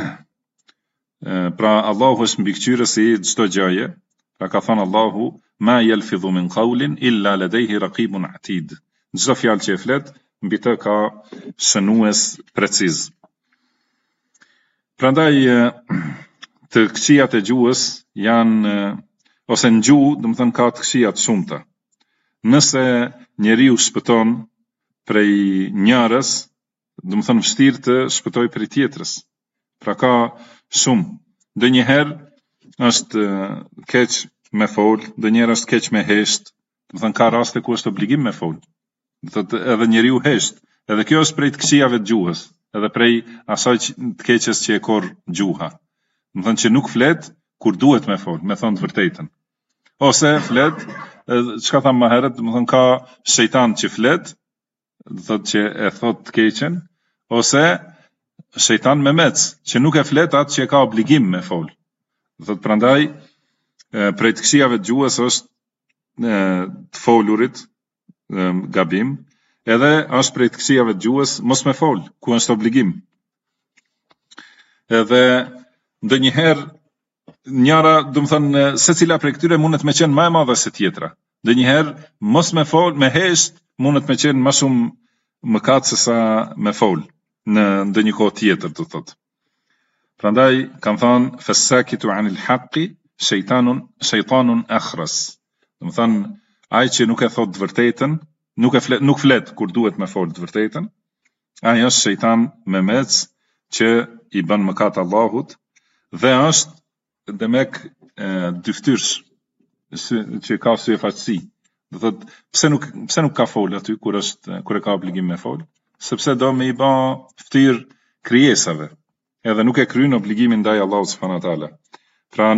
pra Allahu është mbikëqyrësi i çdo gjëje. Pra ka thënë Allahu, ma yalfidhu min qawlin illa ladayhi raqibun atid. Çdo fjalë që e flet, mbi të ka shënues preciz. Prandaj të këqijat e gjuhës janë, ose në gjuhë, domethënë ka të këqijat shumëta. Nëse njeriu shpëton prej njërës, domethënë vështirë të shpëtoj prej tjetrës. Pra ka shumë. Ndonjëherë është keq me fol, ndonjëherë është keq me hesht. Domethënë ka raste ku është obligim me fol. Edhe njeriu hesht. Edhe kjo është prej të këqijave të gjuhës, edhe prej asaj të keqes që e korr gjuha. Domethënë që nuk flet kur duhet me fol, me thonë të vërtetën. Ose flet, çka tham më herët, domethënë ka shejtan që flet, thotë që e thot të keqen, ose shejtan me mec, që nuk e flet atë që e ka obligim me fol. Thotë prandaj prej të këqijave të gjuhës është të folurit gabim, edhe është prej të këqijave të gjuhës mos me fol, ku është obligim. Edhe ndonjëherë njëra, domethënë secila prej këtyre mundet me qenë më e madhe se tjetra. Ndonjëherë mos me fol, me hesht mundet me qenë më shumë mëkat se sa me fol në ndonjë kohë tjetër, do thotë. Prandaj kanë thënë fasakitu anil haqqi shejtanun akhras. Domethënë ai që nuk e thot të vërtetën, nuk flet kur duhet me fol të vërtetën, ai është shejtan me mec që i bën mëkat Allahut dhe është demek dyftyrsh që ka sy e faqësi. Do thotë pse nuk ka fol aty kur e ka obligim me fol, sepse do me i bë ftyrë krijesave, edhe nuk e kryen obligimin ndaj Allahut subhanahu wa taala. Pra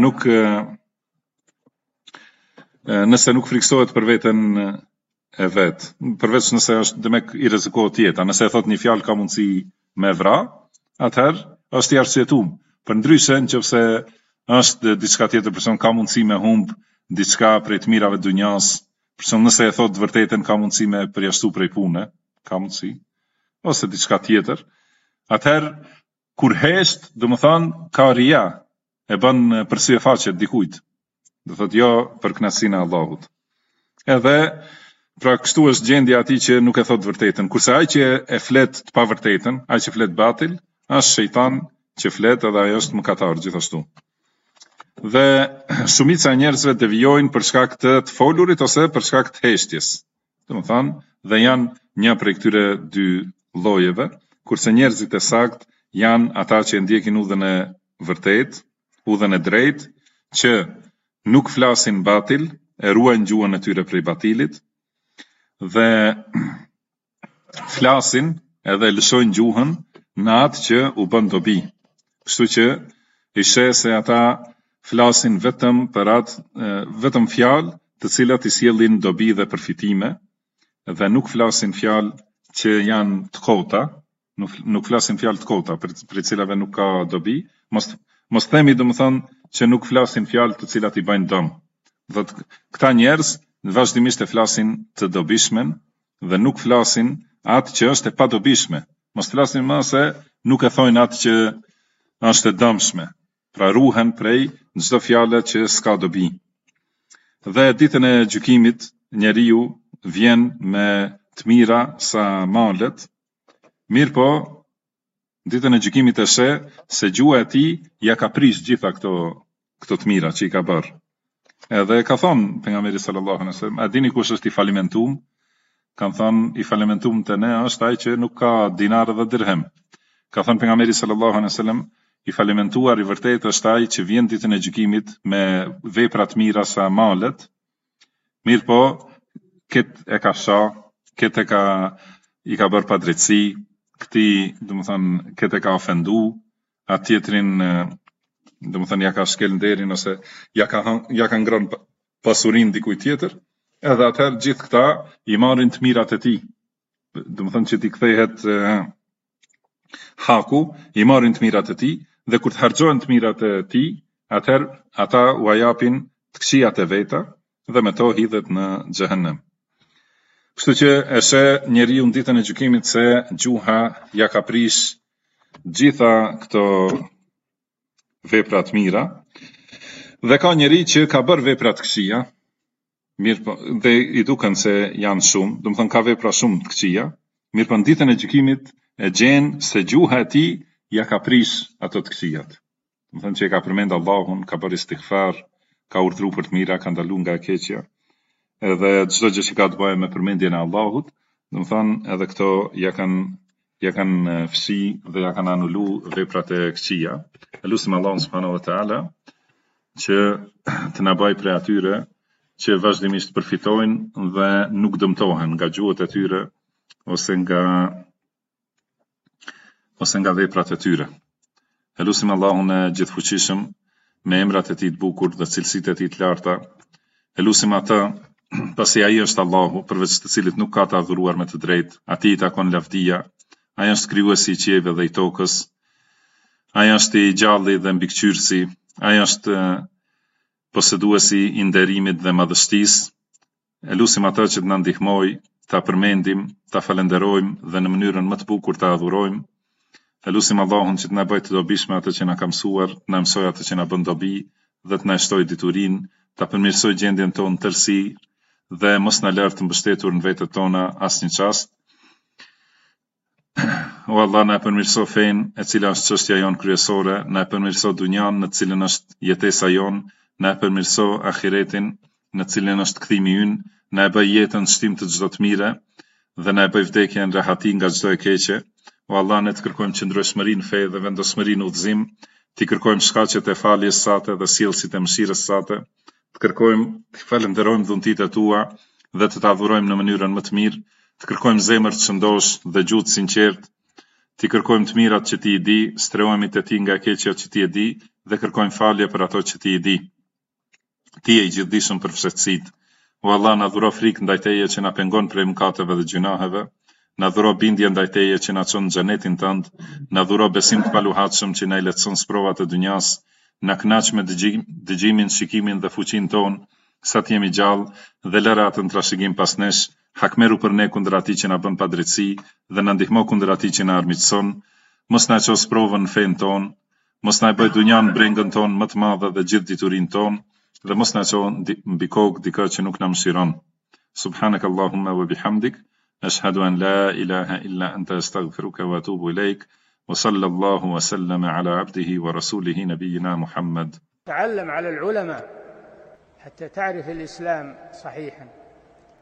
nëse nuk friksohet për veten e vet, përveç nëse është demek i rrezikohet jeta, nëse e thot një fjalë ka mundësi me vra, atëherë është i arsyetuar. Përndryshe nëse është diçka tjetër, person ka mundësi me humb diçka prej të mirave të dunjas, person nëse e thot të vërtetën ka mundësi me përjashtu prej pune, ka mundësi, ose diçka tjetër, atëherë kur hesht, domethënë ka ria, e bën për sy e faqe dikujt. Do thotë jo për kënaqësinë e Allahut. Edhe pra kështu është gjendja atij që nuk e thot vërtetën, kurse ai që e flet të pavërtetën, ai që flet batil, është shejtan që flet edhe ai është mëkatar gjithashtu. Dhe shumica e njerëzve devijojnë për shkak të folurit ose për shkak të heshtjes. Domethënë, dhe janë një prej këtyre dy llojeve, kurse njerëzit e saktë janë ata që ndjekin udhën e vërtet, udhën e drejtë, që nuk flasin batil, e ruajnë gjuhën e tyre prej batilit, dhe flasin edhe lëshojnë gjuhën në atë që u bën dobi. Kështu që i sheh se ata flasin vetëm për vetëm fjalë të cilat i sjellin dobi dhe përfitime, dhe nuk flasin fjalë që janë të kota, nuk flasin fjalë të kota për cilave nuk ka dobi, mos themi domethënë që nuk flasin fjalë të cilat i bëjnë dëm. Dhe këta njerëz vazhdimisht e flasin të dobishmen dhe nuk flasin atë që është e padobishme. Mos flasin më se nuk e thojnë atë që është e dëmshme. Pra ruhen prej çdo fjale që s'ka dobi. Dhe ditën e gjykimit njeriu vjen me të mira sa malet, mirë po ditën e gjykimit e sheh se gjuha e tij ja ka prish gjitha këto të mira që i ka bërë. Edhe ka thonë pejgamberi sallallahu alaihi wasallam, a dini kush është i falimentuar? Kan thonë i falimentuar te ne është ai që nuk ka dinar dhe dirhem. Ka thonë pejgamberi sallallahu alaihi wasallam, i falimentuar i vërtet është ai që vjen ditën e gjykimit me vepra të mira sa malet. Mirë po, këtë e ka shah, këtë i ka bërë padrejtësi, këti, domethënë, këtë e ka ofendu, atë tjetrin, domethënë, ja ka shkel nderin ose ja ka ngrënë pasurinë dikujt tjetër, edhe atëherë gjithë këta i marrin të mirat e tij. Domethënë që ti kthehet haku, i marrin të mirat e tij dhe kur të harxhohen të mirat e tij, atëherë ata u japin të këqijat e veta dhe me to hidhet në xhehenem. Kështu që e sheh njeriu në ditën e gjykimit se gjuha ja ka prish gjitha këto vepra të mira dhe ka njeri që ka bërë vepra të këqija, mirë po, dhe i duken se janë shumë, domethënë ka vepra shumë të këqija, mirë po në ditën e gjykimit e gjen se gjuha e tij ja ka prish ato të këqijat. Domethënë që e ka përmend Allahun, ka bërë istighfar, ka urdhëruar për të mira, ka ndaluar nga e keqja. Edhe çdo gjë që ka të bëjë me përmendjen e Allahut, domethënë edhe këto ja kanë fshi dhe ja kanë anulu veprat e këqija. Lutim Allahun subhanahu wa taala që të na bëjë prej atyre që vazhdimisht përfitojnë dhe nuk dëmtohen nga gjuhët e tyre ose nga veprat e tyre. Lutim Allahun e gjithfuqishëm me emrat e tij të bukur dhe cilësitë e tij të larta. Lutim atë pasi ai është Allahu, përveç të cilit nuk ka të adhuruar me të drejtë, atij i takon lavdia, ai është krijuesi i qiejve dhe i tokës, ai është i gjalli dhe mbikëqyrësi, ai është poseduesi i nderimit dhe madhështisë. Lutim atë që të na ndihmojë, ta përmendim, ta falenderojmë dhe në mënyrën më të bukur ta adhurojmë. Lutim Allahun që të na bëjë të dobishme atë që na ka mësuar, na mësoj atë që na bën dobi dhe të na shtoj diturinë, ta përmirësoj gjendjen tonë tërësi dhe mos na lër të mbështetur në vetët tona asnjë çast. O Allah, na përmirëso fenë e cila është çështja jon kryesore, na përmirëso dunjan në të cilën është jetesa jon, na përmirëso ahiretin në të cilën është kthimi ynë, na e bëj jetën shtim të çdo të mire dhe na e bëj vdekjen rehati nga çdo e keqe. O Allah, ne të kërkojmë qëndrueshmëri në fe dhe vendosmëri në udhëzim, të kërkojmë shkaqet e faljes sate dhe sjellësit e mëshirës sate, të kërkojmë të falenderojmë dhuntitë e tua dhe të adhurojmë në mënyrën më të mirë, të kërkojmë zemër të shëndosh dhe gjuhë të sinqertë, të kërkojmë të mirat që ti i di, strehojmë te ti nga keqja që ti e di dhe kërkojmë falje për ato që ti i di. Ti je i gjithdijshëm për fshehtësitë. O Allah, na dhuro frikë ndaj teje që na pengon prej mëkateve dhe gjunaheve, na dhuro bindje ndaj teje që na çon në xhenetin tënd, na dhuro besim të paluhatshëm që na i lehtëson sprovat e dunjas, na kënaq me dëgjimin, shikimin dhe fuqinë tonë, sa të jemi gjallë dhe lëra atë në trashëgim pas nesh, hakmeru për ne kundër atij që na bën padrejtësi dhe na ndihmo kundër atij që na armiqson, mos na ços provën në fen tonë, mos na bëj dunjan brengën tonë më të madhe dhe gjithë diturinë tonë, dhe mos na çon mbi kokë dikë që nuk na mëshiron. Subhanak Allahumma wa bihamdik, ashhadu an la ilaha illa anta astaghfiruka wa atubu ilaik, wa sallallahu wa sallama ala abdihi wa rasulihi nabiyyina Muhammad. تعلم على العلماء حتى تعرف الإسلام صحيحا.